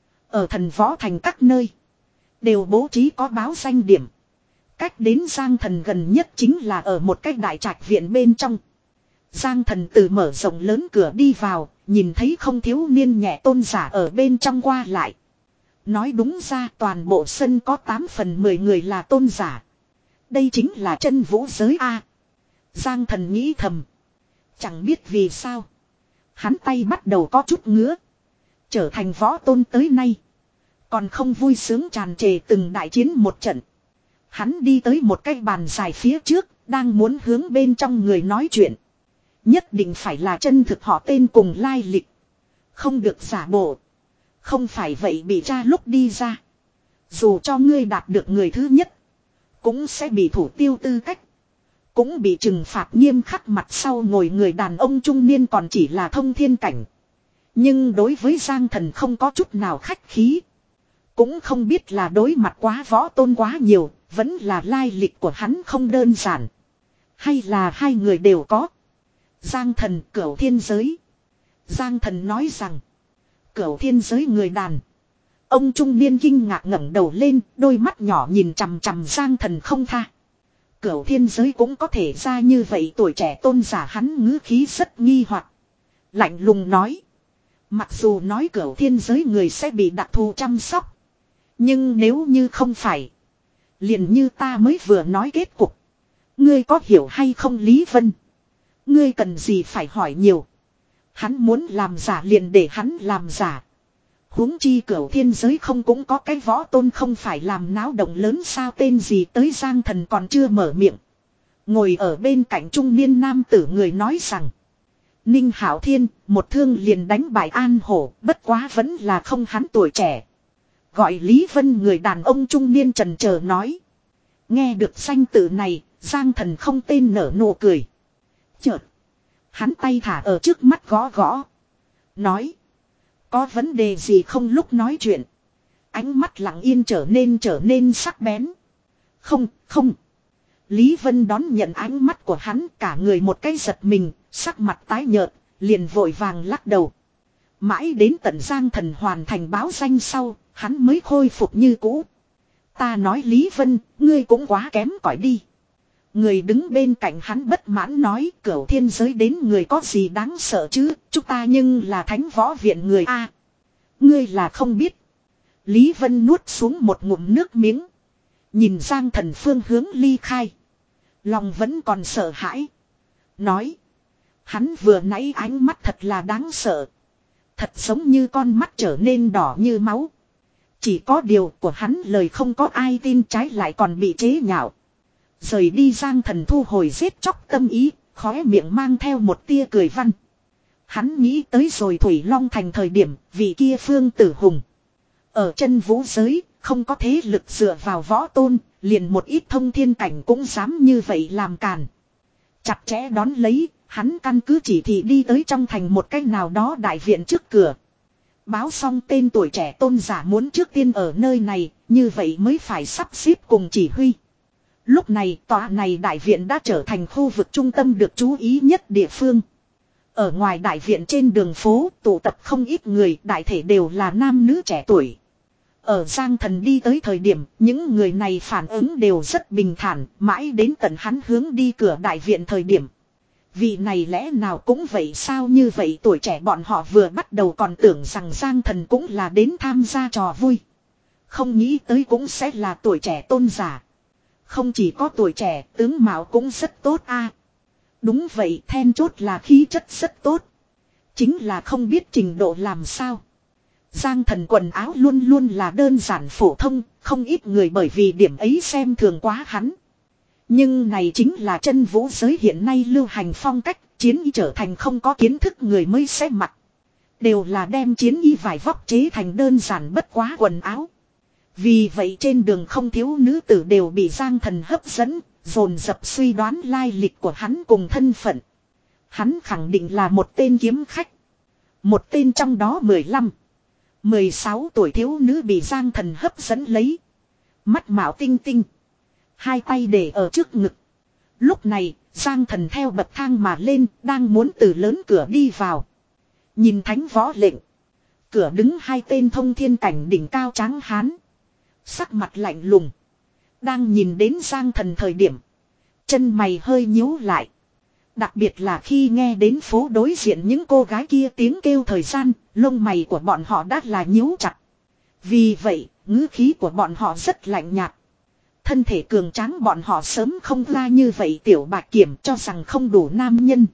Ở Thần Võ Thành các nơi đều bố trí có báo danh điểm. Cách đến Giang Thần gần nhất chính là ở một cái đại trạch viện bên trong. Giang Thần từ mở rộng lớn cửa đi vào, nhìn thấy không thiếu niên nhẹ tôn giả ở bên trong qua lại. Nói đúng ra toàn bộ sân có tám phần mười người là tôn giả. Đây chính là chân vũ giới A. Giang Thần nghĩ thầm. Chẳng biết vì sao. Hắn tay bắt đầu có chút ngứa. Trở thành võ tôn tới nay. Còn không vui sướng tràn trề từng đại chiến một trận. Hắn đi tới một cái bàn dài phía trước. Đang muốn hướng bên trong người nói chuyện. Nhất định phải là chân thực họ tên cùng lai lịch. Không được giả bộ. Không phải vậy bị tra lúc đi ra. Dù cho ngươi đạt được người thứ nhất. Cũng sẽ bị thủ tiêu tư cách. Cũng bị trừng phạt nghiêm khắc. Mặt sau ngồi người đàn ông trung niên còn chỉ là thông thiên cảnh. Nhưng đối với Giang Thần không có chút nào khách khí. Cũng không biết là đối mặt quá võ tôn quá nhiều. Vẫn là lai lịch của hắn không đơn giản. Hay là hai người đều có. Giang Thần cửu thiên giới. Giang Thần nói rằng. Cửu thiên giới người đàn. Ông trung niên kinh ngạc ngẩng đầu lên. Đôi mắt nhỏ nhìn chằm chằm Giang Thần không tha. Cửu thiên giới cũng có thể ra như vậy. Tuổi trẻ tôn giả hắn ngữ khí rất nghi hoặc. Lạnh lùng nói. Mặc dù nói cửu thiên giới người sẽ bị đặc thù chăm sóc. Nhưng nếu như không phải. Liền như ta mới vừa nói kết cục. Ngươi có hiểu hay không Lý Vân? Ngươi cần gì phải hỏi nhiều. Hắn muốn làm giả liền để hắn làm giả. Huống chi cửu thiên giới không cũng có cái võ tôn không phải làm náo động lớn sao tên gì tới Giang Thần còn chưa mở miệng. Ngồi ở bên cạnh trung niên nam tử người nói rằng. Ninh Hạo Thiên một thương liền đánh bại An Hổ bất quá vẫn là không hắn tuổi trẻ. Gọi Lý Vân người đàn ông trung niên trần chờ nói. Nghe được danh tự này Giang Thần không tên nở nụ cười. Chợt. Hắn tay thả ở trước mắt gõ gõ. Nói. Có vấn đề gì không lúc nói chuyện. Ánh mắt lặng yên trở nên trở nên sắc bén. Không, không. Lý Vân đón nhận ánh mắt của hắn cả người một cái giật mình, sắc mặt tái nhợt, liền vội vàng lắc đầu. Mãi đến tận Giang Thần hoàn thành báo danh sau, hắn mới khôi phục như cũ. Ta nói Lý Vân, ngươi cũng quá kém cỏi đi. Người đứng bên cạnh hắn bất mãn nói cửu thiên giới đến người có gì đáng sợ chứ, chúng ta nhưng là thánh võ viện người a. Ngươi là không biết. Lý Vân nuốt xuống một ngụm nước miếng. Nhìn Giang Thần phương hướng ly khai. Lòng vẫn còn sợ hãi. Nói. Hắn vừa nãy ánh mắt thật là đáng sợ. Thật giống như con mắt trở nên đỏ như máu. Chỉ có điều của hắn lời không có ai tin trái lại còn bị chế nhạo. Rời đi Giang Thần thu hồi giết chóc tâm ý, khóe miệng mang theo một tia cười văn. Hắn nghĩ tới rồi Thủy Long Thành thời điểm, vị kia Phương Tử Hùng. Ở chân vũ giới, không có thế lực dựa vào võ tôn, liền một ít thông thiên cảnh cũng dám như vậy làm càn. Chặt chẽ đón lấy, hắn căn cứ chỉ thị đi tới trong thành một cách nào đó đại viện trước cửa. Báo xong tên tuổi trẻ tôn giả muốn trước tiên ở nơi này, như vậy mới phải sắp xếp cùng chỉ huy. Lúc này tòa này đại viện đã trở thành khu vực trung tâm được chú ý nhất địa phương. Ở ngoài đại viện trên đường phố tụ tập không ít người, đại thể đều là nam nữ trẻ tuổi. Ở Giang Thần đi tới thời điểm, những người này phản ứng đều rất bình thản, mãi đến tận hắn hướng đi cửa đại viện thời điểm. Vị này lẽ nào cũng vậy sao như vậy tuổi trẻ bọn họ vừa bắt đầu còn tưởng rằng Giang Thần cũng là đến tham gia trò vui. Không nghĩ tới cũng sẽ là tuổi trẻ tôn giả. Không chỉ có tuổi trẻ, tướng mạo cũng rất tốt a. Đúng vậy, then chốt là khí chất rất tốt. Chính là không biết trình độ làm sao. Giang Thần quần áo luôn luôn là đơn giản phổ thông, không ít người bởi vì điểm ấy xem thường quá hắn. Nhưng này chính là chân vũ giới hiện nay lưu hành phong cách, chiến y trở thành không có kiến thức người mới sẽ mặc. Đều là đem chiến y vải vóc chế thành đơn giản bất quá quần áo. Vì vậy trên đường không thiếu nữ tử đều bị Giang Thần hấp dẫn, dồn dập suy đoán lai lịch của hắn cùng thân phận. Hắn khẳng định là một tên kiếm khách. Một tên trong đó mười lăm, mười sáu tuổi thiếu nữ bị Giang Thần hấp dẫn lấy. Mắt mạo tinh tinh. Hai tay để ở trước ngực. Lúc này, Giang Thần theo bậc thang mà lên, đang muốn từ lớn cửa đi vào. Nhìn thánh võ lệnh. Cửa đứng hai tên thông thiên cảnh đỉnh cao trắng hán. Sắc mặt lạnh lùng. Đang nhìn đến Giang Thần thời điểm. Chân mày hơi nhíu lại. Đặc biệt là khi nghe đến phố đối diện những cô gái kia tiếng kêu thời gian, lông mày của bọn họ đã là nhíu chặt. Vì vậy, ngữ khí của bọn họ rất lạnh nhạt. Thân thể cường tráng bọn họ sớm không ra như vậy tiểu bạc kiểm cho rằng không đủ nam nhân.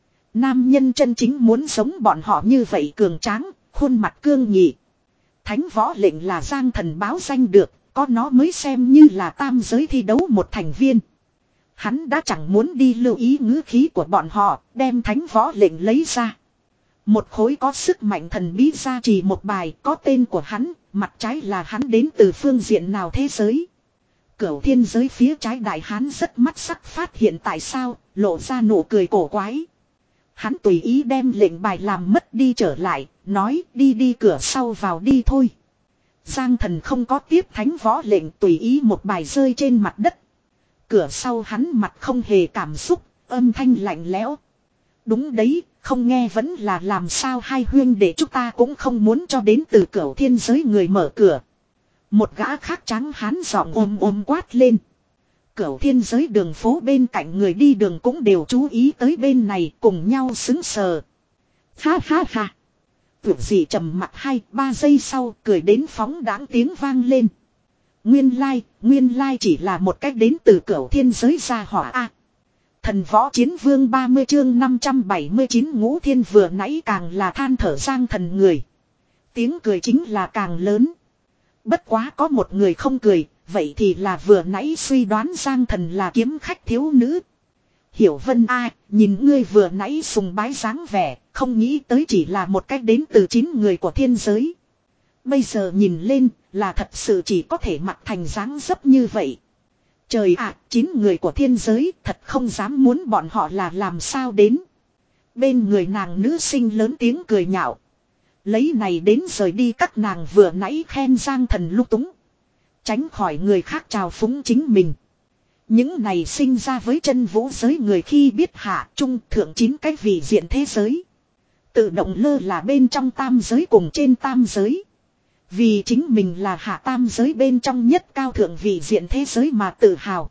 Nam nhân chân chính muốn giống bọn họ như vậy cường tráng, khuôn mặt cương nghị. Thánh võ lệnh là Giang Thần báo danh được, có nó mới xem như là tam giới thi đấu một thành viên. Hắn đã chẳng muốn đi lưu ý ngữ khí của bọn họ, đem thánh võ lệnh lấy ra. Một khối có sức mạnh thần bí gia trì một bài có tên của hắn, mặt trái là hắn đến từ phương diện nào thế giới. Cửu thiên giới phía trái đại hán rất mắt sắc phát hiện tại sao, lộ ra nụ cười cổ quái. Hắn tùy ý đem lệnh bài làm mất đi trở lại, nói đi đi cửa sau vào đi thôi. Giang Thần không có tiếp thánh võ lệnh, tùy ý một bài rơi trên mặt đất. Cửa sau hắn mặt không hề cảm xúc, âm thanh lạnh lẽo. Đúng đấy, không nghe vẫn là làm sao hai huyên để chúng ta cũng không muốn cho đến từ cửu thiên giới người mở cửa. Một gã khác trắng hán giọng ôm ôm quát lên. Cửu thiên giới đường phố bên cạnh người đi đường cũng đều chú ý tới bên này, cùng nhau xứng sờ. Ha ha ha. Tưởng gì trầm mặt hai ba giây sau cười đến phóng đáng tiếng vang lên. Nguyên lai, nguyên lai chỉ là một cách đến từ cửu thiên giới ra hỏa a. Thần võ chiến vương ba mươi chương năm trăm bảy mươi chín Ngũ Thiên vừa nãy càng là than thở Giang Thần người. Tiếng cười chính là càng lớn. Bất quá có một người không cười, vậy thì là vừa nãy suy đoán Giang Thần là kiếm khách thiếu nữ. Hiểu Vân a, nhìn ngươi vừa nãy sùng bái dáng vẻ, không nghĩ tới chỉ là một cách đến từ chín người của thiên giới. Bây giờ nhìn lên, là thật sự chỉ có thể mặc thành dáng dấp như vậy. Trời ạ, chín người của thiên giới, thật không dám muốn bọn họ là làm sao đến. Bên người nàng nữ sinh lớn tiếng cười nhạo. Lấy này đến rời đi các nàng vừa nãy khen Giang Thần lung túng. Tránh khỏi người khác trào phúng chính mình. Những này sinh ra với chân vũ giới người khi biết hạ trung thượng chín cái vị diện thế giới. Tự động lơ là bên trong tam giới cùng trên tam giới. Vì chính mình là hạ tam giới bên trong nhất cao thượng vị diện thế giới mà tự hào.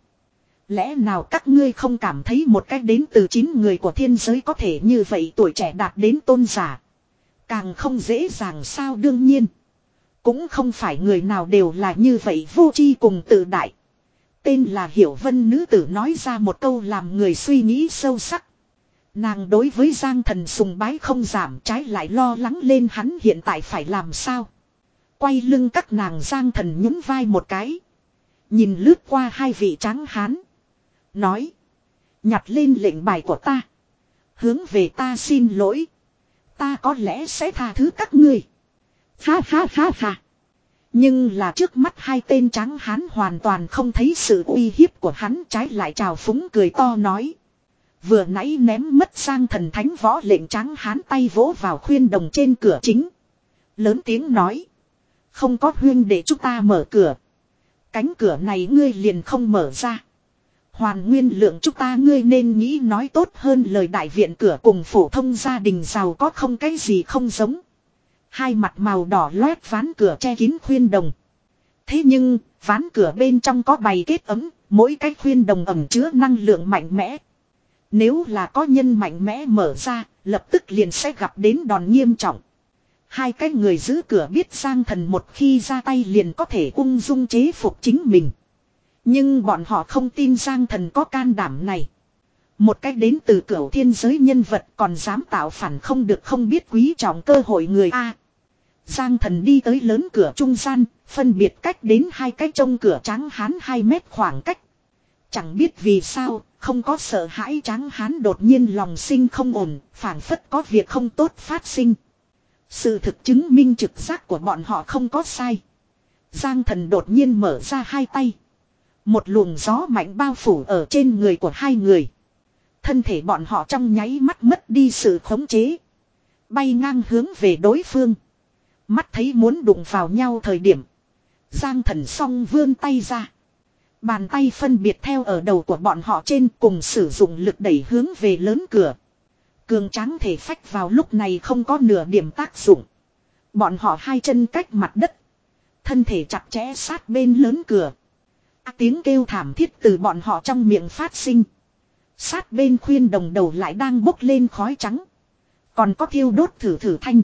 Lẽ nào các ngươi không cảm thấy một cách đến từ chín người của thiên giới có thể như vậy tuổi trẻ đạt đến tôn giả. Càng không dễ dàng sao đương nhiên. Cũng không phải người nào đều là như vậy vô tri cùng tự đại. Tên là Hiểu Vân nữ tử nói ra một câu làm người suy nghĩ sâu sắc. Nàng đối với Giang Thần sùng bái không giảm, trái lại lo lắng lên hắn hiện tại phải làm sao. Quay lưng các nàng Giang Thần nhún vai một cái. Nhìn lướt qua hai vị tráng hán. Nói. Nhặt lên lệnh bài của ta. Hướng về ta xin lỗi. Ta có lẽ sẽ tha thứ các ngươi. Ha ha ha ha. Nhưng là trước mắt hai tên tráng hán hoàn toàn không thấy sự uy hiếp của hắn, trái lại trào phúng cười to nói. Vừa nãy ném mất Giang Thần thánh võ lệnh tráng hán tay vỗ vào khuyên đồng trên cửa chính. Lớn tiếng nói. Không có huyên để chúng ta mở cửa. Cánh cửa này ngươi liền không mở ra. Hoàn nguyên lượng chúng ta ngươi nên nghĩ nói tốt hơn lời đại viện cửa cùng phổ thông gia đình giàu có không cái gì không giống. Hai mặt màu đỏ loét ván cửa che kín khuyên đồng. Thế nhưng, ván cửa bên trong có bày kết ấm, mỗi cái khuyên đồng ẩm chứa năng lượng mạnh mẽ. Nếu là có nhân mạnh mẽ mở ra, lập tức liền sẽ gặp đến đòn nghiêm trọng. Hai cái người giữ cửa biết Giang Thần một khi ra tay liền có thể ung dung chế phục chính mình. Nhưng bọn họ không tin Giang Thần có can đảm này. Một cách đến từ cửu thiên giới nhân vật còn dám tạo phản không được không biết quý trọng cơ hội người A. Giang Thần đi tới lớn cửa trung gian, phân biệt cách đến hai cái trông cửa tráng hán hai mét khoảng cách. Chẳng biết vì sao, không có sợ hãi tráng hán đột nhiên lòng sinh không ổn, phảng phất có việc không tốt phát sinh. Sự thực chứng minh trực giác của bọn họ không có sai. Giang Thần đột nhiên mở ra hai tay. Một luồng gió mạnh bao phủ ở trên người của hai người. Thân thể bọn họ trong nháy mắt mất đi sự khống chế. Bay ngang hướng về đối phương. Mắt thấy muốn đụng vào nhau thời điểm. Giang Thần song vươn tay ra. Bàn tay phân biệt theo ở đầu của bọn họ trên cùng sử dụng lực đẩy hướng về lớn cửa. Cường tráng thể phách vào lúc này không có nửa điểm tác dụng. Bọn họ hai chân cách mặt đất. Thân thể chặt chẽ sát bên lớn cửa. Tiếng kêu thảm thiết từ bọn họ trong miệng phát sinh. Sát bên khuyên đồng đầu lại đang bốc lên khói trắng. Còn có thiêu đốt thử thử thanh.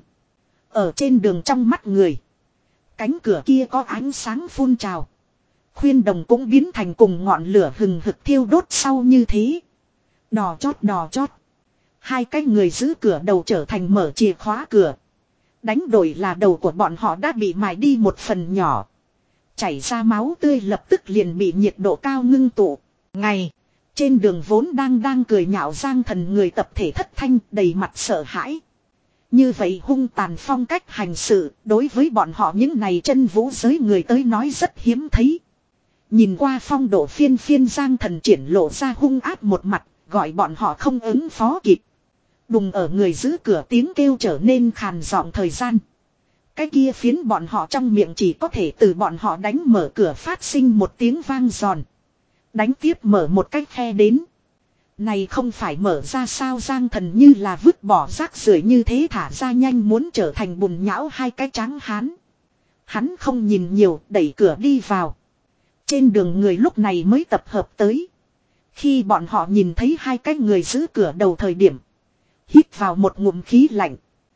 Ở trên đường trong mắt người. Cánh cửa kia có ánh sáng phun trào. Khuyên đồng cũng biến thành cùng ngọn lửa hừng hực thiêu đốt sau như thế. Đỏ chót đỏ chót. Hai cái người giữ cửa đầu trở thành mở chìa khóa cửa. Đánh đổi là đầu của bọn họ đã bị mài đi một phần nhỏ. Chảy ra máu tươi lập tức liền bị nhiệt độ cao ngưng tụ. Ngày. Trên đường vốn đang đang cười nhạo Giang Thần người tập thể thất thanh đầy mặt sợ hãi. Như vậy hung tàn phong cách hành sự, đối với bọn họ những này chân vũ giới người tới nói rất hiếm thấy. Nhìn qua phong độ phiên phiên Giang Thần triển lộ ra hung áp một mặt, gọi bọn họ không ứng phó kịp. Đùng ở người giữ cửa tiếng kêu trở nên khàn giọng thời gian. Cái kia phiến bọn họ trong miệng chỉ có thể từ bọn họ đánh mở cửa phát sinh một tiếng vang giòn. Đánh tiếp mở một cách khe đến. Này không phải mở ra sao Giang Thần như là vứt bỏ rác rưởi như thế thả ra nhanh muốn trở thành bùn nhão hai cái trắng hán. Hắn không nhìn nhiều đẩy cửa đi vào. Trên đường người lúc này mới tập hợp tới. Khi bọn họ nhìn thấy hai cái người giữ cửa đầu thời điểm. Hít vào một ngụm khí lạnh.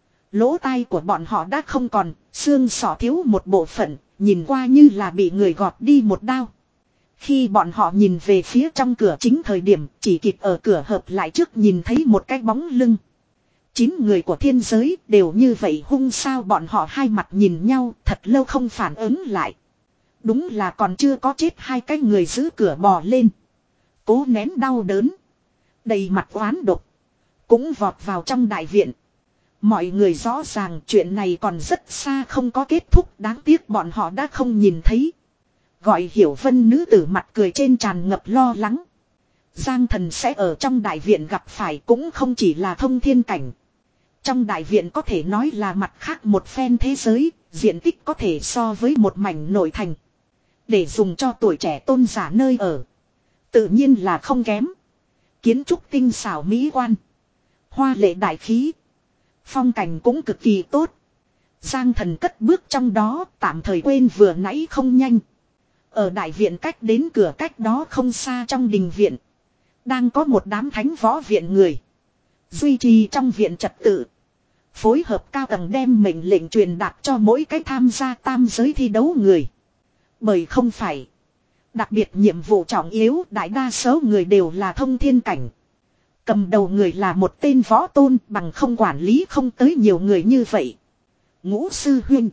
Lỗ tai của bọn họ đã không còn, xương sọ thiếu một bộ phận, nhìn qua như là bị người gọt đi một đao. Khi bọn họ nhìn về phía trong cửa chính thời điểm, chỉ kịp ở cửa hợp lại trước nhìn thấy một cái bóng lưng. Chín người của thiên giới đều như vậy hung sao bọn họ hai mặt nhìn nhau thật lâu không phản ứng lại. Đúng là còn chưa có chết hai cái người giữ cửa bò lên. Cố nén đau đớn. Đầy mặt oán độc. Cũng vọt vào trong đại viện. Mọi người rõ ràng chuyện này còn rất xa không có kết thúc, đáng tiếc bọn họ đã không nhìn thấy. Gọi Hiểu Vân nữ tử mặt cười trên tràn ngập lo lắng. Giang Thần sẽ ở trong đại viện gặp phải cũng không chỉ là thông thiên cảnh. Trong đại viện có thể nói là mặt khác một phen thế giới, diện tích có thể so với một mảnh nội thành. Để dùng cho tuổi trẻ tôn giả nơi ở. Tự nhiên là không kém. Kiến trúc tinh xảo mỹ quan. Hoa lệ đại khí. Phong cảnh cũng cực kỳ tốt. Giang Thần cất bước trong đó tạm thời quên vừa nãy không nhanh. Ở đại viện cách đến cửa cách đó không xa trong đình viện. Đang có một đám thánh võ viện người. Duy trì trong viện trật tự. Phối hợp cao tầng đem mệnh lệnh truyền đạt cho mỗi cái tham gia tam giới thi đấu người. Bởi không phải. Đặc biệt nhiệm vụ trọng yếu đại đa số người đều là thông thiên cảnh. Cầm đầu người là một tên võ tôn bằng không quản lý không tới nhiều người như vậy. Ngũ sư huynh.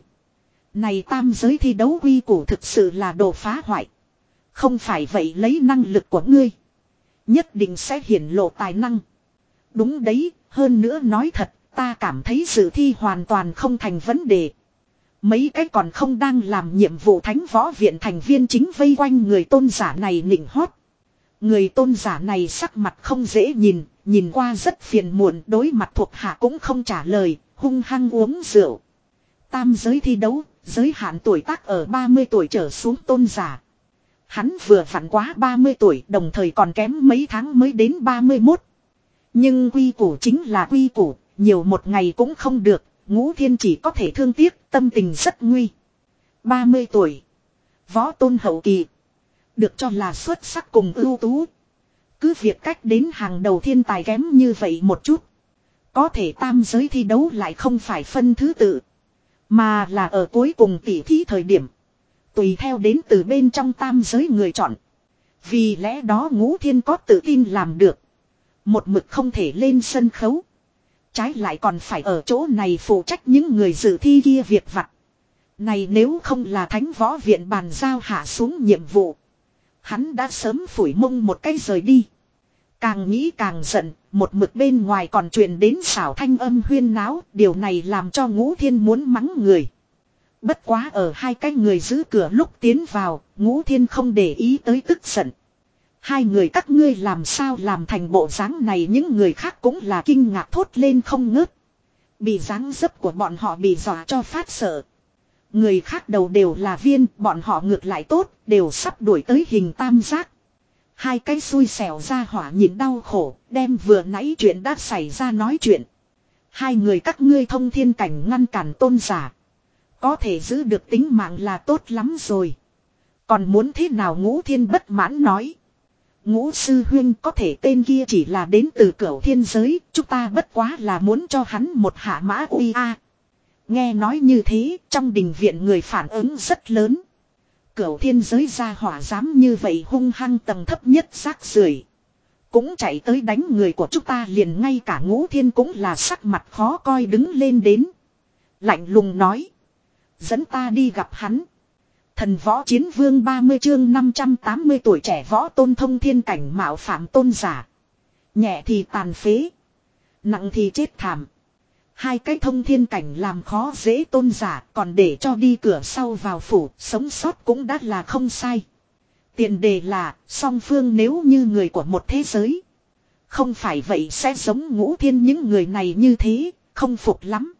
Này tam giới thi đấu quy củ thực sự là đồ phá hoại. Không phải vậy lấy năng lực của ngươi. Nhất định sẽ hiển lộ tài năng. Đúng đấy, hơn nữa nói thật, ta cảm thấy dự thi hoàn toàn không thành vấn đề. Mấy cái còn không đang làm nhiệm vụ thánh võ viện thành viên chính vây quanh người tôn giả này nịnh hót. Người tôn giả này sắc mặt không dễ nhìn, nhìn qua rất phiền muộn, đối mặt thuộc hạ cũng không trả lời, hung hăng uống rượu. Tam giới thi đấu, giới hạn tuổi tác ở ba mươi tuổi trở xuống tôn giả. Hắn vừa vặn quá ba mươi tuổi, đồng thời còn kém mấy tháng mới đến ba mươi mốt. Nhưng quy củ chính là quy củ, nhiều một ngày cũng không được, Ngũ Thiên chỉ có thể thương tiếc, tâm tình rất nguy. ba mươi tuổi. Võ tôn hậu kỳ. Được cho là xuất sắc cùng ưu tú. Cứ việc cách đến hàng đầu thiên tài kém như vậy một chút. Có thể tam giới thi đấu lại không phải phân thứ tự. Mà là ở cuối cùng tỉ thí thời điểm. Tùy theo đến từ bên trong tam giới người chọn. Vì lẽ đó Ngũ Thiên có tự tin làm được. Một mực không thể lên sân khấu. Trái lại còn phải ở chỗ này phụ trách những người dự thi kia việc vặt. Này nếu không là thánh võ viện bàn giao hạ xuống nhiệm vụ. Hắn đã sớm phủi mông một cái rời đi. Càng nghĩ càng giận, một mực bên ngoài còn truyền đến xảo thanh âm huyên náo, điều này làm cho Ngũ Thiên muốn mắng người. Bất quá ở hai cái người giữ cửa lúc tiến vào, Ngũ Thiên không để ý tới tức giận. Hai người các ngươi làm sao làm thành bộ dáng này, những người khác cũng là kinh ngạc thốt lên không ngớt. Bị dáng dấp của bọn họ bị dọa cho phát sợ. Người khác đầu đều là viên, bọn họ ngược lại tốt, đều sắp đuổi tới hình tam giác. Hai cái xui xẻo ra hỏa nhìn đau khổ, đem vừa nãy chuyện đã xảy ra nói chuyện. Hai người các ngươi thông thiên cảnh ngăn cản tôn giả. Có thể giữ được tính mạng là tốt lắm rồi. Còn muốn thế nào? Ngũ Thiên bất mãn nói. Ngũ sư huynh, có thể tên kia chỉ là đến từ cửu thiên giới, chúng ta bất quá là muốn cho hắn một hạ mã uy a. Nghe nói như thế, trong đình viện người phản ứng rất lớn. Cửu thiên giới ra hỏa dám như vậy hung hăng tầng thấp nhất rác rưởi, cũng chạy tới đánh người của chúng ta, liền ngay cả Ngũ Thiên cũng là sắc mặt khó coi đứng lên đến. Lạnh lùng nói. Dẫn ta đi gặp hắn. Thần võ chiến vương ba mươi chương năm trăm tám mươi tuổi trẻ võ tôn thông thiên cảnh mạo phạm tôn giả. Nhẹ thì tàn phế. Nặng thì chết thảm. Hai cái thông thiên cảnh làm khó dễ tôn giả, còn để cho đi cửa sau vào phủ, sống sót cũng đã là không sai. Tiền đề là, song phương nếu như người của một thế giới. Không phải vậy sẽ giống Ngũ Thiên những người này như thế, không phục lắm.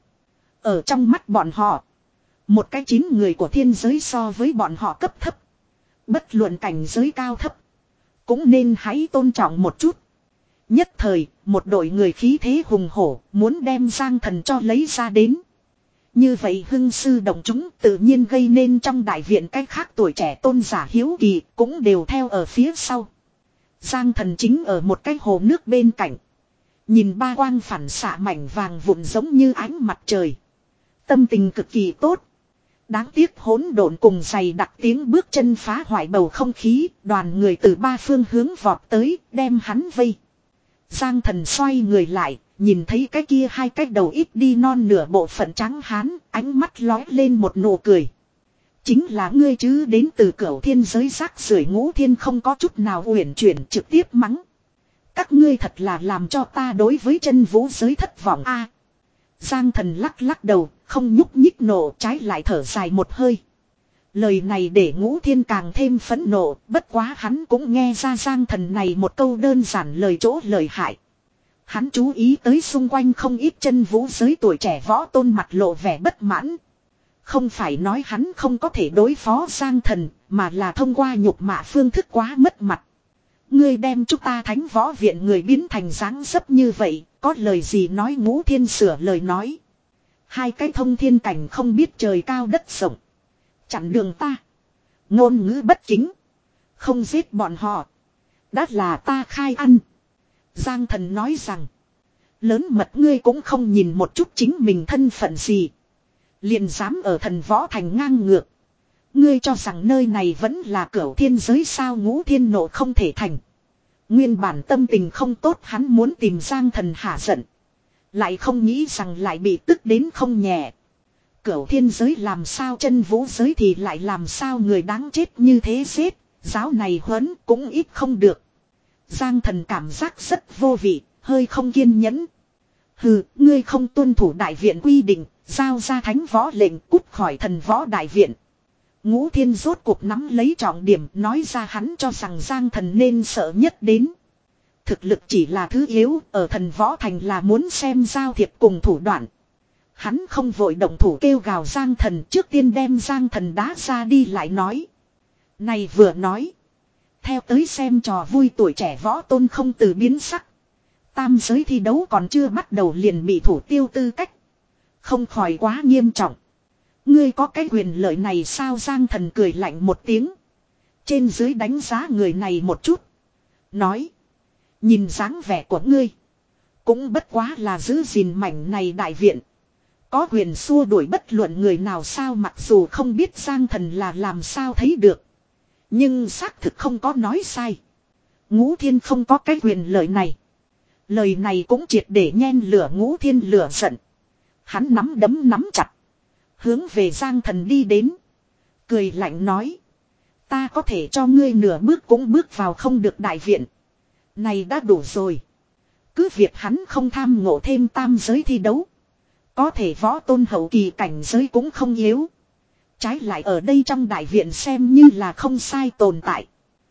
Ở trong mắt bọn họ, một cái chín người của thiên giới so với bọn họ cấp thấp. Bất luận cảnh giới cao thấp, cũng nên hãy tôn trọng một chút. Nhất thời, một đội người khí thế hùng hổ, muốn đem Giang Thần cho lấy ra đến. Như vậy hưng sư động chúng tự nhiên gây nên trong đại viện cách khác tuổi trẻ tôn giả hiếu kỳ, cũng đều theo ở phía sau. Giang Thần chính ở một cái hồ nước bên cạnh. Nhìn ba quang phản xạ mảnh vàng vụn giống như ánh mặt trời. Tâm tình cực kỳ tốt. Đáng tiếc hỗn độn cùng dày đặc tiếng bước chân phá hoại bầu không khí, đoàn người từ ba phương hướng vọt tới, đem hắn vây. Giang Thần xoay người lại, nhìn thấy cái kia hai cái đầu ít đi non nửa bộ phận trắng hán, ánh mắt lóe lên một nụ cười. Chính là ngươi chứ, đến từ cửu thiên giới rác rưởi Ngũ Thiên không có chút nào uyển chuyển, trực tiếp mắng. Các ngươi thật là làm cho ta đối với chân vũ giới thất vọng a. Giang Thần lắc lắc đầu, không nhúc nhích nổ, trái lại thở dài một hơi. Lời này để Ngũ Thiên càng thêm phẫn nộ, bất quá hắn cũng nghe ra Giang Thần này một câu đơn giản lời chỗ lời hại. Hắn chú ý tới xung quanh không ít chân vũ giới tuổi trẻ võ tôn mặt lộ vẻ bất mãn. Không phải nói hắn không có thể đối phó Giang Thần, mà là thông qua nhục mạ phương thức quá mất mặt. Ngươi đem chúng ta thánh võ viện người biến thành dáng dấp như vậy, có lời gì nói. Ngũ Thiên sửa lời nói. Hai cái thông thiên cảnh không biết trời cao đất rộng. Chặn đường ta. Ngôn ngữ bất chính. Không giết bọn họ. Đã là ta khai ăn. Giang Thần nói rằng. Lớn mật ngươi cũng không nhìn một chút chính mình thân phận gì. Liền dám ở thần võ thành ngang ngược. Ngươi cho rằng nơi này vẫn là cửu thiên giới sao. Ngũ Thiên nộ không thể thành. Nguyên bản tâm tình không tốt, hắn muốn tìm Giang Thần hả giận. Lại không nghĩ rằng lại bị tức đến không nhẹ. Cửu thiên giới làm sao, chân vũ giới thì lại làm sao, người đáng chết như thế giết. Giáo này huấn cũng ít không được. Giang Thần cảm giác rất vô vị, hơi không kiên nhẫn. Hừ, ngươi không tuân thủ đại viện quy định, giao ra thánh võ lệnh, cút khỏi thần võ đại viện. Ngũ Thiên rốt cuộc nắm lấy trọng điểm, nói ra hắn cho rằng Giang Thần nên sợ nhất đến. Thực lực chỉ là thứ yếu, ở thần võ thành là muốn xem giao thiệp cùng thủ đoạn. Hắn không vội động thủ kêu gào Giang Thần, trước tiên đem Giang Thần đá ra đi lại nói. Này vừa nói. Theo tới xem trò vui tuổi trẻ võ tôn không từ biến sắc. Tam giới thi đấu còn chưa bắt đầu liền bị thủ tiêu tư cách. Không khỏi quá nghiêm trọng. Ngươi có cái quyền lợi này sao? Giang Thần cười lạnh một tiếng. Trên dưới đánh giá người này một chút. Nói. Nhìn dáng vẻ của ngươi. Cũng bất quá là giữ gìn mảnh này đại viện. Có quyền xua đuổi bất luận người nào sao? Mặc dù không biết Giang Thần là làm sao thấy được. Nhưng xác thực không có nói sai. Ngũ Thiên không có cái quyền lợi này. Lời này cũng triệt để nhen lửa Ngũ Thiên lửa giận. Hắn nắm đấm nắm chặt. Hướng về Giang Thần đi đến. Cười lạnh nói. Ta có thể cho ngươi nửa bước cũng bước vào không được đại viện. Này đã đủ rồi. Cứ việc hắn không tham ngộ thêm tam giới thi đấu. Có thể võ tôn hậu kỳ cảnh giới cũng không yếu. Trái lại ở đây trong đại viện xem như là không sai tồn tại.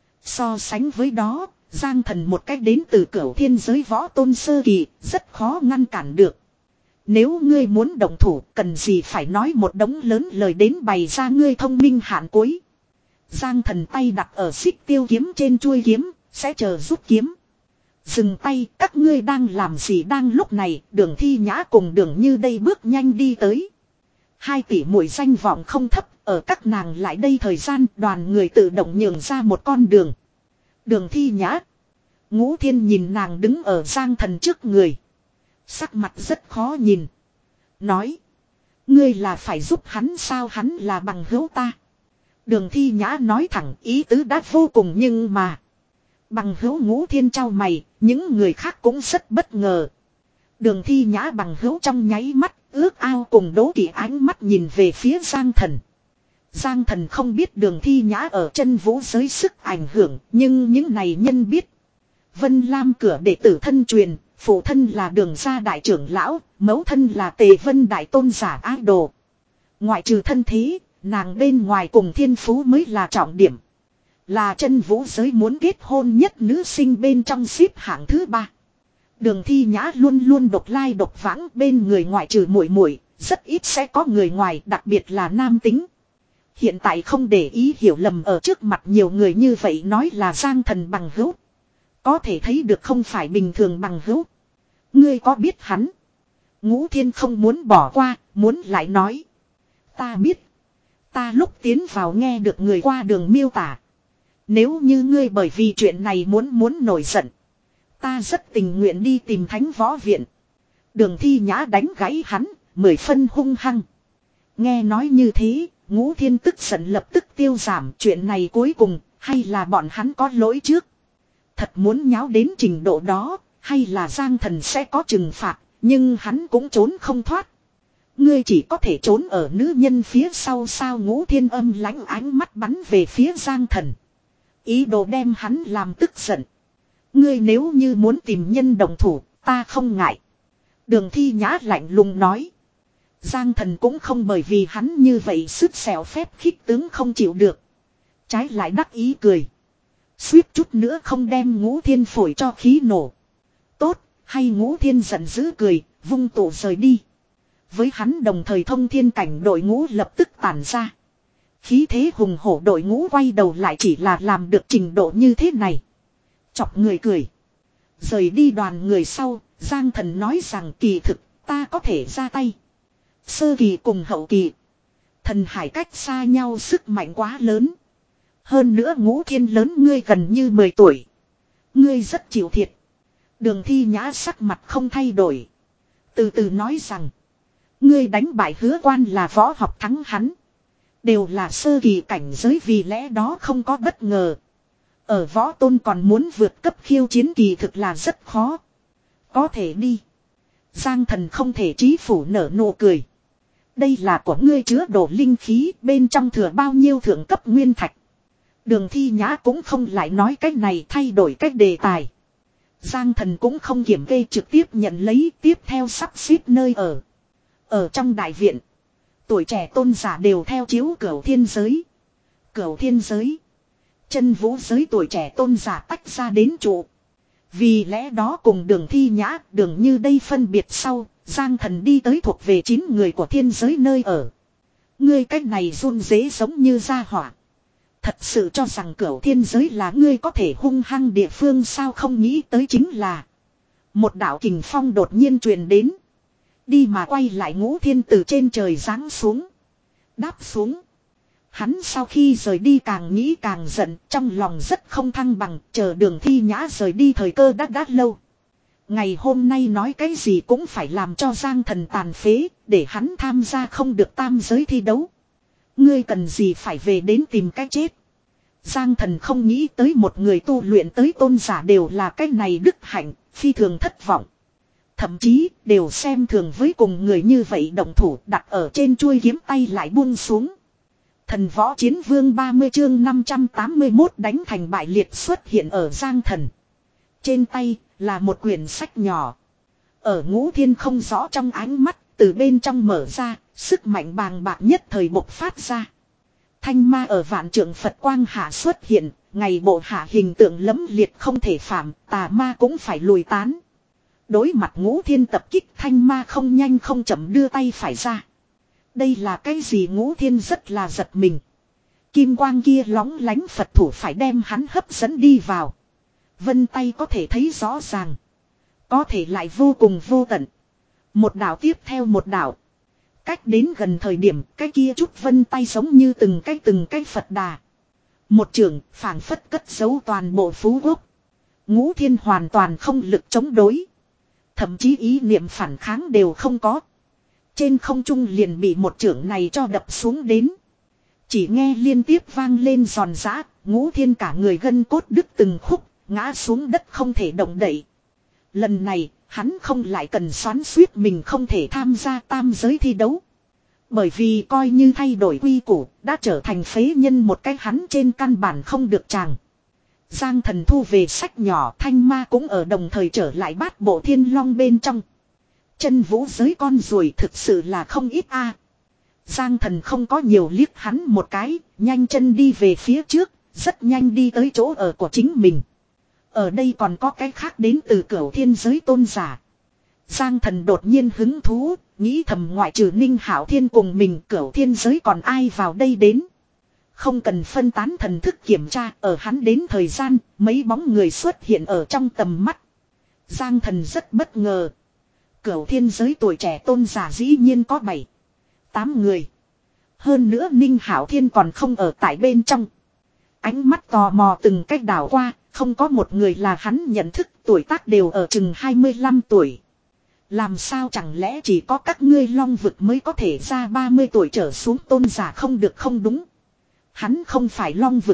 So sánh với đó, Giang Thần một cách đến từ cửu thiên giới võ tôn sơ kỳ, rất khó ngăn cản được. Nếu ngươi muốn động thủ, cần gì phải nói một đống lớn lời đến bày ra ngươi thông minh hạn cuối. Giang Thần tay đặt ở xích tiêu kiếm trên chuôi kiếm, sẽ chờ rút kiếm. Dừng tay, các ngươi đang làm gì? Đang lúc này, Đường Thi Nhã cùng Đường Như đây bước nhanh đi tới. Hai tỷ muội danh vọng không thấp, ở các nàng lại đây thời gian, đoàn người tự động nhường ra một con đường. Đường Thi Nhã. Ngũ Thiên nhìn nàng đứng ở Giang Thần trước người. Sắc mặt rất khó nhìn. Nói. Ngươi là phải giúp hắn sao? Hắn là bằng hữu ta. Đường Thi Nhã nói thẳng, ý tứ đã vô cùng nhưng mà. Bằng hữu? Ngũ Thiên trao mày, những người khác cũng rất bất ngờ. Đường Thi Nhã bằng hữu trong nháy mắt, ước ao cùng đố kỵ ánh mắt nhìn về phía Giang Thần. Giang Thần không biết Đường Thi Nhã ở chân vũ giới sức ảnh hưởng, nhưng những này nhân biết. Vân Lam cửa đệ tử thân truyền, Phụ thân là Đường gia đại trưởng lão, mẫu thân là Tề Vân đại tôn giả ái đồ. Ngoại trừ thân thế, nàng bên ngoài cùng thiên phú mới là trọng điểm. Là chân vũ giới muốn kết hôn nhất nữ sinh bên trong xếp hạng thứ ba. Đường Thi Nhã luôn luôn độc lai độc vãng, bên người ngoại trừ muội muội, rất ít sẽ có người ngoài, đặc biệt là nam tính. Hiện tại không để ý hiểu lầm, ở trước mặt nhiều người như vậy nói là Giang Thần bằng hữu. Có thể thấy được không phải bình thường bằng hữu. Ngươi có biết hắn? Ngũ Thiên không muốn bỏ qua, muốn lại nói. Ta biết. Ta lúc tiến vào nghe được người qua đường miêu tả. Nếu như ngươi bởi vì chuyện này muốn muốn nổi giận, ta rất tình nguyện đi tìm Thánh Võ Viện. Đường Thi Nhã đánh gãy hắn, mười phân hung hăng. Nghe nói như thế, Ngũ Thiên tức giận lập tức tiêu giảm. Chuyện này cuối cùng, hay là bọn hắn có lỗi trước? Thật muốn nháo đến trình độ đó, hay là Giang Thần sẽ có trừng phạt, nhưng hắn cũng trốn không thoát. Ngươi chỉ có thể trốn ở nữ nhân phía sau sao? Ngũ Thiên âm lãnh ánh mắt bắn về phía Giang Thần, ý đồ đem hắn làm tức giận. Ngươi nếu như muốn tìm nhân đồng thủ, ta không ngại. Đường Thi Nhã lạnh lùng nói. Giang Thần cũng không bởi vì hắn như vậy sứt xẻo phép khích tướng không chịu được. Trái lại đắc ý cười. Suýt chút nữa không đem Ngũ Thiên phổi cho khí nổ. Tốt, hay Ngũ Thiên giận dữ cười, vung tụ rời đi. Với hắn đồng thời thông thiên cảnh đội ngũ lập tức tản ra. Khí thế hùng hổ đội ngũ quay đầu lại chỉ là làm được trình độ như thế này. Chọc người cười. Rời đi đoàn người sau, Giang Thần nói rằng kỳ thực, ta có thể ra tay. Sơ kỳ cùng hậu kỳ. Thần hải cách xa nhau sức mạnh quá lớn. Hơn nữa Ngũ Thiên lớn ngươi gần như mười tuổi. Ngươi rất chịu thiệt. Đường Thi Nhã sắc mặt không thay đổi. Từ từ nói rằng. Ngươi đánh bại Hứa Quan là võ học thắng hắn. Đều là sơ kỳ cảnh giới, vì lẽ đó không có bất ngờ. Ở võ tôn còn muốn vượt cấp khiêu chiến kỳ thực là rất khó. Có thể đi. Giang Thần không thể chí phủ nở nụ cười. Đây là của ngươi chứa đồ linh khí, bên trong thừa bao nhiêu thượng cấp nguyên thạch. Đường Thi Nhã cũng không lại nói cách này, thay đổi cách đề tài. Giang Thần cũng không kiểm kê, trực tiếp nhận lấy, tiếp theo sắp xếp nơi ở. Ở trong đại viện, tuổi trẻ tôn giả đều theo chiếu Cửu Thiên giới. Cửu Thiên giới, chân vũ giới tuổi trẻ tôn giả tách ra đến trụ. Vì lẽ đó cùng Đường Thi Nhã, Đường Như đây phân biệt sau, Giang Thần đi tới thuộc về chín người của thiên giới nơi ở. Ngươi cách này run rế giống như gia hỏa. Thật sự cho rằng Cửu Thiên giới là ngươi có thể hung hăng địa phương sao? Không nghĩ tới chính là một đạo kình phong đột nhiên truyền đến. Đi mà quay lại Ngũ Thiên từ trên trời giáng xuống. Đáp xuống. Hắn sau khi rời đi càng nghĩ càng giận, trong lòng rất không thăng bằng, chờ Đường Thi Nhã rời đi thời cơ đã đã lâu. Ngày hôm nay nói cái gì cũng phải làm cho Giang Thần tàn phế, để hắn tham gia không được tam giới thi đấu. Ngươi cần gì phải về đến tìm cái chết? Giang Thần không nghĩ tới một người tu luyện tới tôn giả đều là cái này đức hạnh, phi thường thất vọng. Thậm chí đều xem thường với cùng người như vậy động thủ, đặt ở trên chuôi kiếm tay lại buông xuống. Thần Võ Chiến Vương ba mươi chương năm trăm tám mươi mốt đánh thành bại liệt xuất hiện ở Giang Thần. Trên tay là một quyển sách nhỏ. Ở Ngũ Thiên không rõ trong ánh mắt, từ bên trong mở ra, sức mạnh bàng bạc nhất thời bộc phát ra. Thanh ma ở vạn trượng Phật quang hạ xuất hiện, ngày bộ hạ hình tượng lẫm liệt không thể phạm, tà ma cũng phải lùi tán. Đối mặt Ngũ Thiên tập kích, thanh ma không nhanh không chậm đưa tay phải ra. Đây là cái gì? Ngũ Thiên rất là giật mình. Kim quang kia lóng lánh Phật thủ phải đem hắn hấp dẫn đi vào. Vân tay có thể thấy rõ ràng. Có thể lại vô cùng vô tận. Một đảo tiếp theo một đảo. Cách đến gần thời điểm, cái kia chút vân tay giống như từng cái từng cái Phật đà. Một trường phảng phất cất giấu toàn bộ phú quốc. Ngũ Thiên hoàn toàn không lực chống đối. Thậm chí ý niệm phản kháng đều không có. Trên không trung liền bị một trưởng này cho đập xuống đến. Chỉ nghe liên tiếp vang lên giòn giã, Ngũ Thiên cả người gân cốt đứt từng khúc, ngã xuống đất không thể động đậy. Lần này, hắn không lại cần xoắn xuýt mình không thể tham gia tam giới thi đấu. Bởi vì coi như thay đổi quy củ, đã trở thành phế nhân một cách hắn trên căn bản không được chàng. Giang Thần thu về sách nhỏ, Thanh Ma cũng ở đồng thời trở lại bát bộ thiên long bên trong. Chân vũ giới con ruồi thực sự là không ít a. Giang Thần không có nhiều liếc hắn một cái, nhanh chân đi về phía trước, rất nhanh đi tới chỗ ở của chính mình. Ở đây còn có cái khác đến từ cửu thiên giới tôn giả. Giang Thần đột nhiên hứng thú, nghĩ thầm ngoại trừ Ninh Hạo Thiên cùng mình cửu thiên giới còn ai vào đây đến. Không cần phân tán thần thức kiểm tra, ở hắn đến thời gian, mấy bóng người xuất hiện ở trong tầm mắt. Giang Thần rất bất ngờ. Cửu thiên giới tuổi trẻ tôn giả dĩ nhiên có bảy, tám người. Hơn nữa Ninh Hạo Thiên còn không ở tại bên trong. Ánh mắt tò mò từng cách đảo qua, không có một người là hắn nhận thức, tuổi tác đều ở chừng hai mươi lăm tuổi. Làm sao chẳng lẽ chỉ có các ngươi long vực mới có thể ra ba mươi tuổi trở xuống tôn giả không được không đúng. Hắn không phải long vực,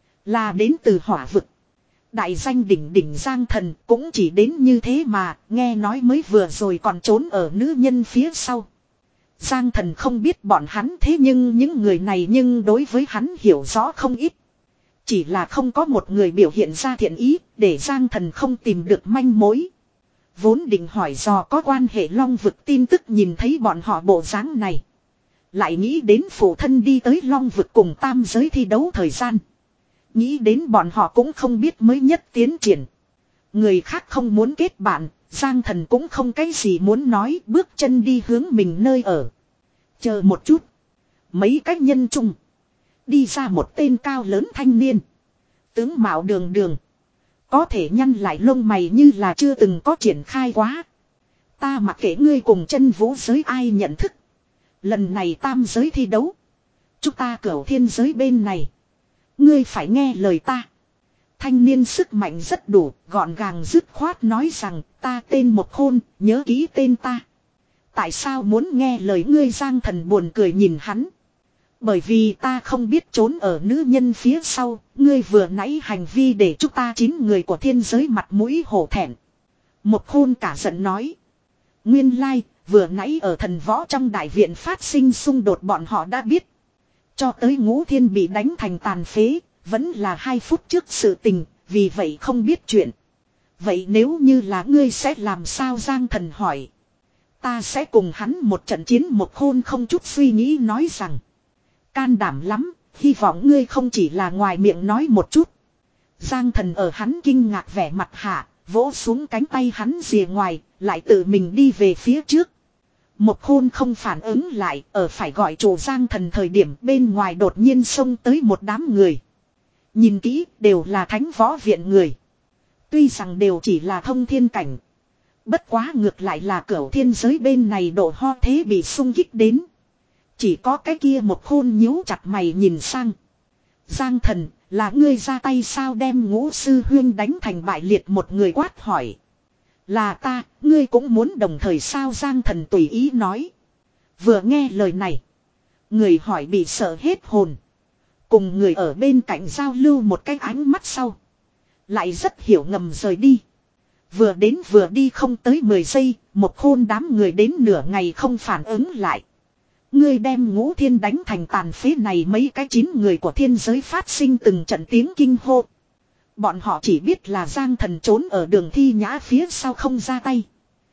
là đến từ hỏa vực. Đại danh đỉnh đỉnh Giang Thần cũng chỉ đến như thế mà, nghe nói mới vừa rồi còn trốn ở nữ nhân phía sau. Giang Thần không biết bọn hắn, thế nhưng những người này nhưng đối với hắn hiểu rõ không ít. Chỉ là không có một người biểu hiện ra thiện ý, để Giang Thần không tìm được manh mối. Vốn định hỏi dò có quan hệ long vực tin tức, nhìn thấy bọn họ bộ dáng này. Lại nghĩ đến phụ thân đi tới long vực cùng tam giới thi đấu thời gian. Nghĩ đến bọn họ cũng không biết mới nhất tiến triển. Người khác không muốn kết bạn, Giang Thần cũng không cái gì muốn nói, bước chân đi hướng mình nơi ở. Chờ một chút. Mấy cách nhân chung. Đi ra một tên cao lớn thanh niên. Tướng mạo đường đường. Có thể nhăn lại lông mày như là chưa từng có triển khai quá. Ta mặc kệ ngươi cùng chân vũ giới ai nhận thức. Lần này tam giới thi đấu. Chúng ta cửu thiên giới bên này. Ngươi phải nghe lời ta. Thanh niên sức mạnh rất đủ, gọn gàng dứt khoát nói rằng ta tên Một Khôn, nhớ ký tên ta. Tại sao muốn nghe lời ngươi? Giang Thần buồn cười nhìn hắn. Bởi vì ta không biết trốn ở nữ nhân phía sau, ngươi vừa nãy hành vi để chúng ta chín người của thiên giới mặt mũi hổ thẹn. Một Khôn cả giận nói. Nguyên lai, vừa nãy ở thần võ trong đại viện phát sinh xung đột bọn họ đã biết. Cho tới Ngũ Thiên bị đánh thành tàn phế, vẫn là hai phút trước sự tình, vì vậy không biết chuyện. Vậy nếu như là ngươi sẽ làm sao? Giang Thần hỏi. Ta sẽ cùng hắn một trận chiến. Một Khôn không chút suy nghĩ nói rằng. Can đảm lắm, hy vọng ngươi không chỉ là ngoài miệng nói một chút. Giang Thần ở hắn kinh ngạc vẻ mặt hạ, vỗ xuống cánh tay hắn rìa ngoài, lại tự mình đi về phía trước. Một Khôn không phản ứng lại, ở phải gọi chủ Giang Thần thời điểm bên ngoài đột nhiên xông tới một đám người. Nhìn kỹ, đều là thánh võ viện người. Tuy rằng đều chỉ là thông thiên cảnh. Bất quá ngược lại là cửu thiên giới bên này độ ho thế bị xung kích đến. Chỉ có cái kia Một Khôn nhíu chặt mày nhìn sang. Giang Thần, là ngươi ra tay sao? Đem Ngũ sư huyên đánh thành bại liệt một người quát hỏi. Là ta, ngươi cũng muốn đồng thời sao? Giang Thần tùy ý nói. Vừa nghe lời này, người hỏi bị sợ hết hồn. Cùng người ở bên cạnh giao lưu một cái ánh mắt sau, lại rất hiểu ngầm rời đi. Vừa đến vừa đi không tới mười giây, Một Khôn đám người đến nửa ngày không phản ứng lại. Ngươi đem Ngũ Thiên đánh thành tàn phế này, mấy cái chín người của thiên giới phát sinh từng trận tiếng kinh hô. Bọn họ chỉ biết là Giang Thần trốn ở đường thi nhã phía sau không ra tay.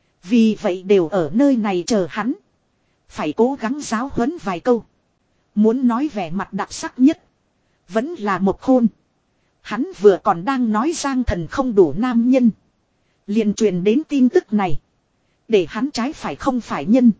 Vì vậy đều ở nơi này chờ hắn. Phải cố gắng giáo huấn vài câu. Muốn nói vẻ mặt đặc sắc nhất, vẫn là Một Khôn. Hắn vừa còn đang nói Giang Thần không đủ nam nhân, liền truyền đến tin tức này. Để hắn trái phải không phải nhân.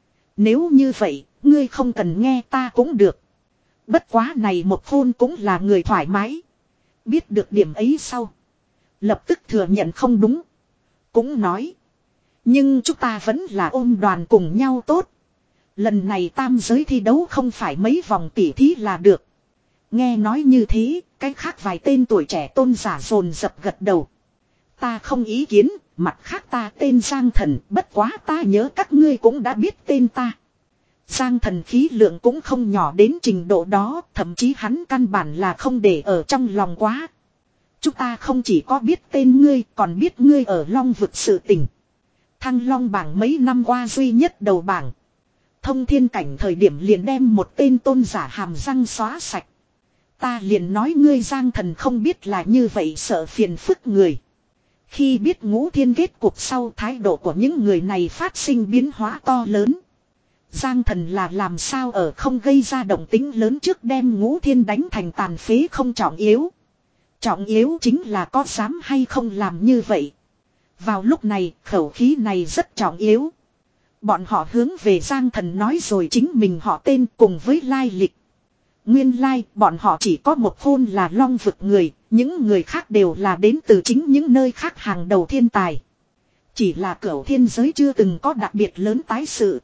Nếu như vậy, ngươi không cần nghe ta cũng được. Bất quá này Một Khôn cũng là người thoải mái. Biết được điểm ấy sau, lập tức thừa nhận không đúng. Cũng nói. Nhưng chúng ta vẫn là ôm đoàn cùng nhau tốt. Lần này tam giới thi đấu không phải mấy vòng tỉ thí là được. Nghe nói như thế, cái khác vài tên tuổi trẻ tôn giả dồn dập gật đầu. Ta không ý kiến, mặt khác ta tên Giang Thần, bất quá ta nhớ các ngươi cũng đã biết tên ta. Giang Thần khí lượng cũng không nhỏ đến trình độ đó, thậm chí hắn căn bản là không để ở trong lòng quá. Chúng ta không chỉ có biết tên ngươi, còn biết ngươi ở Long vực sự tình. Thăng Long bảng mấy năm qua duy nhất đầu bảng. Thông thiên cảnh thời điểm liền đem một tên tôn giả hàm răng xóa sạch. Ta liền nói ngươi Giang Thần không biết là như vậy sợ phiền phức người. Khi biết Ngũ Thiên kết cuộc sau, thái độ của những người này phát sinh biến hóa to lớn. Giang Thần là làm sao ở không gây ra động tĩnh lớn trước đem Ngũ Thiên đánh thành tàn phế không trọng yếu. Trọng yếu chính là có dám hay không làm như vậy. Vào lúc này, khẩu khí này rất trọng yếu. Bọn họ hướng về Giang Thần nói rồi chính mình họ tên cùng với lai lịch. Nguyên lai, bọn họ chỉ có một khôn là Long vực người, những người khác đều là đến từ chính những nơi khác hàng đầu thiên tài. Chỉ là cửu thiên giới chưa từng có đặc biệt lớn tái sự.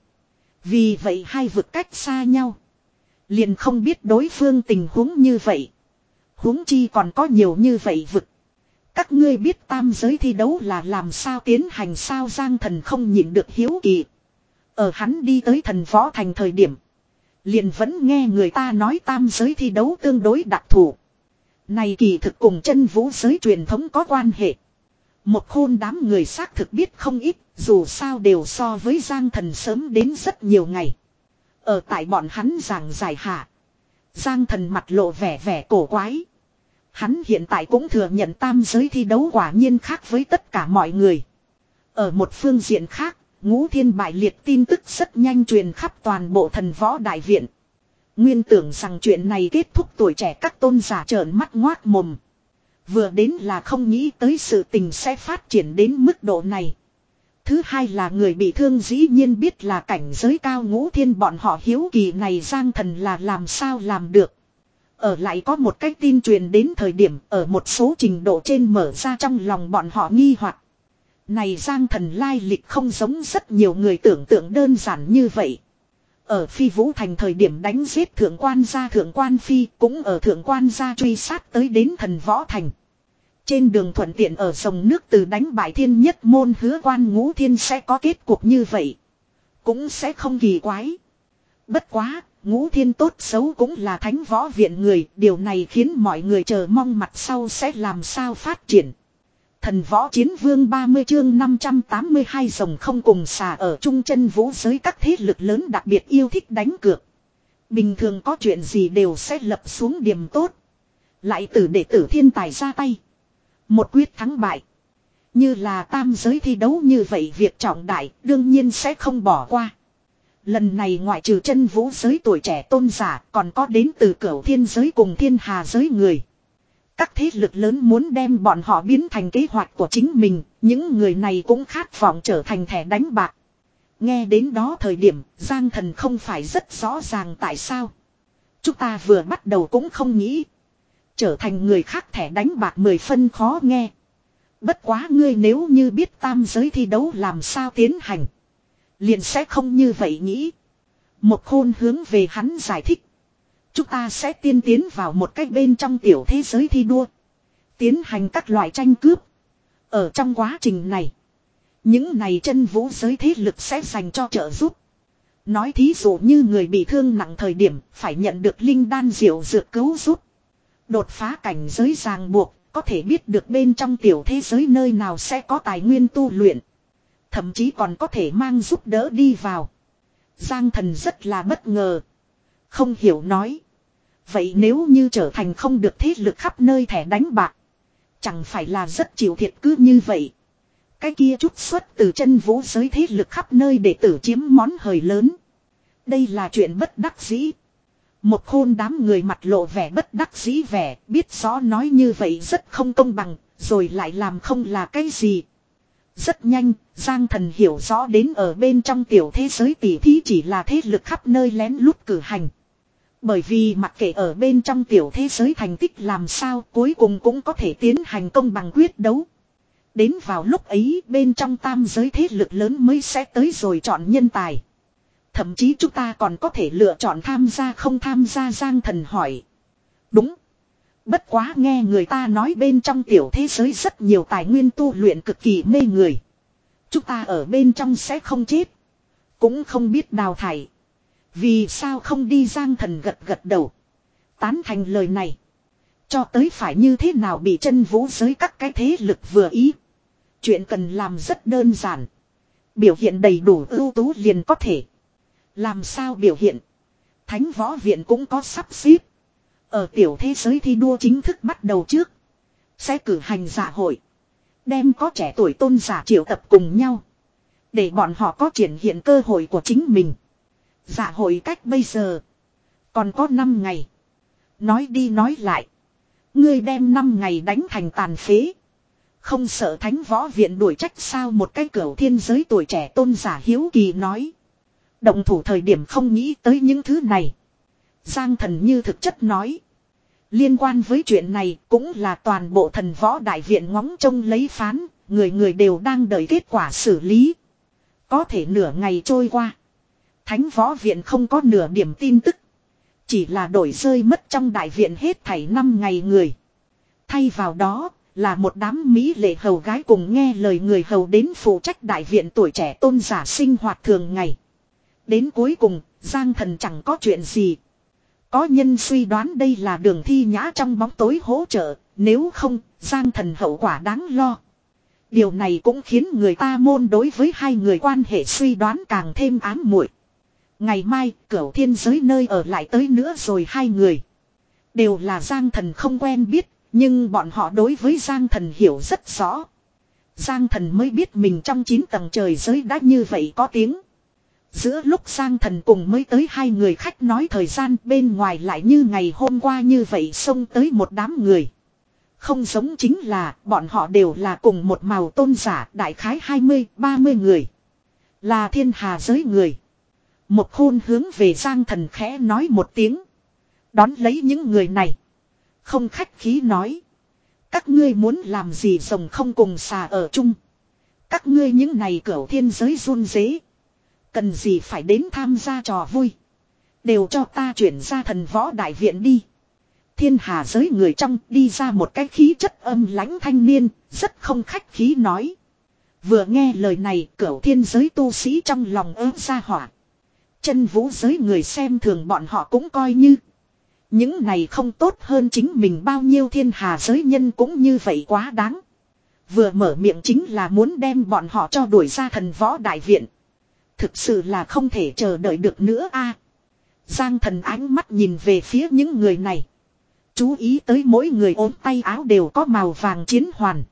Vì vậy hai vực cách xa nhau. Liền không biết đối phương tình huống như vậy. Huống chi còn có nhiều như vậy vực. Các ngươi biết tam giới thi đấu là làm sao tiến hành sao? Giang Thần không nhịn được hiếu kỳ. Ở hắn đi tới Thần Võ Thành thời điểm, liền vẫn nghe người ta nói tam giới thi đấu tương đối đặc thù. Này kỳ thực cùng chân vũ giới truyền thống có quan hệ. Một khôn đám người xác thực biết không ít, dù sao đều so với Giang Thần sớm đến rất nhiều ngày. Ở tại bọn hắn giảng giải hạ, Giang Thần mặt lộ vẻ vẻ cổ quái. Hắn hiện tại cũng thừa nhận tam giới thi đấu quả nhiên khác với tất cả mọi người. Ở một phương diện khác, Ngũ Thiên bại liệt tin tức rất nhanh truyền khắp toàn bộ Thần Võ Đại Viện. Nguyên tưởng rằng chuyện này kết thúc, tuổi trẻ các tôn giả trợn mắt ngoác mồm. Vừa đến là không nghĩ tới sự tình sẽ phát triển đến mức độ này. Thứ hai là người bị thương dĩ nhiên biết là cảnh giới cao. Ngũ Thiên bọn họ hiếu kỳ này Giang Thần là làm sao làm được. Ở lại có một cái tin truyền đến thời điểm ở một số trình độ trên mở ra trong lòng bọn họ nghi hoặc. Này Giang Thần lai lịch không giống rất nhiều người tưởng tượng đơn giản như vậy. Ở Phi Vũ Thành thời điểm đánh giết thượng quan gia thượng quan Phi, cũng ở thượng quan gia truy sát tới đến Thần Võ Thành. Trên đường thuận tiện ở dòng nước từ đánh bại thiên nhất môn hứa quan. Ngũ Thiên sẽ có kết cục như vậy, cũng sẽ không kỳ quái. Bất quá, Ngũ Thiên tốt xấu cũng là Thánh Võ Viện người, điều này khiến mọi người chờ mong mặt sau sẽ làm sao phát triển. Thần Võ Chiến Vương ba mươi chương năm trăm tám mươi hai rồng không cùng xà. Ở trung chân vũ giới các thế lực lớn đặc biệt yêu thích đánh cược. Bình thường có chuyện gì đều sẽ lập xuống điểm tốt, lại từ đệ tử thiên tài ra tay, một quyết thắng bại. Như là tam giới thi đấu như vậy, việc trọng đại đương nhiên sẽ không bỏ qua. Lần này ngoại trừ chân vũ giới tuổi trẻ tôn giả, còn có đến từ cửu thiên giới cùng thiên hà giới người. Các thế lực lớn muốn đem bọn họ biến thành kế hoạch của chính mình, những người này cũng khát vọng trở thành thẻ đánh bạc. Nghe đến đó thời điểm, Giang Thần không phải rất rõ ràng tại sao. Chúng ta vừa bắt đầu cũng không nghĩ. Trở thành người khác thẻ đánh bạc mười phân khó nghe. Bất quá ngươi nếu như biết tam giới thi đấu làm sao tiến hành, liền sẽ không như vậy nghĩ. Một khôn hướng về hắn giải thích. Chúng ta sẽ tiên tiến vào một cách bên trong tiểu thế giới thi đua, tiến hành các loại tranh cướp. Ở trong quá trình này, những này chân vũ giới thế lực sẽ dành cho trợ giúp. Nói thí dụ như người bị thương nặng thời điểm phải nhận được linh đan diệu dược cứu giúp. Đột phá cảnh giới ràng buộc, có thể biết được bên trong tiểu thế giới nơi nào sẽ có tài nguyên tu luyện. Thậm chí còn có thể mang giúp đỡ đi vào. Giang Thần rất là bất ngờ. Không hiểu nói. Vậy nếu như trở thành không được thế lực khắp nơi thẻ đánh bạc, chẳng phải là rất chịu thiệt cứ như vậy. Cái kia chút xuất từ chân vũ giới thế lực khắp nơi để tử chiếm món hời lớn. Đây là chuyện bất đắc dĩ. Một khôn đám người mặt lộ vẻ bất đắc dĩ vẻ, biết rõ nói như vậy rất không công bằng, rồi lại làm không là cái gì. Rất nhanh, Giang Thần hiểu rõ đến ở bên trong tiểu thế giới tỷ thí chỉ là thế lực khắp nơi lén lút cử hành. Bởi vì mặc kệ ở bên trong tiểu thế giới thành tích làm sao, cuối cùng cũng có thể tiến hành công bằng quyết đấu. Đến vào lúc ấy bên trong tam giới thế lực lớn mới sẽ tới rồi chọn nhân tài. Thậm chí chúng ta còn có thể lựa chọn tham gia không tham gia. Giang Thần hỏi. Đúng. Bất quá nghe người ta nói bên trong tiểu thế giới rất nhiều tài nguyên tu luyện cực kỳ mê người. Chúng ta ở bên trong sẽ không chết, cũng không biết đào thải. Vì sao không đi? Giang Thần gật gật đầu, tán thành lời này. Cho tới phải như thế nào bị chân vũ giới các cái thế lực vừa ý, chuyện cần làm rất đơn giản. Biểu hiện đầy đủ ưu tú liền có thể. Làm sao biểu hiện? Thánh Võ Viện cũng có sắp xếp. Ở tiểu thế giới thi đua chính thức bắt đầu trước. Sẽ cử hành dạ hội. Đem có trẻ tuổi tôn giả triệu tập cùng nhau. Để bọn họ có triển hiện cơ hội của chính mình. Dạ hội cách bây giờ. Còn có năm ngày. Nói đi nói lại. Ngươi đem năm ngày đánh thành tàn phế. Không sợ thánh võ viện đuổi trách sao một cái cửu thiên giới tuổi trẻ tôn giả hiếu kỳ nói. Động thủ thời điểm không nghĩ tới những thứ này. Giang Thần như thực chất nói. Liên quan với chuyện này cũng là toàn bộ thần võ đại viện ngóng trông lấy phán. Người người đều đang đợi kết quả xử lý. Có thể nửa ngày trôi qua. Thánh võ viện không có nửa điểm tin tức. Chỉ là đổi rơi mất trong đại viện hết thảy năm ngày người. Thay vào đó là một đám mỹ lệ hầu gái cùng nghe lời người hầu đến phụ trách đại viện tuổi trẻ tôn giả sinh hoạt thường ngày. Đến cuối cùng, Giang Thần chẳng có chuyện gì. Có nhân suy đoán đây là Đường Thi Nhã trong bóng tối hỗ trợ, nếu không, Giang Thần hậu quả đáng lo. Điều này cũng khiến người ta môn đối với hai người quan hệ suy đoán càng thêm ám muội. Ngày mai, cửu thiên giới nơi ở lại tới nữa rồi hai người. Đều là Giang Thần không quen biết, nhưng bọn họ đối với Giang Thần hiểu rất rõ. Giang Thần mới biết mình trong chín tầng trời giới đã như vậy có tiếng. Giữa lúc Giang Thần cùng mới tới hai người khách nói thời gian bên ngoài lại như ngày hôm qua như vậy xông tới một đám người. Không giống chính là bọn họ đều là cùng một màu tôn giả đại khái hai mươi ba mươi người. Là thiên hà giới người. Một khôn hướng về Giang Thần khẽ nói một tiếng. Đón lấy những người này. Không khách khí nói. Các ngươi muốn làm gì rồng không cùng xà ở chung. Các ngươi những này cửu thiên giới run rế. Cần gì phải đến tham gia trò vui. Đều cho ta chuyển ra thần võ đại viện đi. Thiên hà giới người trong đi ra một cái khí chất âm lãnh thanh niên. Rất không khách khí nói. Vừa nghe lời này cửu thiên giới tu sĩ trong lòng ớt ra hỏa. Chân vũ giới người xem thường bọn họ cũng coi như. Những này không tốt hơn chính mình bao nhiêu thiên hà giới nhân cũng như vậy quá đáng. Vừa mở miệng chính là muốn đem bọn họ cho đuổi ra thần võ đại viện. Thực sự là không thể chờ đợi được nữa a. Giang Thần ánh mắt nhìn về phía những người này. Chú ý tới mỗi người ốm tay áo đều có màu vàng chiến hoàn.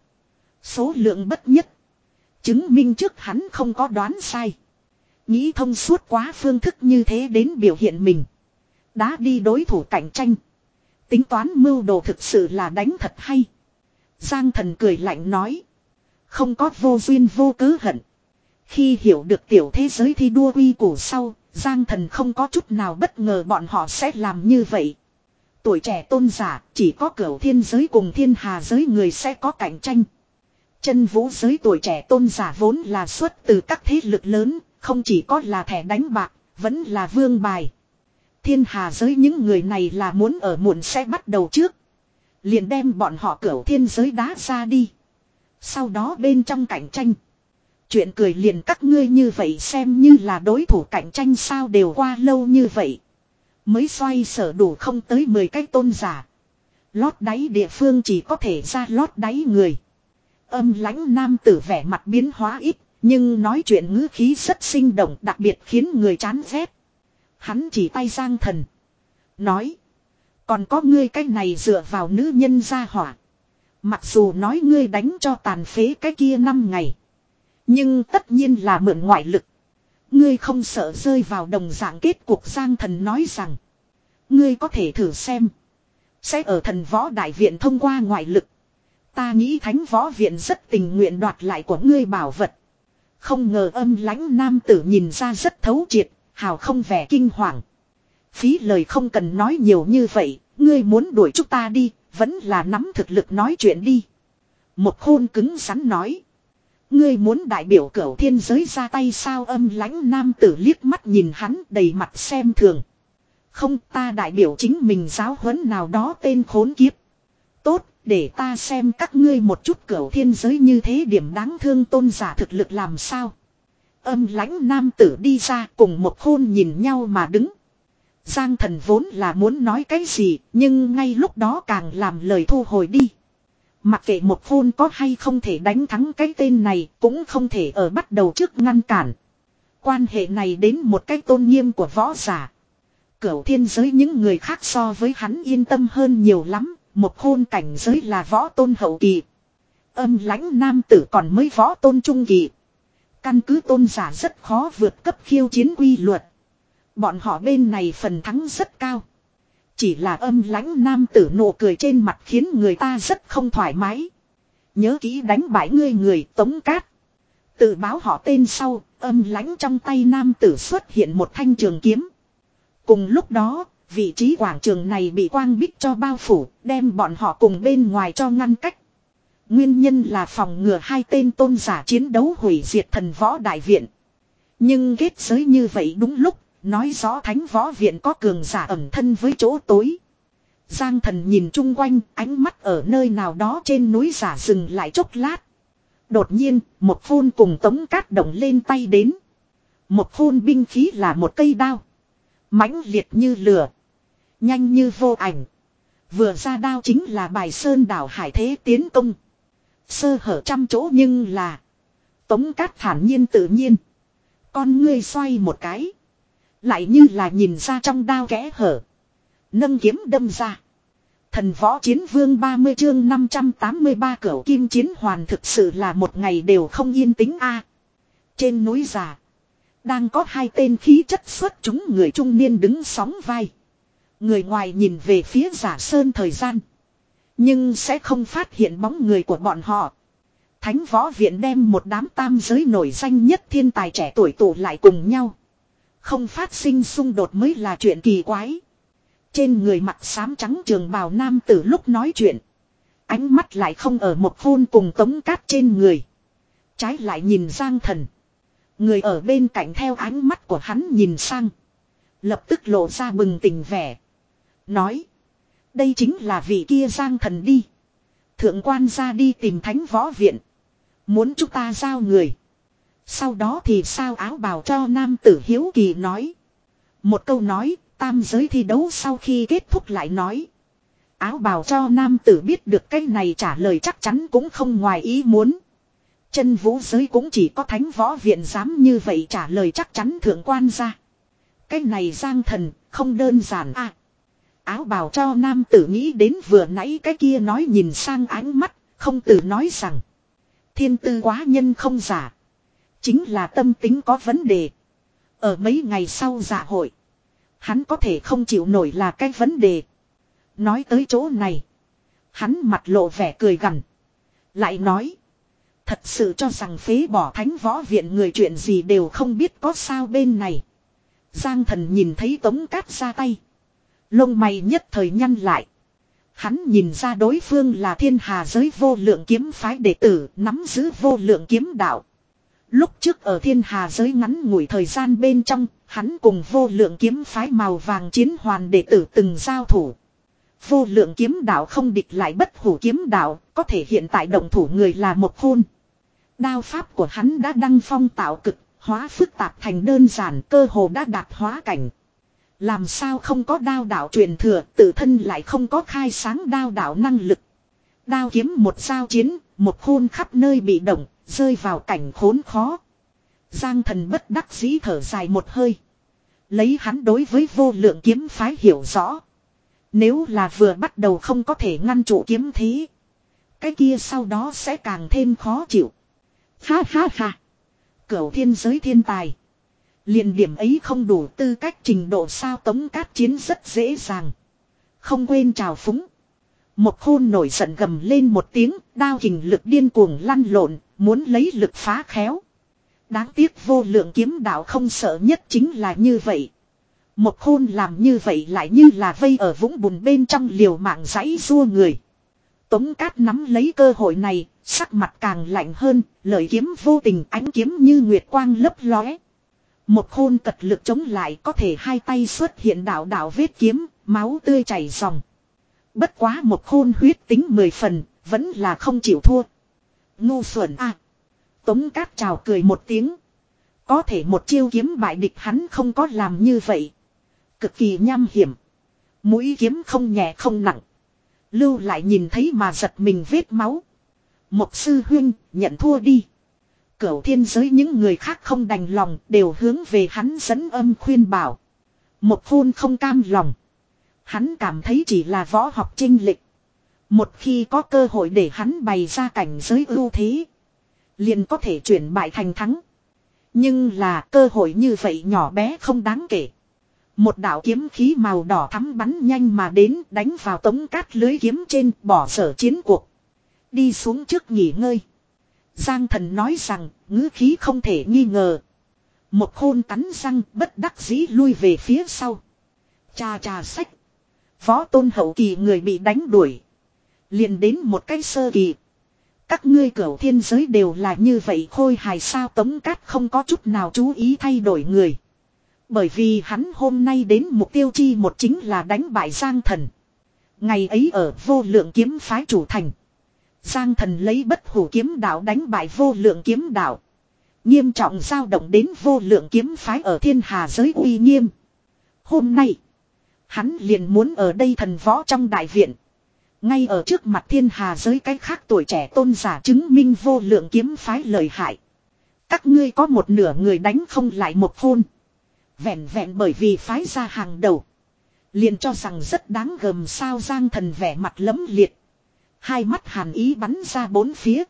Số lượng bất nhất. Chứng minh trước hắn không có đoán sai. Nghĩ thông suốt quá phương thức như thế đến biểu hiện mình. Đã đi đối thủ cạnh tranh. Tính toán mưu đồ thực sự là đánh thật hay. Giang Thần cười lạnh nói. Không có vô duyên vô cớ hận. Khi hiểu được tiểu thế giới thi đua quy củ sau, Giang Thần không có chút nào bất ngờ bọn họ sẽ làm như vậy. Tuổi trẻ tôn giả, chỉ có cửu thiên giới cùng thiên hà giới người sẽ có cạnh tranh. Chân vũ giới tuổi trẻ tôn giả vốn là xuất từ các thế lực lớn, không chỉ có là thẻ đánh bạc, vẫn là vương bài. Thiên hà giới những người này là muốn ở muộn sẽ bắt đầu trước. Liền đem bọn họ cửu thiên giới đá ra đi. Sau đó bên trong cạnh tranh. Chuyện cười liền các ngươi như vậy xem như là đối thủ cạnh tranh sao đều qua lâu như vậy. Mới xoay sở đủ không tới mười cái tôn giả. Lót đáy địa phương chỉ có thể ra lót đáy người. Âm lãnh nam tử vẻ mặt biến hóa ít. Nhưng nói chuyện ngữ khí rất sinh động đặc biệt khiến người chán ghét. Hắn chỉ tay Giang Thần. Nói. Còn có ngươi cái này dựa vào nữ nhân ra hỏa. Mặc dù nói ngươi đánh cho tàn phế cái kia năm ngày. Nhưng tất nhiên là mượn ngoại lực. Ngươi không sợ rơi vào đồng dạng kết cục. Giang Thần nói rằng. Ngươi có thể thử xem. Sẽ ở thần võ đại viện thông qua ngoại lực. Ta nghĩ thánh võ viện rất tình nguyện đoạt lại của ngươi bảo vật. Không ngờ âm lãnh nam tử nhìn ra rất thấu triệt. Hào không vẻ kinh hoàng. Phí lời không cần nói nhiều như vậy. Ngươi muốn đuổi chúng ta đi. Vẫn là nắm thực lực nói chuyện đi. Một khôn cứng rắn nói. Ngươi muốn đại biểu cửu thiên giới ra tay sao? Âm lãnh nam tử liếc mắt nhìn hắn đầy mặt xem thường. Không, ta đại biểu chính mình giáo huấn nào đó tên khốn kiếp. Tốt, để ta xem các ngươi một chút cửu thiên giới như thế điểm đáng thương tôn giả thực lực làm sao. Âm lãnh nam tử đi ra cùng một khôn nhìn nhau mà đứng. Giang Thần vốn là muốn nói cái gì, nhưng ngay lúc đó càng làm lời thu hồi đi. Mặc kệ một khôn có hay không thể đánh thắng cái tên này, cũng không thể ở bắt đầu trước ngăn cản. Quan hệ này đến một cái tôn nghiêm của võ giả. Cửu thiên giới những người khác so với hắn yên tâm hơn nhiều lắm. Một khôn cảnh giới là võ tôn hậu kỳ. Âm lãnh nam tử còn mới võ tôn trung kỳ. Căn cứ tôn giả rất khó vượt cấp khiêu chiến quy luật. Bọn họ bên này phần thắng rất cao. Chỉ là âm lãnh nam tử nụ cười trên mặt khiến người ta rất không thoải mái. Nhớ kỹ đánh bại ngươi người Tống Cát. Tự báo họ tên sau, âm lãnh trong tay nam tử xuất hiện một thanh trường kiếm. Cùng lúc đó, vị trí quảng trường này bị quang bích cho bao phủ, đem bọn họ cùng bên ngoài cho ngăn cách. Nguyên nhân là phòng ngừa hai tên tôn giả chiến đấu hủy diệt thần võ đại viện. Nhưng kết giới như vậy đúng lúc, nói rõ thánh võ viện có cường giả ẩn thân với chỗ tối. Giang Thần nhìn chung quanh, ánh mắt ở nơi nào đó trên núi giả dừng lại chốc lát. Đột nhiên, một phun cùng Tống Cát động lên tay đến. Một phun binh khí là một cây đao. Mãnh liệt như lửa. Nhanh như vô ảnh. Vừa ra đao chính là bài sơn đảo hải thế tiến công. Sơ hở trăm chỗ nhưng là. Tống Cát thản nhiên tự nhiên. Con ngươi xoay một cái. Lại như là nhìn ra trong đao kẽ hở. Nâng kiếm đâm ra. Thần võ chiến vương ba mươi chương năm trăm tám mươi ba cửu kim chiến hoàn thực sự là một ngày đều không yên tĩnh a. Trên núi già. Đang có hai tên khí chất xuất chúng người trung niên đứng sóng vai. Người ngoài nhìn về phía giả sơn thời gian. Nhưng sẽ không phát hiện bóng người của bọn họ. Thánh võ viện đem một đám tam giới nổi danh nhất thiên tài trẻ tuổi tụ lại cùng nhau. Không phát sinh xung đột mới là chuyện kỳ quái. Trên người mặc xám trắng trường bào nam tử lúc nói chuyện. Ánh mắt lại không ở một phun cùng Tống Cát trên người. Trái lại nhìn Giang Thần. Người ở bên cạnh theo ánh mắt của hắn nhìn sang. Lập tức lộ ra bừng tỉnh vẻ. Nói. Đây chính là vị kia Giang Thần đi. Thượng quan ra đi tìm thánh võ viện. Muốn chúng ta giao người. Sau đó thì sao áo bào cho nam tử hiếu kỳ nói. Một câu nói, tam giới thi đấu sau khi kết thúc lại nói. Áo bào cho nam tử biết được cái này trả lời chắc chắn cũng không ngoài ý muốn. Chân vũ giới cũng chỉ có thánh võ viện dám như vậy trả lời chắc chắn thượng quan ra. Cái này Giang Thần không đơn giản à. Áo bào cho nam tử nghĩ đến vừa nãy cái kia nói nhìn sang ánh mắt, không từ nói rằng. Thiên tư quá nhân không giả. Chính là tâm tính có vấn đề. Ở mấy ngày sau dạ hội. Hắn có thể không chịu nổi là cái vấn đề. Nói tới chỗ này. Hắn mặt lộ vẻ cười gằn. Lại nói. Thật sự cho rằng phế bỏ thánh võ viện người chuyện gì đều không biết có sao bên này. Giang Thần nhìn thấy Tống Cát ra tay. Lông mày nhất thời nhăn lại. Hắn nhìn ra đối phương là thiên hà giới vô lượng kiếm phái đệ tử nắm giữ vô lượng kiếm đạo. Lúc trước ở thiên hà giới ngắn ngủi thời gian bên trong, hắn cùng vô lượng kiếm phái màu vàng chiến hoàn đệ tử từng giao thủ. Vô lượng kiếm đạo không địch lại bất hủ kiếm đạo, có thể hiện tại động thủ người là một khôn. Đao pháp của hắn đã đăng phong tạo cực, hóa phức tạp thành đơn giản, cơ hồ đã đạt hóa cảnh. Làm sao không có đao đạo truyền thừa, tự thân lại không có khai sáng đao đạo năng lực. Đao kiếm một giao chiến, một khôn khắp nơi bị động, rơi vào cảnh khốn khó. Giang Thần bất đắc dĩ thở dài một hơi. Lấy hắn đối với vô lượng kiếm phái hiểu rõ. Nếu là vừa bắt đầu không có thể ngăn trụ kiếm thế. Cái kia sau đó sẽ càng thêm khó chịu. Ha ha ha. Cửu thiên giới thiên tài. Liền điểm ấy không đủ tư cách trình độ sao Tống Cát chiến rất dễ dàng. Không quên trào phúng. Một khôn nổi giận gầm lên một tiếng, đao kình lực điên cuồng lăn lộn, muốn lấy lực phá khéo. Đáng tiếc vô lượng kiếm đạo không sợ nhất chính là như vậy. Một khôn làm như vậy lại như là vây ở vũng bùn bên trong liều mạng giãy giụa người. Tống Cát nắm lấy cơ hội này, sắc mặt càng lạnh hơn, lợi kiếm vô tình ánh kiếm như nguyệt quang lấp lóe. Một khôn cật lực chống lại có thể hai tay xuất hiện đạo đạo vết kiếm, máu tươi chảy ròng. Bất quá một khôn huyết tính mười phần, vẫn là không chịu thua. Ngu xuẩn à. Tống Cát chào cười một tiếng. Có thể một chiêu kiếm bại địch hắn không có làm như vậy. Cực kỳ nham hiểm. Mũi kiếm không nhẹ không nặng. Lưu lại nhìn thấy mà giật mình vết máu. Một sư huynh nhận thua đi. Cửu thiên giới những người khác không đành lòng đều hướng về hắn dẫn âm khuyên bảo. Một khôn không cam lòng. Hắn cảm thấy chỉ là võ học chênh lệch. Một khi có cơ hội để hắn bày ra cảnh giới ưu thế, liền có thể chuyển bại thành thắng. Nhưng là cơ hội như vậy nhỏ bé không đáng kể. Một đạo kiếm khí màu đỏ thắm bắn nhanh mà đến, đánh vào Tống Cát lưới kiếm trên, bỏ sở chiến cuộc. Đi xuống trước nghỉ ngơi. Giang Thần nói rằng, ngữ khí không thể nghi ngờ. Một khôn cắn răng, bất đắc dĩ lui về phía sau. Cha cha sách. Võ tôn hậu kỳ người bị đánh đuổi. Liền đến một cái sơ kỳ. Các ngươi cửu thiên giới đều là như vậy khôi hài sao? Tống Cát không có chút nào chú ý thay đổi người. Bởi vì hắn hôm nay đến mục tiêu chi một chính là đánh bại Giang Thần. Ngày ấy ở vô lượng kiếm phái chủ thành. Giang Thần lấy bất hủ kiếm đạo đánh bại vô lượng kiếm đạo. Nghiêm trọng dao động đến vô lượng kiếm phái ở thiên hà giới uy nghiêm. Hôm nay, hắn liền muốn ở đây thần võ trong đại viện. Ngay ở trước mặt thiên hà giới cái khác tuổi trẻ tôn giả chứng minh vô lượng kiếm phái lợi hại. Các ngươi có một nửa người đánh không lại một khôn. Vẹn vẹn bởi vì phái ra hàng đầu. Liền cho rằng rất đáng gờm sao? Giang Thần vẻ mặt lấm liệt. Hai mắt hàn ý bắn ra bốn phía.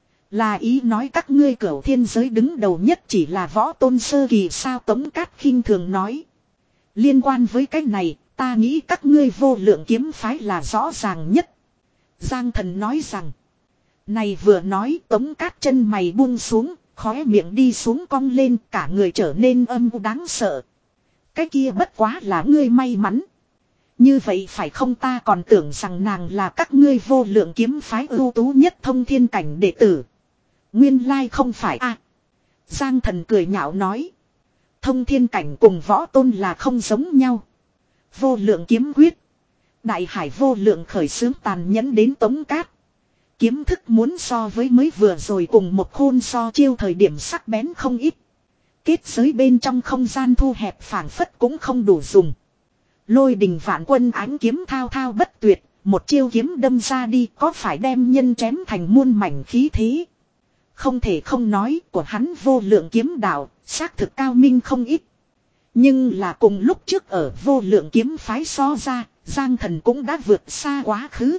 Là ý nói các ngươi cửu thiên giới đứng đầu nhất chỉ là võ tôn sơ kỳ sao? Tống Cát khinh thường nói. Liên quan với cái này, ta nghĩ các ngươi vô lượng kiếm phái là rõ ràng nhất. Giang Thần nói rằng. Này vừa nói, Tống Cát chân mày buông xuống, khóe miệng đi xuống cong lên, cả người trở nên âm u đáng sợ. Cái kia bất quá là ngươi may mắn. Như vậy phải không? Ta còn tưởng rằng nàng là các ngươi vô lượng kiếm phái ưu tú nhất thông thiên cảnh đệ tử. Nguyên lai không phải a. À, Giang Thần cười nhạo nói. Thông thiên cảnh cùng võ tôn là không giống nhau. Vô lượng kiếm quyết. Đại hải vô lượng khởi xướng tàn nhẫn đến Tống Cát. Kiếm thức muốn so với mới vừa rồi cùng một khôn so chiêu thời điểm sắc bén không ít. Kết giới bên trong không gian thu hẹp phảng phất cũng không đủ dùng. Lôi đình vạn quân ánh kiếm thao thao bất tuyệt. Một chiêu kiếm đâm ra đi có phải đem nhân chém thành muôn mảnh khí thế. Không thể không nói của hắn vô lượng kiếm đạo xác thực cao minh không ít. Nhưng là cùng lúc trước ở vô lượng kiếm phái so ra, Giang Thần cũng đã vượt xa quá khứ.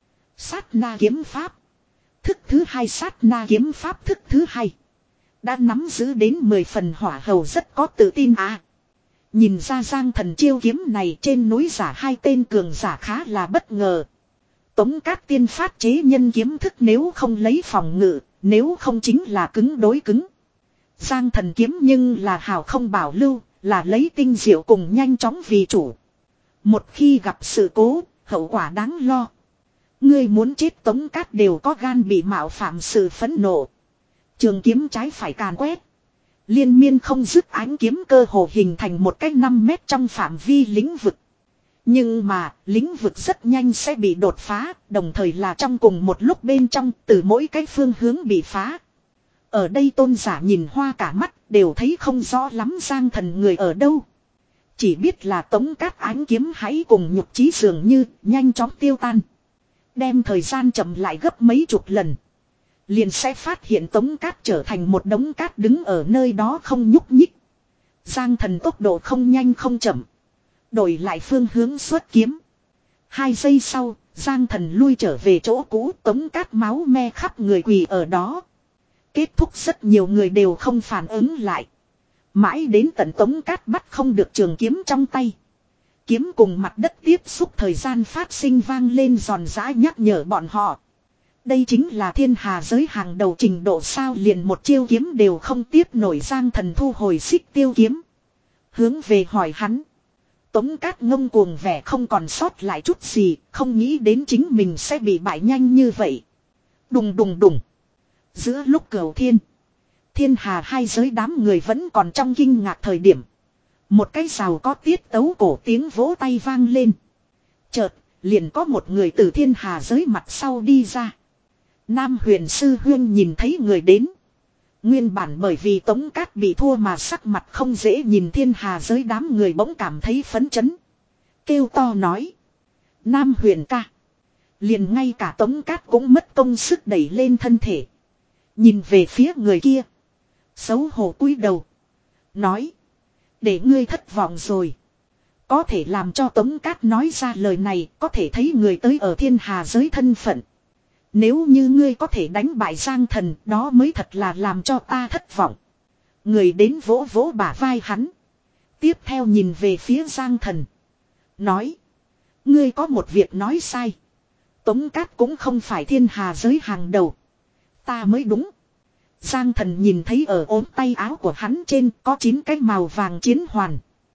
Sát na kiếm pháp. Thức thứ hai sát na kiếm pháp thức thứ hai. Đã nắm giữ đến mười phần hỏa hầu rất có tự tin à. Nhìn ra Giang Thần chiêu kiếm này trên núi giả hai tên cường giả khá là bất ngờ. Tống Cát tiên phát chế nhân kiếm thức nếu không lấy phòng ngự, nếu không chính là cứng đối cứng. Giang Thần kiếm nhưng là hào không bảo lưu, là lấy tinh diệu cùng nhanh chóng vì chủ. Một khi gặp sự cố, hậu quả đáng lo. Ngươi muốn chết Tống Cát đều có gan bị mạo phạm sự phẫn nộ. Trường kiếm trái phải càn quét. Liên miên không dứt ánh kiếm cơ hồ hình thành một cái năm mét trong phạm vi lĩnh vực. Nhưng mà, lĩnh vực rất nhanh sẽ bị đột phá, đồng thời là trong cùng một lúc bên trong từ mỗi cái phương hướng bị phá. Ở đây tôn giả nhìn hoa cả mắt, đều thấy không rõ lắm Giang Thần người ở đâu. Chỉ biết là Tống Cát ánh kiếm hãy cùng nhục trí dường như nhanh chóng tiêu tan. Đem thời gian chậm lại gấp mấy chục lần. Liền sẽ phát hiện Tống Cát trở thành một đống cát đứng ở nơi đó không nhúc nhích. Giang Thần tốc độ không nhanh không chậm. Đổi lại phương hướng xuất kiếm. Hai giây sau, Giang Thần lui trở về chỗ cũ, Tống Cát máu me khắp người quỳ ở đó. Kết thúc rất nhiều người đều không phản ứng lại. Mãi đến tận Tống Cát bắt không được trường kiếm trong tay. Kiếm cùng mặt đất tiếp xúc thời gian phát sinh vang lên giòn giã nhắc nhở bọn họ. Đây chính là thiên hà giới hàng đầu trình độ sao, liền một chiêu kiếm đều không tiếp nổi. Giang Thần thu hồi xích tiêu kiếm. Hướng về hỏi hắn. Tống Cát ngông cuồng vẻ không còn sót lại chút gì, không nghĩ đến chính mình sẽ bị bại nhanh như vậy. Đùng đùng đùng. Giữa lúc cửu thiên, thiên hà hai giới đám người vẫn còn trong kinh ngạc thời điểm. Một cái rào có tiết tấu cổ tiếng vỗ tay vang lên. Chợt, liền có một người từ thiên hà giới mặt sau đi ra. Nam Huyền Sư Huyên nhìn thấy người đến. Nguyên bản bởi vì Tống Cát bị thua mà sắc mặt không dễ nhìn, thiên hà giới đám người bỗng cảm thấy phấn chấn. Kêu to nói. Nam Huyền ca. Liền ngay cả Tống Cát cũng mất công sức đẩy lên thân thể. Nhìn về phía người kia. Xấu hổ cúi đầu. Nói. Để ngươi thất vọng rồi. Có thể làm cho Tống Cát nói ra lời này, có thể thấy người tới ở thiên hà giới thân phận. Nếu như ngươi có thể đánh bại Giang Thần, đó mới thật là làm cho ta thất vọng. Người đến vỗ vỗ bả vai hắn. Tiếp theo nhìn về phía Giang Thần. Nói. Ngươi có một việc nói sai. Tống Cát cũng không phải thiên hà giới hàng đầu. Ta mới đúng. Giang Thần nhìn thấy ở ốm tay áo của hắn trên có chín cái màu vàng chiến hoàn.